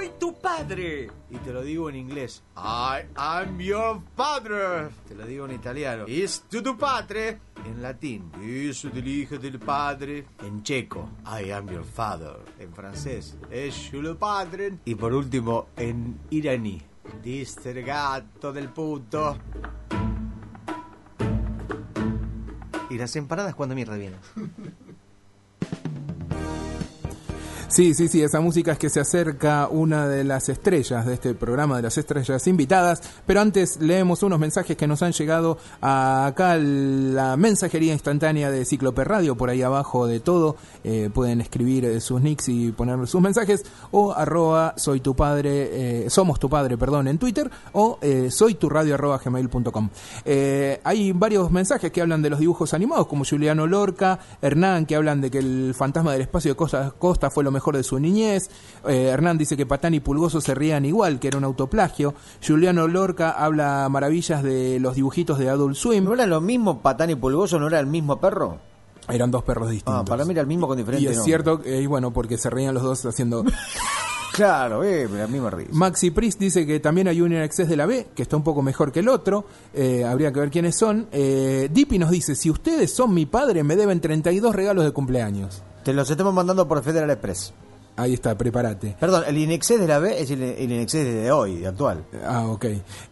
soy tu padre. Y te lo digo en inglés. I am your father. Te lo digo en italiano. Es tu tu padre. En latín. Es del hijo del padre. En checo. I am your father. En francés. Es tu padre. Y por último, en iraní. Diste gato del puto. ¿Y las empanadas cuándo mierda vienen? Sí, sí, sí, esa música es que se acerca una de las estrellas de este programa, de las estrellas invitadas, pero antes leemos unos mensajes que nos han llegado a acá a la mensajería instantánea de Cíclope Radio, por ahí abajo de todo, eh, pueden escribir eh, sus nicks y poner sus mensajes, o arroba soy tu padre, eh, somos tu padre, perdón, en Twitter, o eh, soy tu radio arroba gmail punto com. Eh, hay varios mensajes que hablan de los dibujos animados, como Juliano Lorca, Hernán, que hablan de que el fantasma del espacio de Costa a Costa fue lo mejor de su niñez. eh, Hernán dice que Patán y Pulgoso se rían igual, que era un autoplagio. Juliano Lorca habla maravillas de los dibujitos de Adult Swim. ¿No era lo mismo Patán y Pulgoso? ¿No era el mismo perro? Eran dos perros distintos. Ah, para mí era el mismo con diferente Y es nombre. cierto, eh, y bueno, porque se reían los dos haciendo... Claro, eh, a mí me ríe. Maxi Priest dice que también hay un Access de la B, que está un poco mejor que el otro. Eh, habría que ver quiénes son. Eh, Dipi nos dice, si ustedes son mi padre, me deben treinta y dos regalos de cumpleaños. Te los estamos mandando por Federal Express. Ahí está, prepárate. Perdón, el Inexcess de la B es el, el Inexcess de hoy, de actual. Ah, ok.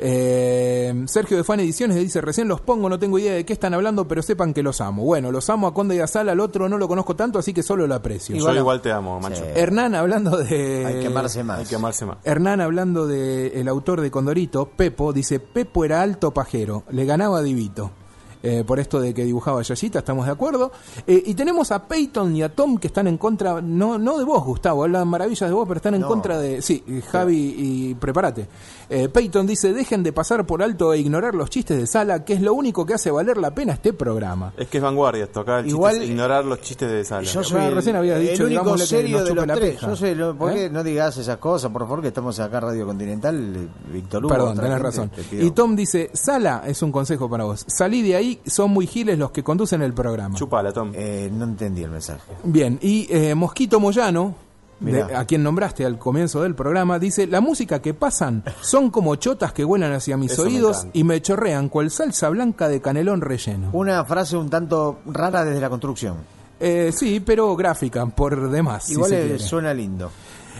Eh, Sergio de Fan Ediciones dice, recién los pongo, no tengo idea de qué están hablando, pero sepan que los amo. Bueno, los amo a Conde y a Sala, al otro no lo conozco tanto, así que solo lo aprecio. Yo igual, igual te amo, macho. Sí. Hernán hablando de... Hay que amarse más. Hay que amarse más. Hernán hablando de el autor de Condorito, Pepo, dice, Pepo era alto pajero, le ganaba a Divito. Eh, por esto de que dibujaba Yayita, estamos de acuerdo. Eh, y tenemos a Peyton y a Tom que están en contra, no no de vos, Gustavo, hablan maravillas de vos, pero están en No. contra de... Sí, Javi, y prepárate. Eh, Peyton dice, dejen de pasar por alto e ignorar los chistes de Sala, que es lo único que hace valer la pena este programa. Es que es vanguardia esto, acá el Igual, chiste es ignorar los chistes de Sala. Yo soy Ah, el, recién había dicho, el único digámosle que serio nos de chupe los la tres. pija. Yo soy lo, ¿por qué ¿Eh? no digas esas cosas, por favor, que estamos acá en Radio Continental, eh, Víctor Hugo? Perdón, otra tenés gente, razón. te pido. Y Tom dice, Sala, es un consejo para vos, salí de ahí, son muy giles los que conducen el programa. Chupala, Tom. Eh, no entendí el mensaje. Bien, y eh, Mosquito Moyano, de, Mirá. a quien nombraste al comienzo del programa, dice, la música que pasan son como chotas que vuelan hacia mis Eso me oídos encanta. y me chorrean cual salsa blanca de canelón relleno. Una frase un tanto rara desde la construcción. Eh, sí, pero gráfica, por demás. Igual si se eh, quiere. suena lindo.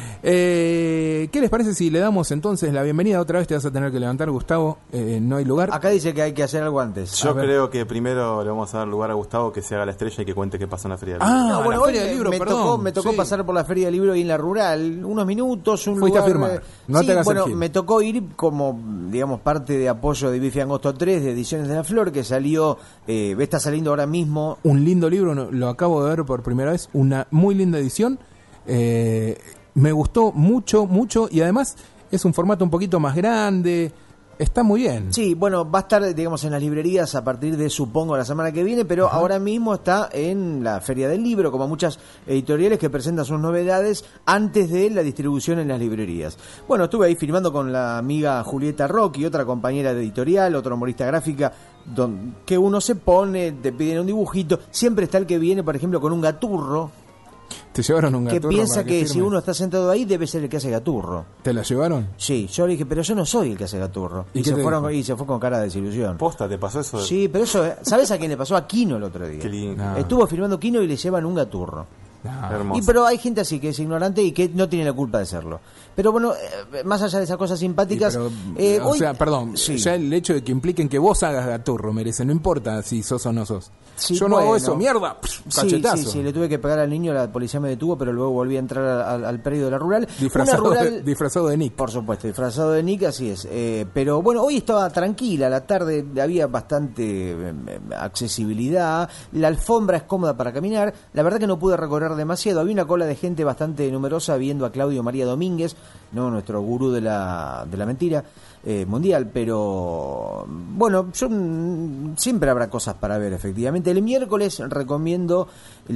Eh, ¿Qué les parece si le damos entonces la bienvenida? Otra vez te vas a tener que levantar, Gustavo, eh, no hay lugar. Acá dice que hay que hacer algo antes. Yo A ver. creo que primero le vamos a dar lugar a Gustavo que se haga la estrella y que cuente qué pasó en la feria del Ah, libro. No, bueno, la hoy Feria del Libro, me perdón. tocó, me tocó Sí. pasar por la Feria del Libro y en la rural, unos minutos, un Fuiste a lugar... firmar, eh, no sí, te hagas el bueno, gil. me tocó ir como, digamos, parte de apoyo de Bifi Angosto tres, de Ediciones de la Flor, que salió, eh, está saliendo ahora mismo. Un lindo libro, no- lo acabo de ver por primera vez, una muy linda edición. Eh, me gustó mucho, mucho, y además es un formato un poquito más grande, está muy bien. Sí, bueno, va a estar, digamos, en las librerías a partir de, supongo, la semana que viene, pero ahora mismo está en la Feria del Libro, como muchas editoriales que presentan sus novedades antes de la distribución en las librerías. Bueno, estuve ahí firmando con la amiga Julieta Rock y otra compañera de editorial, otra humorista gráfica, don, que uno se pone, te piden un dibujito, siempre está el que viene, por ejemplo, con un gaturro, ¿Te llevaron un que gaturro piensa para que si firmes? uno está sentado ahí debe ser el que hace gaturro. ¿Te la llevaron? Sí, yo le dije, pero yo no soy el que hace gaturro. ¿Y Y, qué se, te fueron, dijo? y se fue con cara de desilusión. Posta, ¿te pasó eso? Sí, pero eso, ¿sabes a quién le pasó? A Kino el otro día. Qué lindo. No. Estuvo firmando Kino y le llevan un gaturro. No. Hermoso. Y pero hay gente así que es ignorante y que no tiene la culpa de serlo. Pero bueno, eh, más allá de esas cosas simpáticas, Sí, pero, eh, o hoy- sea, perdón, Sí. ya el hecho de que impliquen que vos hagas gaturro merece, no importa si sos o no sos. Sí, Yo no hago bueno. eso, mierda, pff, Sí, cachetazo. sí, sí, le tuve que pegar al niño, la policía me detuvo, pero luego volví a entrar al, al predio de la rural. Disfrazado, Una de, rural, disfrazado de Nick. por supuesto, disfrazado de Nick, así es. Eh, pero bueno, hoy estaba tranquila, la tarde había bastante eh, accesibilidad, la alfombra es cómoda para caminar, la verdad que no pude recorrer demasiado, había una cola de gente bastante numerosa viendo a Claudio María Domínguez, no nuestro gurú de la, de la mentira eh, mundial, pero bueno, yo mm, siempre habrá cosas para ver, efectivamente. El miércoles recomiendo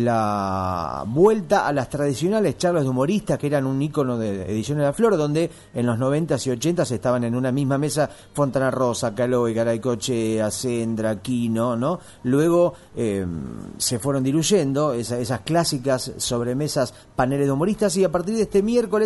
la vuelta a las tradicionales charlas de humoristas que eran un ícono de Ediciones de la Flor, donde en los noventas y ochentas estaban en una misma mesa Fontana Rosa, Caloi, Garaycochea, Sendra, Quino, ¿no? Luego eh, se fueron diluyendo esa- esas clásicas sobremesas, paneles de humoristas, y a partir de este miércoles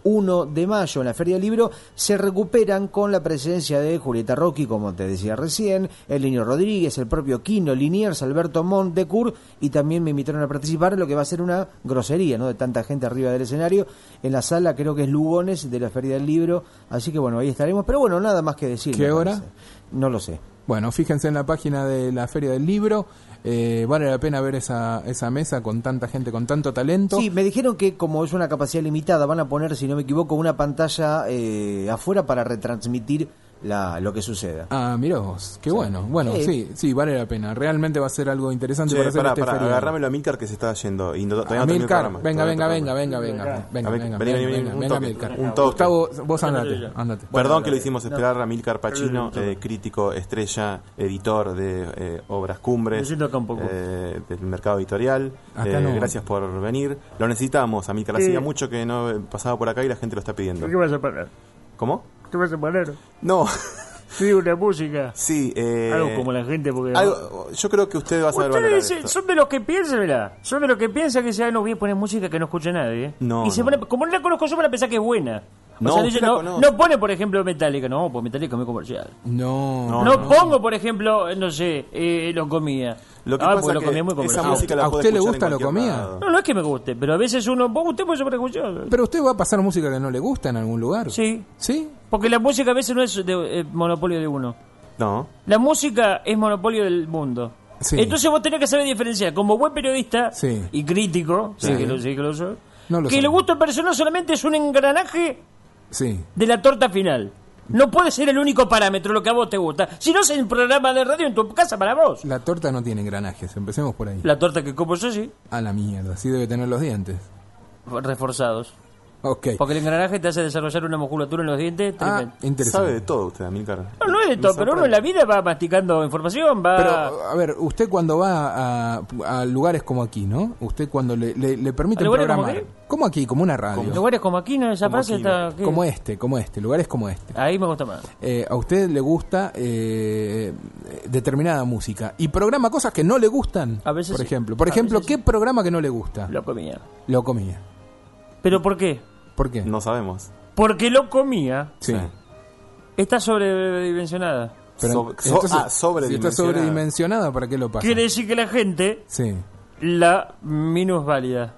uno de mayo en la Feria del Libro, se recuperan con la presencia de Julieta Rocchi, como te decía recién, el Niño Rodríguez, el propio Quino Liniers, Alberto Montt de Cur, y también me invitaron a participar en lo que va a ser una grosería, ¿no?, de tanta gente arriba del escenario, en la sala, creo que es Lugones, de la Feria del Libro, así que bueno, ahí estaremos, pero bueno, nada más que decir. ¿Qué hora? Parece. No lo sé. Bueno, fíjense en la página de la Feria del Libro. Eh, vale la pena ver esa, esa mesa con tanta gente, con tanto talento. Sí, me dijeron que como es una capacidad limitada, van a poner, si no me equivoco, una pantalla eh, afuera para retransmitir la, lo que suceda. Ah, mirá vos, qué Sí. bueno. Bueno, Sí. sí, sí, vale la pena. Realmente va a ser algo interesante Che, para hacer pará, este pará, feriado. agárramelo a Milcar que se está yendo. Y no, todavía no terminó el Milcar, programa. venga, Todavía venga, no venga, terminó. venga, venga, venga, A ver, venga, vení, venga, vení, venga, un venga, toque, Milcar. un toque. Gustavo, vos andate, andate. Perdón que lo hicimos esperar a Milcar Pacino, eh, crítico, estrella, editor de eh, Obras Cumbres, Me siento acá un poco. eh, del mercado editorial. Acá Eh, no. Gracias por venir. Lo necesitamos, a Milcar. Sí. Hacía mucho que no eh, pasaba por acá y la gente lo está pidiendo. ¿Qué vas a poner? ¿Cómo? ¿Qué vas a poner? No. Sí, una música. Sí, eh, Algo como la gente, porque... algo- yo creo que usted va a saber valorar Ustedes esto. son de los que piensan, mirá, son de los que piensan que se no voy a poner música que no escuche nadie. ¿eh? No, Y se no. pone, como no la conozco yo, van a pensar que es buena. O No, sea, usted dice, la no, conoce. no pone, por ejemplo, Metallica. No, pues Metallica es muy comercial. No, No, pongo, por ejemplo, no sé, eh, lo comía. Lo que ah, pasa porque lo que comía es muy esa comercial. música la ¿A puede usted le escuchar gusta en lo cualquier comía? lado. No, no es que me guste, pero a veces uno, vos usted puede sobreescuchar. Pero usted va a pasar música que no le gusta en algún lugar. Sí. ¿Sí? Porque la música a veces no es de, eh, monopolio de uno. No. La música es monopolio del mundo. Sí. Entonces vos tenés que saber diferenciar como buen periodista Sí. y crítico, sí. Sí. que lo, sí que lo soy, No lo que sabe. el gusto personal solamente es un engranaje Sí. de la torta final. No puede ser el único parámetro lo que a vos te gusta. Si no es el programa de radio en tu casa para vos. La torta no tiene engranajes, empecemos por ahí. La torta que como yo sí, A la mierda, así debe tener los dientes. reforzados. Ok. Porque el engranaje te hace desarrollar una musculatura en los dientes Ah, tremenda. interesante. Sabe de todo usted, Amílcar. No, no es de todo, pero uno en la vida va masticando información, va... Pero, a ver, usted cuando va a, a lugares como aquí, ¿no? Usted cuando le, le, le permiten ¿A lugares como programar... qué? ¿Cómo aquí? Como una radio. Lugares como aquí, ¿no? Esa Como frase aquí, está... ¿no? ¿qué? Como este, como este, lugares como este. Ahí me gusta más. Eh, a usted le gusta eh, determinada música y programa cosas que no le gustan. A veces por sí. ejemplo, por A ejemplo, veces ¿qué programa que no le gusta? Lo comía. Lo comía. ¿Pero por qué? ¿Por qué? No sabemos. Porque lo comía Sí. Sí. está sobredimensionada. Pero Sobre- so- entonces, ah, si está sobredimensionada. sobredimensionada, ¿para qué lo pasa? Quiere decir que la gente Sí. la minusválida.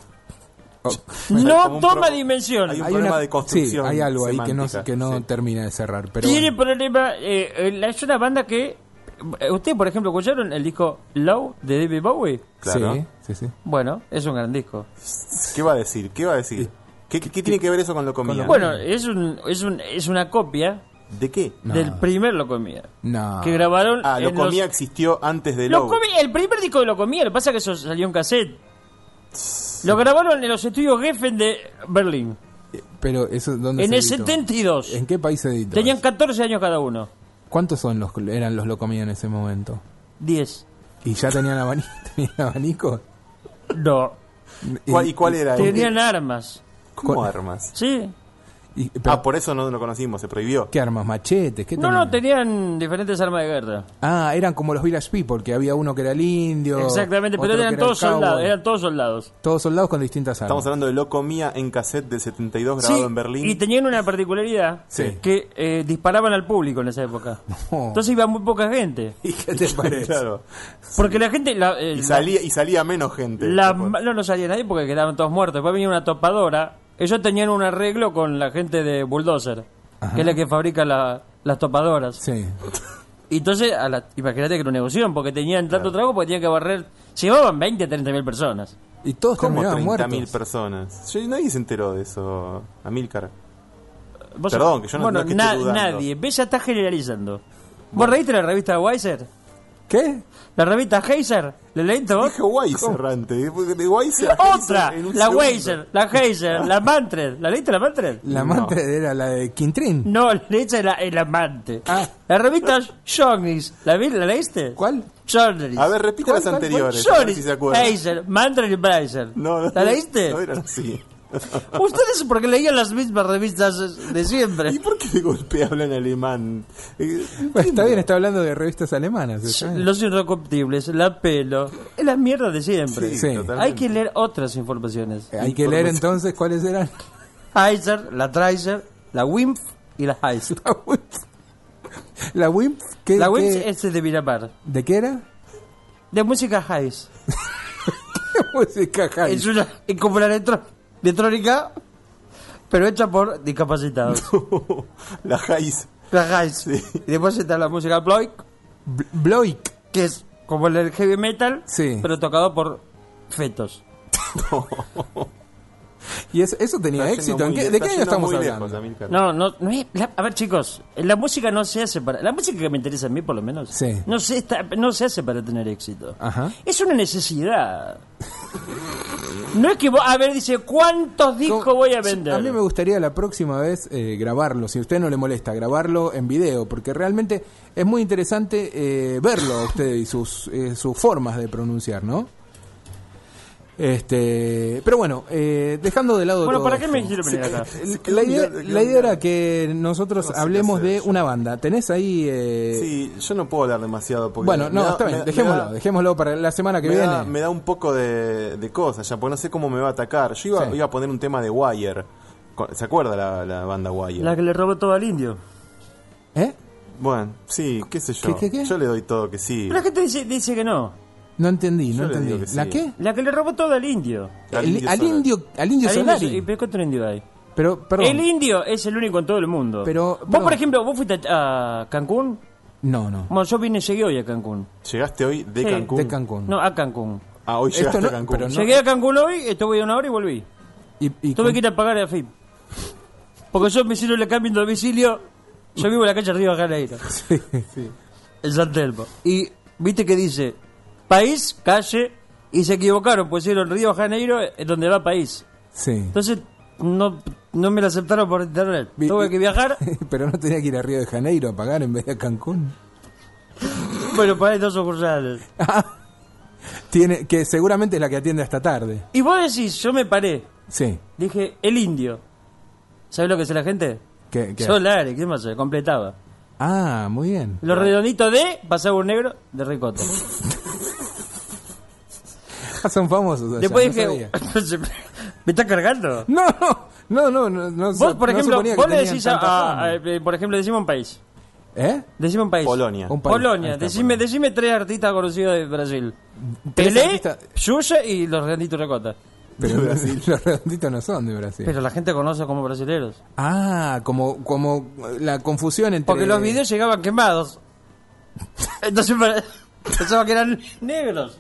Oh, Como No un toma pro- dimensión. hay un problema de construcción Sí, hay algo ahí que no, semántica. que no Sí. termina de cerrar. Pero Tiene bueno. problema. Eh, eh, la- es una banda que. eh, Ustedes, por ejemplo, escucharon el disco Low de David Bowie. Claro. Sí, sí, sí. Bueno, es un gran disco. ¿Qué va a decir? ¿Qué va a decir? ¿Qué, qué, qué tiene que ver eso con lo comía? Bueno, es un, es un, es una copia ¿De qué? No. del primer Lo Comía. No. Que grabaron. Ah, lo en los- comía existió antes de Lo Low. Comía, el primer disco de Lo Comía, lo que pasa es que eso salió en cassette. Lo grabaron en los estudios Geffen de Berlín. Pero eso, ¿dónde En se el editó? setenta y dos. ¿En qué país se editó? Tenían catorce años cada uno. ¿Cuántos son los eran los locomía en ese momento? diez. ¿Y ya tenían abanico? ¿Tenían abanico? No. ¿Cuál- ¿Y cuál era? Tenían armas. ¿Cómo con- armas? Sí. Y- pero- Ah, por eso no lo conocimos, se prohibió. ¿Qué armas? ¿Machetes? ¿Qué No, tenían? no, tenían diferentes armas de guerra. Ah, eran como los Village People, que había uno que era el indio. Exactamente, pero otro eran que era el todos soldados, cowboy. eran todos soldados. Todos soldados con distintas armas. Estamos hablando de Lo comía en cassette del setenta y dos grabado Sí, en Berlín. y tenían una particularidad Sí. que eh, disparaban al público en esa época. No. Entonces iba muy poca gente. ¿Y qué te parece? Claro. Porque la gente... La, eh, Y salía, y salía menos gente. la- Después. no, no salía nadie porque quedaban todos muertos. Después venía una topadora. Ellos tenían un arreglo con la gente de Bulldozer, Ajá. que es la que fabrica la- las topadoras. Sí. Y entonces, a la- imagínate que era una negocio, porque tenían tanto trabajo porque tenían que barrer... Llevaban veinte, treinta mil personas. Y todos ¿Cómo terminaban treinta muertos. mil personas? Yo- nadie se enteró de eso, Amílcar. Vos- Perdón, que yo no- bueno, no es que na- esté dudando. nadie. ¿Ves? Ya estás generalizando. ¿Vos reíste la revista Weiser? ¿Qué? ¿La revista Heiser? ¿La leíste vos? Dije Weiser antes. De de Weiser a ¡Otra! Heiser en un La segundo. Weiser, la Heiser, la Manfred. ¿La leíste la Manfred? La No. amante era la de Quintrín. No, la leíste la, el amante. Ah. La revista Journeys. ¿La, vi- ¿La leíste? ¿Cuál? Journeys. A ver, repita las ¿Cuál, cuál, anteriores. A ver Journeys. si se acuerdan. Heiser, Manfred y Breiser. No, no, ¿La leíste? No eran así. Ustedes porque leían las mismas revistas de siempre. ¿Y por qué de golpe hablan alemán? Eh, Bueno, está bien, está hablando de revistas alemanas. está bien. Los irrecuptibles, la pelo. Es la mierda de siempre. Sí. totalmente. Hay que leer otras informaciones. Hay que leer entonces cuáles eran. Heiser, la Tracer, la Wimp y la Heiser. La Wimp. ¿La Wimp? ¿Qué, La Wimp qué- es de Miramar. ¿De qué era? De música Heis. música Heis. Es una, es como la electro- electrónica, pero hecha por discapacitados. La Heis. La Heis. Y después está la música Bloik. Bloik. Que es como el heavy metal, Sí. pero tocado por fetos. Y eso, eso tenía Está éxito. yendo ¿En muy- qué- ¿De está qué año yendo estamos muy hablando? lejos, Amilcar. No, no, no es- la- a ver, chicos, la música no se hace para. La música que me interesa a mí, por lo menos, Sí. no, se, está- no se hace para tener éxito. Ajá. Es una necesidad. No es que. vos- A ver, dice, ¿cuántos discos voy a vender? A mí me gustaría la próxima vez eh, grabarlo, si a usted no le molesta, grabarlo en video, porque realmente es muy interesante eh, verlo a usted y sus, eh, sus formas de pronunciar, ¿no? Este, pero bueno, eh, dejando de lado Bueno, todo ¿para qué esto. me quiero venir acá? La idea, la idea era que nosotros No sé hablemos qué hacer de una banda. ¿Tenés ahí...? eh, Sí, yo no puedo hablar demasiado porque bueno, me no, da- está bien, me- dejémoslo, me da- dejémoslo para la semana que me viene. Da, me da un poco de, de cosas ya, porque no sé cómo me va a atacar. Yo iba, Sí. iba a poner un tema de Wire. ¿Se acuerda la, la banda Wire? La que le robó todo al indio. ¿Eh? Bueno, sí, qué sé yo. ¿Qué, qué, qué? Yo le doy todo que sí. Pero la gente dice, dice que no. No entendí, Yo no le entendí. digo que ¿La sí. qué? La que le robó todo al indio. Al El- indio al Solari. indio, al indio Al Solari. indio- ¿Y pero cuánto indio hay? Pero, perdón. El indio es el único en todo el mundo. Pero, vos, perdón. por ejemplo, vos fuiste a Cancún. No, no. Bueno, yo vine, llegué hoy a Cancún. ¿Llegaste hoy de Sí, Cancún? De Cancún. No, a Cancún. Ah, hoy Esto llegaste no- a Cancún. pero no- Llegué a Cancún hoy, estuve una hora y volví. Y, y Tuve con- que ir a pagar a F I P. Porque yo me hicieron el cambio de domicilio. Yo vivo en la calle Río de Janeiro, Sí, sí. en San Telmo. Y viste que dice país, calle, y se equivocaron, pusieron Río de Janeiro es donde va país. Sí. Entonces no, no me lo aceptaron por internet. Vi- Tuve que viajar. Pero no tenía que ir a Río de Janeiro a pagar en vez de a Cancún. Bueno, para dos sucursales. Tiene, que seguramente es la que atiende hasta tarde. Y vos decís, yo me paré. Sí. Dije, el indio. ¿Sabes lo que hace la gente? ¿Qué, qué? Solari, ¿qué más? Se completaba. Ah, muy bien. Los redonditos de pasaba un negro de ricota. Ah, son famosos. allá, Después no dije, sabía. ¿me estás cargando? No, no, no, no, no, no. Vos, por no ejemplo, suponía que vos le tenían decís a, tanta a- fama. a- eh, por ejemplo, decime un país. ¿Eh? Decime un país. Polonia. Un país. Ahí Polonia. está, Decime, Polonia. decime tres artistas conocidos de Brasil. Tres Pelé, artistas- Xuxa y los redonditos de ricota. Pero de Brasil. los redonditos no son de Brasil. Pero la gente conoce como brasileros. Ah, como, como la confusión entre... Porque los videos llegaban quemados. Entonces pare- pensaba que eran negros.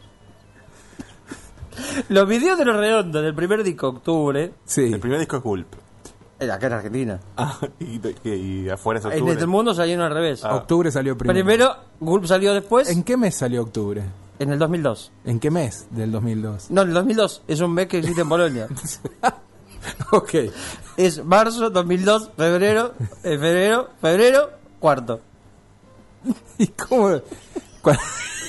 Los videos de los redondos del primer disco, Octubre, Sí. El primer disco es Gulp. eh, acá en Argentina. Ah, y, y- y afuera es En octubre. este mundo salieron al revés. Ah. Octubre salió primero. Primero, Gulp salió después, ¿En en, qué mes salió octubre? el dos mil dos. ¿En qué mes del dos mil dos? No, el dos mil dos es un mes que existe en Polonia. Ok. Es marzo, dos mil dos, febrero, eh, febrero, febrero, cuarto. ¿Y cómo...? ¿Cuál-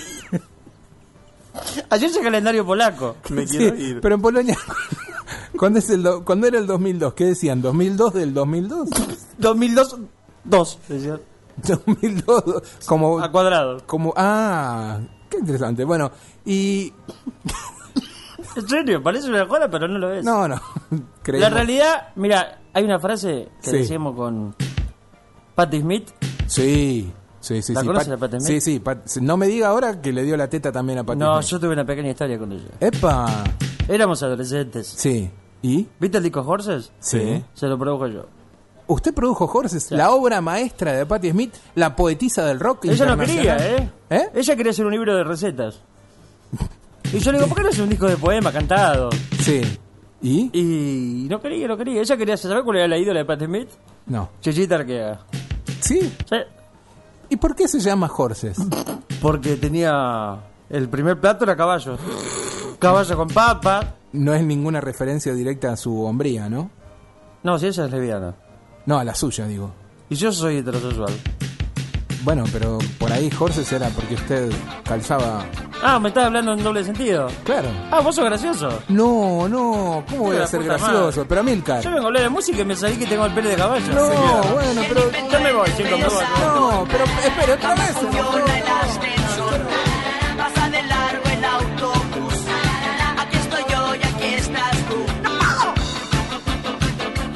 Así es el calendario polaco. Me Sí, quiero ir. pero en Polonia, ¿cuándo, es el do- ¿cuándo era el dos mil dos? ¿Qué decían? ¿dos mil dos del dos mil dos? dos mil dos, dos. decía. dos mil dos, como... A cuadrado. como ah, qué interesante. Bueno, y... En serio, parece una joda, pero no lo es. No, no. La creemos- realidad, mira, hay una frase que Sí. decíamos con Patti Smith. Sí, sí, sí. ¿La sí. conoce Pat- la Patti Smith? Sí, sí. Pat- no me diga ahora que le dio la teta también a Patti No, Smith. yo tuve una pequeña historia con ella. ¡Epa! Éramos adolescentes. Sí. ¿Y? ¿Viste el disco Horses? Sí. Se lo produjo yo. Usted produjo Horses, la obra maestra de Patti Smith, la poetisa del rock Ella no internacional. quería, ¿eh? ¿Eh? Ella quería hacer un libro de recetas. Y yo le digo, ¿por qué no haces un disco de poema cantado? Sí. ¿Y? Y no quería, no quería. Ella quería saber cuál era la ídola de Patti Smith. No. Chichita Arquea. ¿Sí? Sí. ¿Y por qué se llama Horses? Porque tenía... El primer plato era caballo. Caballo con papa. No es ninguna referencia directa a su hombría, ¿no? No, si ella es lesbiana. No, a la suya, digo. Y yo soy heterosexual. Bueno, pero por ahí Horses era porque usted calzaba... Ah, me estás hablando en doble sentido. Claro. Ah, vos sos gracioso. No, no, ¿cómo voy La a ser puta gracioso? madre. Pero Amilcar... Yo vengo a hablar de música y me salí que tengo el pelo de caballo. No, Señora. bueno, pero... Yo me voy, chicos, me voy. No, pero espere, otra vez. Funciona el ascensor, pasa de largo el autobús. Aquí estoy yo y aquí estás tú. ¡No puedo!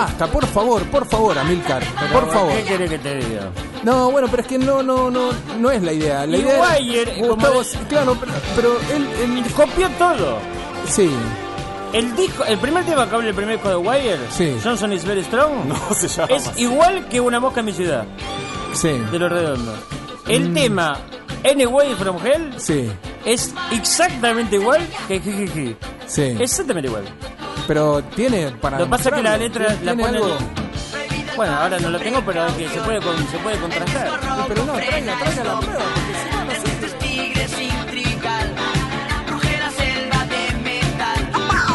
Basta, por favor, por favor, Amilcar, por favor. ¿Qué querés que te diga? No, bueno, pero es que no, no, no, no es la idea. La Y idea Wire, era- Gustavo, como- sí, claro, pero, pero él, él- copió todo. Sí. El disco, el primer tema que habla el primer disco de Wire, Sí. Johnson is very strong, No se llama es así. igual que Una mosca en mi ciudad, Sí. de Los Redondos. El tema Anyway from Hell Sí. es exactamente igual que Jijiji. Sí. Exactamente igual. Pero tiene para. Lo que pasa es que la mostrarlo, letra la tiene pone... algo. Bueno, ahora no lo tengo, pero es que se puede, con- se puede contrastar. Pero no, traiga, traiga la prueba, porque si no, no sirve. Tigres sin trigal, ruge la selva de metal.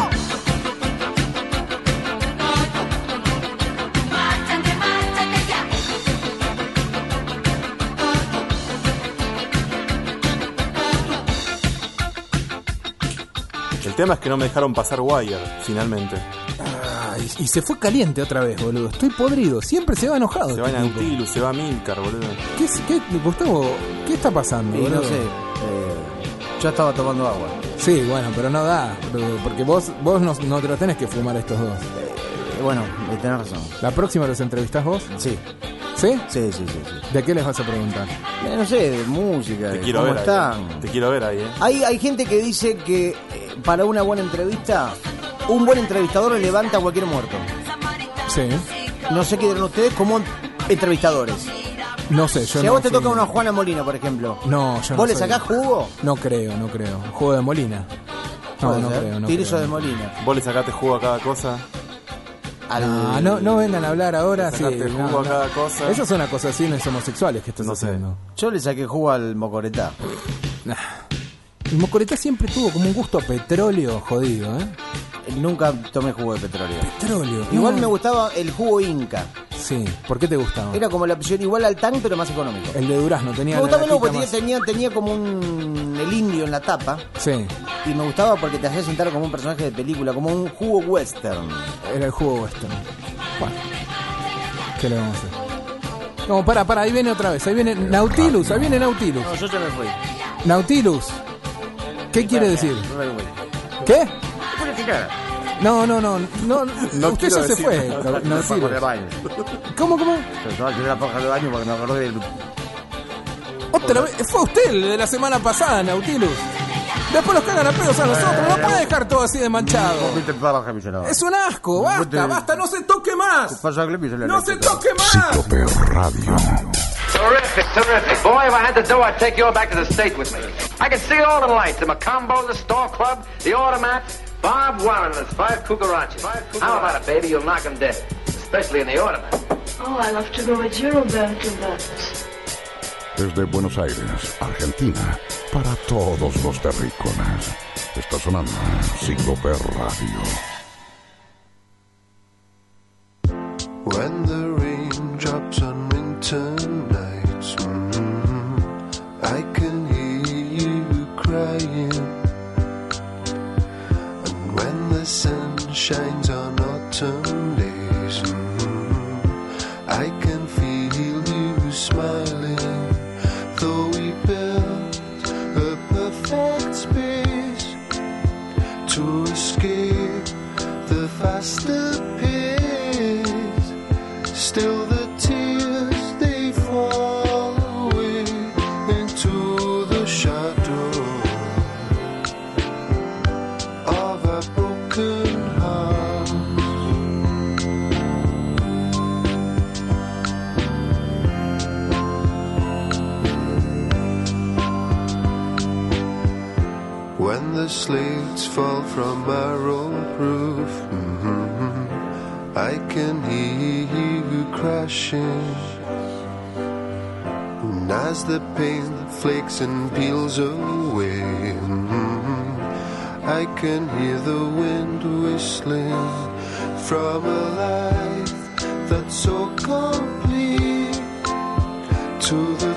Márchate, márchate ya. El tema es que no me dejaron pasar Wire, finalmente. Ay, y se fue caliente otra vez, boludo. Estoy podrido. Siempre se va enojado. Se va este tipo. Nautilus, se va Milcar, boludo. ¿Qué, es- qué, Gustavo, ¿qué está pasando, Y boludo? no sé, eh, yo estaba tomando agua. Sí, bueno, pero no da. boludo, Porque vos, vos no, no te lo tenés que fumar estos dos. Eh, bueno, eh, tenés razón. ¿La próxima los entrevistás vos? Sí. ¿Sí? Sí, sí, sí, sí. ¿De qué les vas a preguntar? Eh, no sé, de música, Te de quiero cómo ver están. ahí. eh. Te quiero ver ahí, eh. Hay, hay gente que dice que eh, para una buena entrevista, un buen entrevistador levanta a cualquier muerto. Sí. No sé qué dirán ustedes como entrevistadores. No sé, yo si a no vos te fui- toca una Juana Molina, por ejemplo, No, yo no ¿vos le soy- sacás jugo? No creo, no creo. Juego de Molina. No, Puede no ser. creo, no Tirizo creo. de Molina. Vos le sacaste jugo a cada cosa. Al- Ah, no, no vengan a hablar ahora. Sí, Sacaste no, jugo a no. cada cosa. Esas son acusaciones homosexuales que estás No sé. haciendo. Yo le saqué jugo al Mocoretá. Nah. El Mocoretá siempre tuvo como un gusto a petróleo jodido, ¿eh? Nunca tomé jugo de petróleo. Petróleo. Igual no. me gustaba el jugo Inca. Sí, ¿por qué te gustaba? Era como la opción igual al Tang, pero más económico. El de Durazno tenía Me la gustaba luego latita porque más- tenía, tenía como un el indio en la tapa. Sí, Y me gustaba porque te hacía sentar como un personaje de película, como un jugo western. era el jugo western. Bueno, ¿qué le vamos a hacer? No, para, para, ahí viene otra vez. Ahí viene Nautilus, ahí viene Nautilus. No, yo ya me fui. Nautilus. ¿Qué quiere decir? ¿Qué? No, no, no, no, No usted quiero ya se decir fue. nada. Nautilus. ¿Cómo, cómo? Yo la paja de baño porque me acordé del... Otra vez, fue usted el de la semana pasada, Nautilus. Después los cagan a pedos a nosotros, no puede dejar todo así de manchado. Es un asco, basta, basta, no se toque más. No se toque más. Cíclope Radio. Terrific, terrific. Boy, if I had the dough, I'd take you all back to the state with me. I can see it all in lights. The Macombo, the Store Club, the Automats, Bob Warren and his five cucarachas. How about it, baby? You'll knock 'em dead. Especially in the Automat. Oh, I love to go with you, Roberto, but... Desde Buenos Aires, Argentina, para todos los terrícolas. Está sonando Cíclope Radio. When the rain drops on winter nights, mm, I can hear you crying. And when the sun shines on autumn days, mm, I can feel you smiling. Though we built a perfect space to escape the faster pace, still the tears they fall away into the shadow of a broken heart. When the slates fall from our old roof, mm-hmm, I can hear you crashing. And as the paint flakes and peels away, mm-hmm, I can hear the wind whistling from a life that's so complete to the